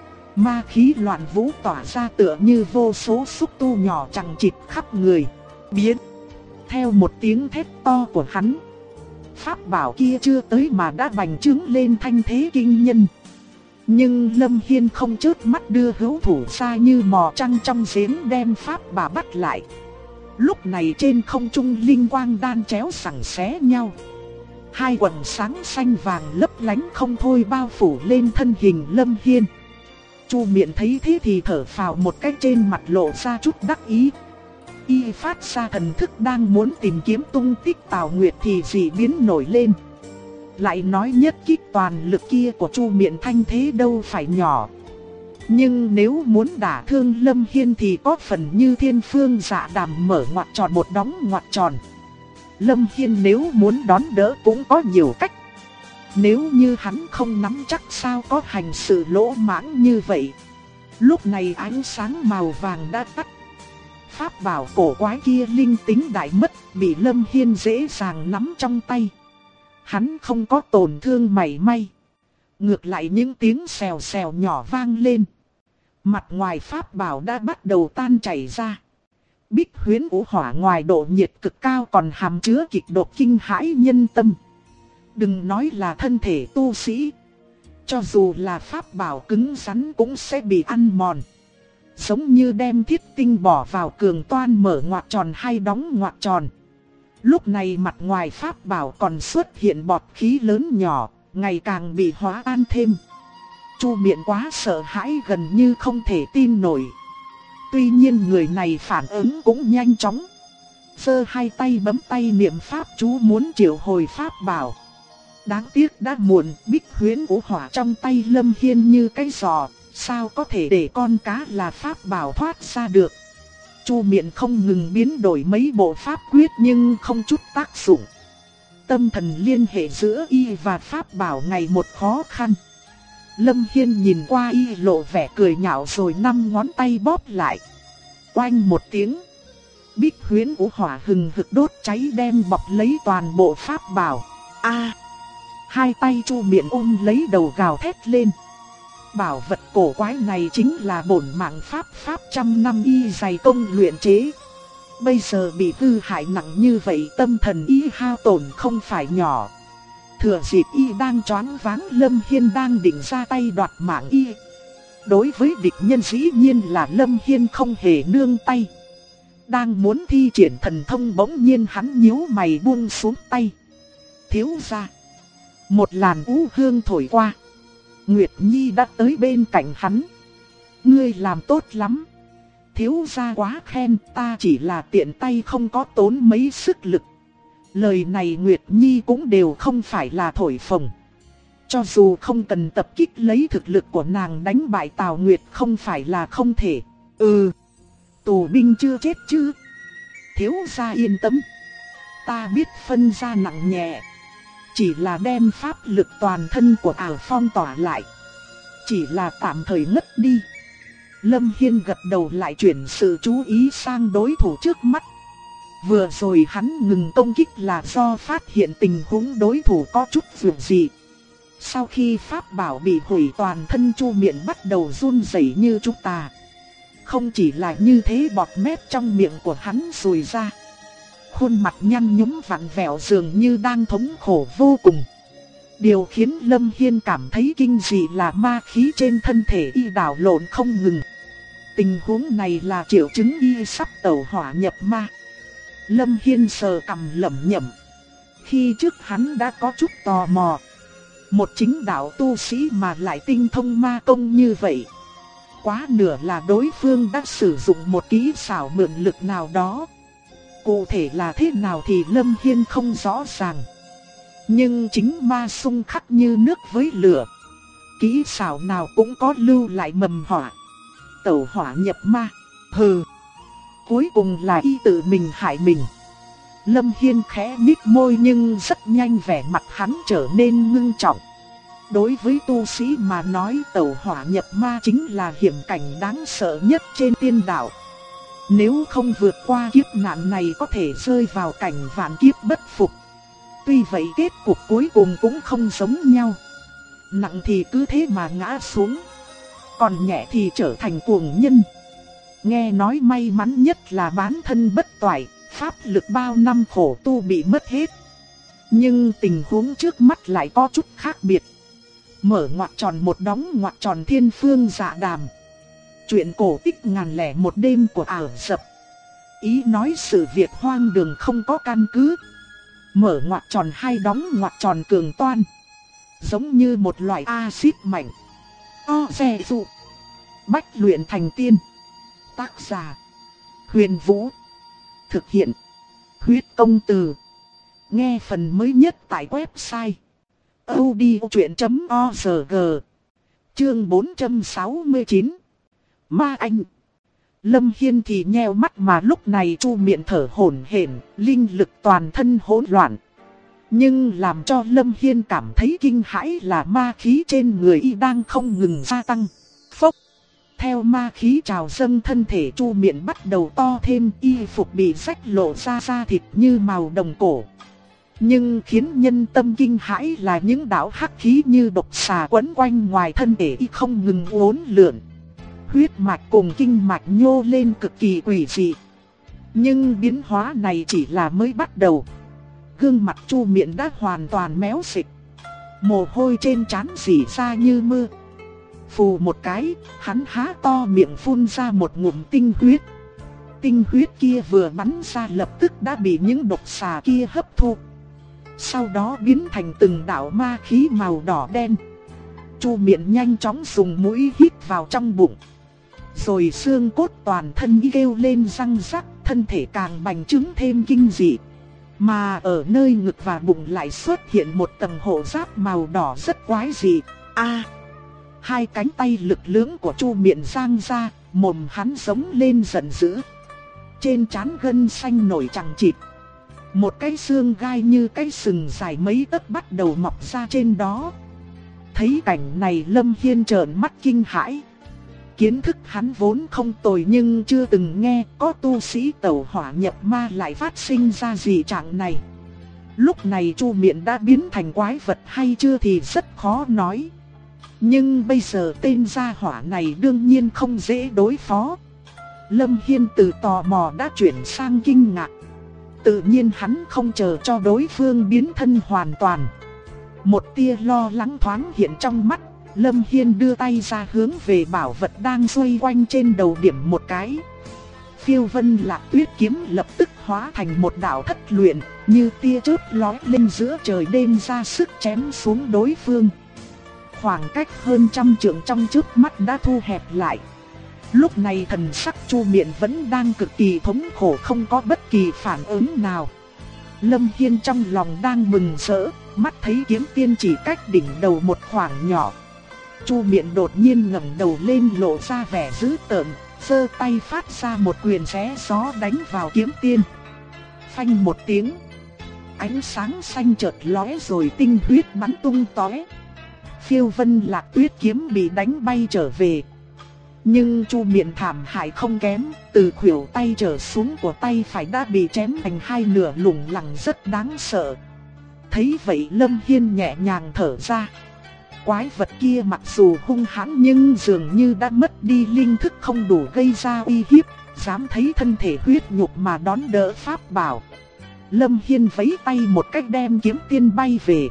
Ma khí loạn vũ tỏa ra tựa như vô số xúc tu nhỏ chằng chịt khắp người. Biến! Theo một tiếng thét to của hắn, pháp bảo kia chưa tới mà đã bành trướng lên thanh thế kinh nhân. Nhưng Lâm Hiên không chớp mắt đưa hữu thủ ra như mò trăng trong giếng đem pháp bảo bắt lại. Lúc này trên không trung linh quang đan chéo sẳng xé nhau. Hai quầng sáng xanh vàng lấp lánh không thôi bao phủ lên thân hình Lâm Hiên. Chu Miện thấy thế thì thở phào một cái, trên mặt lộ ra chút đắc ý. Y phát ra thần thức đang muốn tìm kiếm tung tích Tào Nguyệt thì dị biến nổi lên. Lại nói nhất kích toàn lực kia của Chu Miện thanh thế đâu phải nhỏ. Nhưng nếu muốn đả thương Lâm Hiên thì có phần như Thiên Phương Dạ Đàm mở ngoặc tròn một đóng ngoặc tròn. Lâm Hiên nếu muốn đón đỡ cũng có nhiều cách. Nếu như hắn không nắm chắc sao có hành sự lỗ mãng như vậy. Lúc này ánh sáng màu vàng đã tắt. Pháp bảo cổ quái kia linh tính đại mất, bị Lâm Hiên dễ dàng nắm trong tay. Hắn không có tổn thương mảy may. Ngược lại những tiếng xèo xèo nhỏ vang lên. Mặt ngoài pháp bảo đã bắt đầu tan chảy ra. Bích huyễn vũ hỏa ngoài độ nhiệt cực cao còn hàm chứa kịch độc kinh hãi nhân tâm. Đừng nói là thân thể tu sĩ, cho dù là pháp bảo cứng rắn cũng sẽ bị ăn mòn. Giống như đem thiết tinh bỏ vào cường toan mở ngoặc tròn hay đóng ngoặc tròn. Lúc này mặt ngoài pháp bảo còn xuất hiện bọt khí lớn nhỏ, ngày càng bị hóa tan thêm. Chu Miện quá sợ hãi, gần như không thể tin nổi. Tuy nhiên người này phản ứng cũng nhanh chóng. Giơ hai tay bấm tay niệm pháp chú muốn triệu hồi pháp bảo. Đáng tiếc đã muộn, bích huyễn vũ hỏa trong tay Lâm Hiên như cái giò, sao có thể để con cá là pháp bảo thoát ra được. Chu Miện không ngừng biến đổi mấy bộ pháp quyết nhưng không chút tác dụng. Tâm thần liên hệ giữa y và pháp bảo ngày một khó khăn. Lâm Hiên nhìn qua y lộ vẻ cười nhạo rồi 5 ngón tay bóp lại. Oanh một tiếng, bích huyễn vũ hỏa hừng hực đốt cháy đem bọc lấy toàn bộ pháp bảo. Hai tay Chu Miện ôm lấy đầu gào thét lên. Bảo vật cổ quái này chính là bổn mạng pháp trăm năm y dày công luyện chế. Bây giờ bị hư hại nặng như vậy, tâm thần y hao tổn không phải nhỏ. Thừa dịp y đang choáng váng, Lâm Hiên đang định ra tay đoạt mạng y. Đối với địch nhân dĩ nhiên là Lâm Hiên không hề nương tay. Đang muốn thi triển thần thông bỗng nhiên hắn nhíu mày buông xuống tay. Thiếu gia. Một làn u hương thổi qua. Nguyệt Nhi đã tới bên cạnh hắn. Ngươi làm tốt lắm. Thiếu gia quá khen, ta chỉ là tiện tay không có tốn mấy sức lực. Lời này Nguyệt Nhi cũng đều không phải là thổi phồng. Cho dù không cần tập kích, lấy thực lực của nàng đánh bại Tào Nguyệt không phải là không thể. Tù binh chưa chết chứ. Thiếu gia yên tâm. Ta biết phân ra nặng nhẹ. Chỉ là đem pháp lực toàn thân của ảo phong tỏa lại. Chỉ là tạm thời ngất đi. Lâm Hiên gật đầu lại chuyển sự chú ý sang đối thủ trước mắt. Vừa rồi hắn ngừng công kích là do phát hiện tình huống đối thủ có chút vượt dị. Sau khi pháp bảo bị hủy, toàn thân Chu Miện bắt đầu run rẩy như trúc tà. Không chỉ là như thế, bọt mép trong miệng của hắn sùi ra. Khuôn mặt nhăn nhúm vặn vẹo dường như đang thống khổ vô cùng. Điều khiến Lâm Hiên cảm thấy kinh dị là ma khí trên thân thể y đảo lộn không ngừng. Tình huống này là triệu chứng y sắp tẩu hỏa nhập ma. Lâm Hiên sờ cằm lẩm nhẩm. Khi trước hắn đã có chút tò mò. Một chính đạo tu sĩ mà lại tinh thông ma công như vậy. Quá nửa là đối phương đã sử dụng một kỹ xảo mượn lực nào đó. Cụ thể là thế nào thì Lâm Hiên không rõ ràng. Nhưng chính ma xung khắc như nước với lửa. Kỹ xảo nào cũng có lưu lại mầm họa. Tẩu hỏa nhập ma. Hừ. Cuối cùng là y tự mình hại mình. Lâm Hiên khẽ nhếch môi nhưng rất nhanh vẻ mặt hắn trở nên ngưng trọng. Đối với tu sĩ mà nói, tẩu hỏa nhập ma chính là hiểm cảnh đáng sợ nhất trên tiên đạo. Nếu không vượt qua kiếp nạn này có thể rơi vào cảnh vạn kiếp bất phục. Tuy vậy kết cục cuối cùng cũng không giống nhau. Nặng thì cứ thế mà ngã xuống, còn nhẹ thì trở thành cuồng nhân. Nghe nói may mắn nhất là bán thân bất toại, pháp lực bao năm khổ tu bị mất hết. Nhưng tình huống trước mắt lại có chút khác biệt. Mở ngoặc tròn một đóng ngoặc tròn Thiên Phương Dạ Đàm. Chuyện cổ tích 1001 đêm của Ả Rập. Ý nói sự việc hoang đường không có căn cứ. Mở ngoặc tròn hay đóng ngoặc tròn Cường Toan. Giống như một loại axit mạnh. O xe dụ. Bách luyện thành tiên. Tác giả: Huyền Vũ. Thực hiện: Huyết Công Từ. Nghe phần mới nhất tại website audiochuyện.org. Chương 469. Ma Anh. Lâm Hiên thì nheo mắt mà lúc này Chu Miện thở hổn hển, linh lực toàn thân hỗn loạn. Nhưng làm cho Lâm Hiên cảm thấy kinh hãi là ma khí trên người y đang không ngừng gia tăng. Phốc. Theo ma khí trào dâng, thân thể Chu Miện bắt đầu to thêm, y phục bị rách lộ ra da thịt như màu đồng cổ. Nhưng khiến nhân tâm kinh hãi là những đạo hắc khí như độc xà quấn quanh ngoài thân thể y không ngừng uốn lượn. Huyết mạch cùng kinh mạch nhô lên cực kỳ quỷ dị. Nhưng biến hóa này chỉ là mới bắt đầu. Gương mặt Chu Miện đã hoàn toàn méo xịch. Mồ hôi trên trán rỉ ra như mưa. Phù một cái, hắn há to miệng phun ra một ngụm tinh huyết. Tinh huyết kia vừa bắn ra lập tức đã bị những độc xà kia hấp thu. Sau đó biến thành từng đạo ma khí màu đỏ đen. Chu Miện nhanh chóng dùng mũi hít vào trong bụng. Rồi xương cốt toàn thân kêu lên răng rắc, thân thể càng bành trướng thêm kinh dị. Mà ở nơi ngực và bụng lại xuất hiện một tầng hộ giáp màu đỏ rất quái dị. Hai cánh tay lực lưỡng của Chu Miện giang ra, mồm hắn giống lên giận dữ. Trên trán gân xanh nổi chằng chịt. Một cái xương gai như cái sừng dài mấy tấc bắt đầu mọc ra trên đó. Thấy cảnh này Lâm Hiên trợn mắt kinh hãi. Kiến thức hắn vốn không tồi nhưng chưa từng nghe có tu sĩ tẩu hỏa nhập ma lại phát sinh ra dị trạng này. Lúc này Chu Miện đã biến thành quái vật hay chưa thì rất khó nói. Nhưng bây giờ tên gia hỏa này đương nhiên không dễ đối phó. Lâm Hiên từ tò mò đã chuyển sang kinh ngạc. Tự nhiên hắn không chờ cho đối phương biến thân hoàn toàn. Một tia lo lắng thoáng hiện trong mắt. Lâm Hiên đưa tay ra hướng về bảo vật đang xoay quanh trên đầu điểm một cái. Phiêu Vân Lạc Tuyết kiếm lập tức hóa thành một đạo thất luyện, như tia chớp lóe lên giữa trời đêm ra sức chém xuống đối phương. Khoảng cách hơn 100 trượng trong chớp mắt đã thu hẹp lại. Lúc này thần sắc Chu Miện vẫn đang cực kỳ thống khổ, không có bất kỳ phản ứng nào. Lâm Hiên trong lòng đang mừng rỡ, mắt thấy kiếm tiên chỉ cách đỉnh đầu một khoảng nhỏ. Chu Miện đột nhiên ngẩng đầu lên lộ ra vẻ dữ tợn, giơ tay phát ra một quyền xé gió đánh vào kiếm tiên. Phanh một tiếng, ánh sáng xanh chợt lóe rồi tinh huyết bắn tung tóe. Phiêu Vân Lạc Tuyết kiếm bị đánh bay trở về. Nhưng Chu Miện thảm hại không kém, từ khuỷu tay trở xuống của tay phải đã bị chém thành hai nửa, lủng lẳng rất đáng sợ. Thấy vậy Lâm Hiên nhẹ nhàng thở ra. Quái vật kia mặc dù hung hãn nhưng dường như đã mất đi linh thức, không đủ gây ra uy hiếp, dám thấy thân thể huyết nhục mà đón đỡ pháp bảo. Lâm Hiên vẫy tay một cách đem kiếm tiên bay về.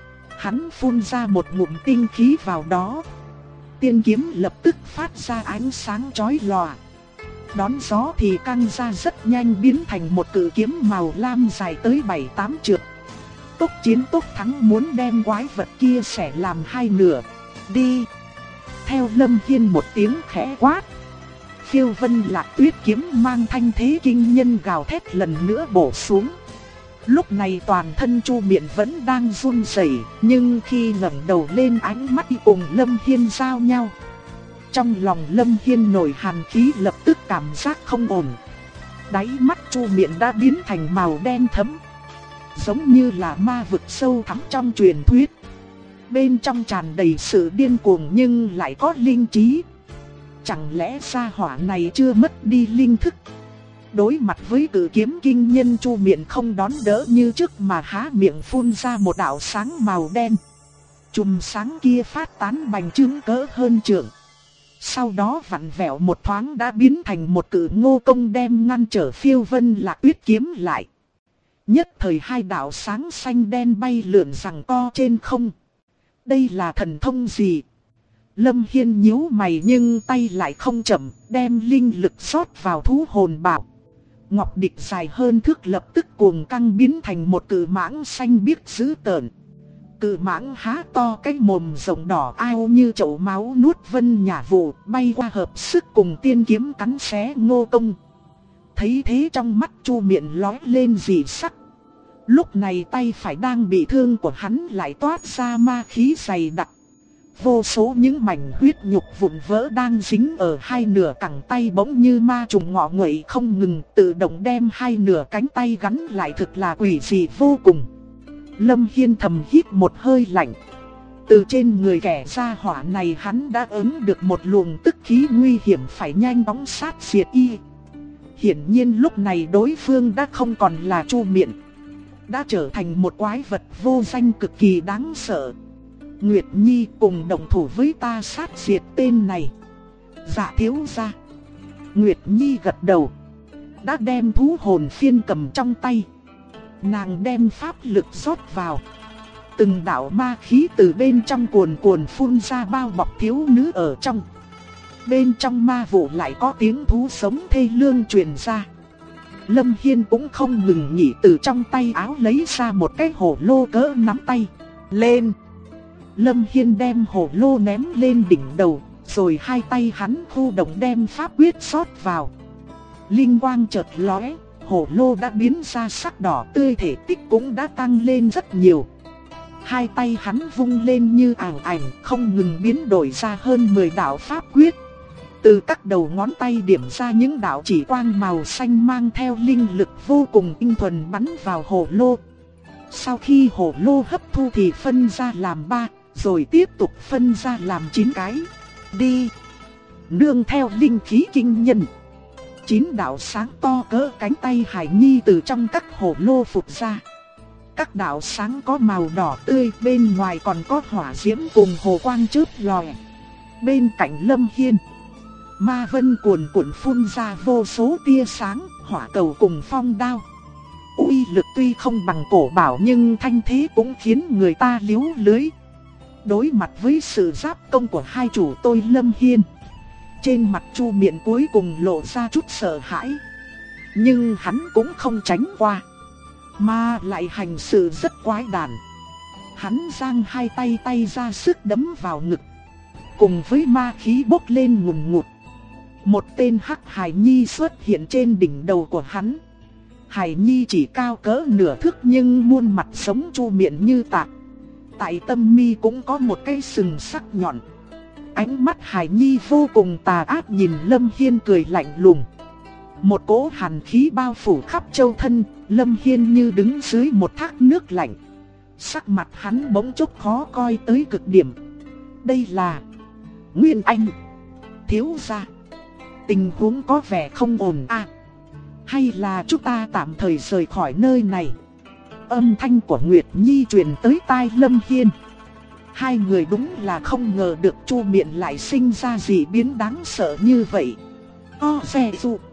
Hắn phun ra một ngụm tinh khí vào đó. Tiên kiếm lập tức phát ra ánh sáng chói lòa. Đón gió thì căng ra rất nhanh, biến thành một cự kiếm màu lam dài tới 7-8 trượng. Tốc chiến tốc thắng, muốn đem quái vật kia xẻ làm hai nửa. Đi! Theo Lâm Hiên một tiếng khẽ quát, Phiêu Vân Lạc Tuyết kiếm mang thanh thế kinh nhân gào thét lần nữa bổ xuống. Lúc này toàn thân Chu Miện vẫn đang run rẩy, nhưng khi ngẩng đầu lên ánh mắt cùng Lâm Hiên giao nhau. Trong lòng Lâm Hiên nổi hàn khí, lập tức cảm giác không ổn. Đáy mắt Chu Miện đã biến thành màu đen thẫm, giống như là ma vực sâu thẳm trong truyền thuyết. Bên trong tràn đầy sự điên cuồng nhưng lại có linh trí. Chẳng lẽ gia hỏa này chưa mất đi linh thức? Đối mặt với cự kiếm kinh nhân, Chu Miện không đón đỡ như trước mà há miệng phun ra một đạo sáng màu đen. Chùm sáng kia phát tán bành trướng cỡ hơn trượng. Sau đó vặn vẹo một thoáng đã biến thành một cự ngô công đem ngăn trở Phiêu Vân Lạc Tuyết kiếm lại. Nhất thời hai đạo sáng xanh đen bay lượn giằng co trên không. Đây là thần thông gì? Lâm Hiên nhíu mày nhưng tay lại không chậm, đem linh lực rót vào thú hồn bảo. Ngọc địch dài hơn thước lập tức cuồng căng biến thành một cự mãng xanh biếc dữ tợn. Cự mãng há to cái mồm rộng đỏ ao như chậu máu nuốt Vân Nhã Vũ, bay qua hợp sức cùng tiên kiếm cắn xé Ngô Công. Thấy thế trong mắt Chu Miện lóe lên dị sắc. Lúc này tay phải đang bị thương của hắn lại toát ra ma khí dày đặc. Vô số những mảnh huyết nhục vụn vỡ đang dính ở hai nửa cẳng tay bỗng như ma trùng ngọ nguậy không ngừng tự động đem hai nửa cánh tay gắn lại, thực là quỷ dị vô cùng. Lâm Hiên thầm hít một hơi lạnh. Từ trên người kẻ gia hỏa này hắn đã ứng được một luồng tức khí nguy hiểm phải nhanh chóng sát diệt y. Hiển nhiên lúc này đối phương đã không còn là Chu Miện, đã trở thành một quái vật vô danh cực kỳ đáng sợ. Nguyệt Nhi cùng đồng thủ với ta sát diệt tên này. Dạ thiếu gia. Nguyệt Nhi gật đầu, đã đem thú hồn phiên cầm trong tay. Nàng đem pháp lực rót vào. Từng đạo ma khí từ bên trong cuồn cuộn phun ra bao bọc thiếu nữ ở trong. Bên trong ma vụ lại có tiếng thú sống thê lương truyền ra. Lâm Hiên cũng không ngừng nghỉ, từ trong tay áo lấy ra một cái hồ lô cỡ nắm tay. Lên! Lâm Hiên đem hồ lô ném lên đỉnh đầu, rồi hai tay hắn khu động đem pháp quyết rót vào. Linh quang chợt lóe, hồ lô đã biến ra sắc đỏ tươi, thể tích cũng đã tăng lên rất nhiều. Hai tay hắn vung lên như ảo ảnh, không ngừng biến đổi ra hơn 10 đạo pháp quyết. Từ các đầu ngón tay điểm ra những đạo chỉ quang màu xanh mang theo linh lực vô cùng tinh thuần bắn vào hồ lô. Sau khi hồ lô hấp thu thì phân ra làm 3, rồi tiếp tục phân ra làm 9 cái. Đi! Nương theo linh khí kinh nhân, 9 đạo sáng to cỡ cánh tay Hải Nhi từ trong các hồ lô phụt ra. Các đạo sáng có màu đỏ tươi, bên ngoài còn có hỏa diễm cùng hồ quang chớp lòe. Bên cạnh Lâm Hiên, ma vân cuồn cuộn phun ra vô số tia sáng, hỏa cầu cùng phong đao. Uy lực tuy không bằng cổ bảo nhưng thanh thế cũng khiến người ta liếu lưới. Đối mặt với sự giáp công của hai chủ tôi Lâm Hiên, trên mặt Chu Miện cuối cùng lộ ra chút sợ hãi. Nhưng hắn cũng không tránh qua, mà lại hành sự rất quái đản. Hắn giang hai tay ra sức đấm vào ngực, cùng với ma khí bốc lên ngùn ngụt. Một tên hắc Hải Nhi xuất hiện trên đỉnh đầu của hắn. Hải Nhi chỉ cao cỡ nửa thước nhưng muôn mặt sống Chu Miện như tạc. Tại tâm mi cũng có một cái sừng sắc nhọn. Ánh mắt Hải Nhi vô cùng tà ác nhìn Lâm Hiên cười lạnh lùng. Một cỗ hàn khí bao phủ khắp châu thân, Lâm Hiên như đứng dưới một thác nước lạnh. Sắc mặt hắn bỗng chốc khó coi tới cực điểm. Đây là Nguyên Anh. Thiếu gia, tình huống có vẻ không ổn à? Hay là chúng ta tạm thời rời khỏi nơi này? Âm thanh của Nguyệt Nhi truyền tới tai Lâm Hiên. Hai người đúng là không ngờ được Chu Miện lại sinh ra dị biến đáng sợ như vậy. O xe dụ.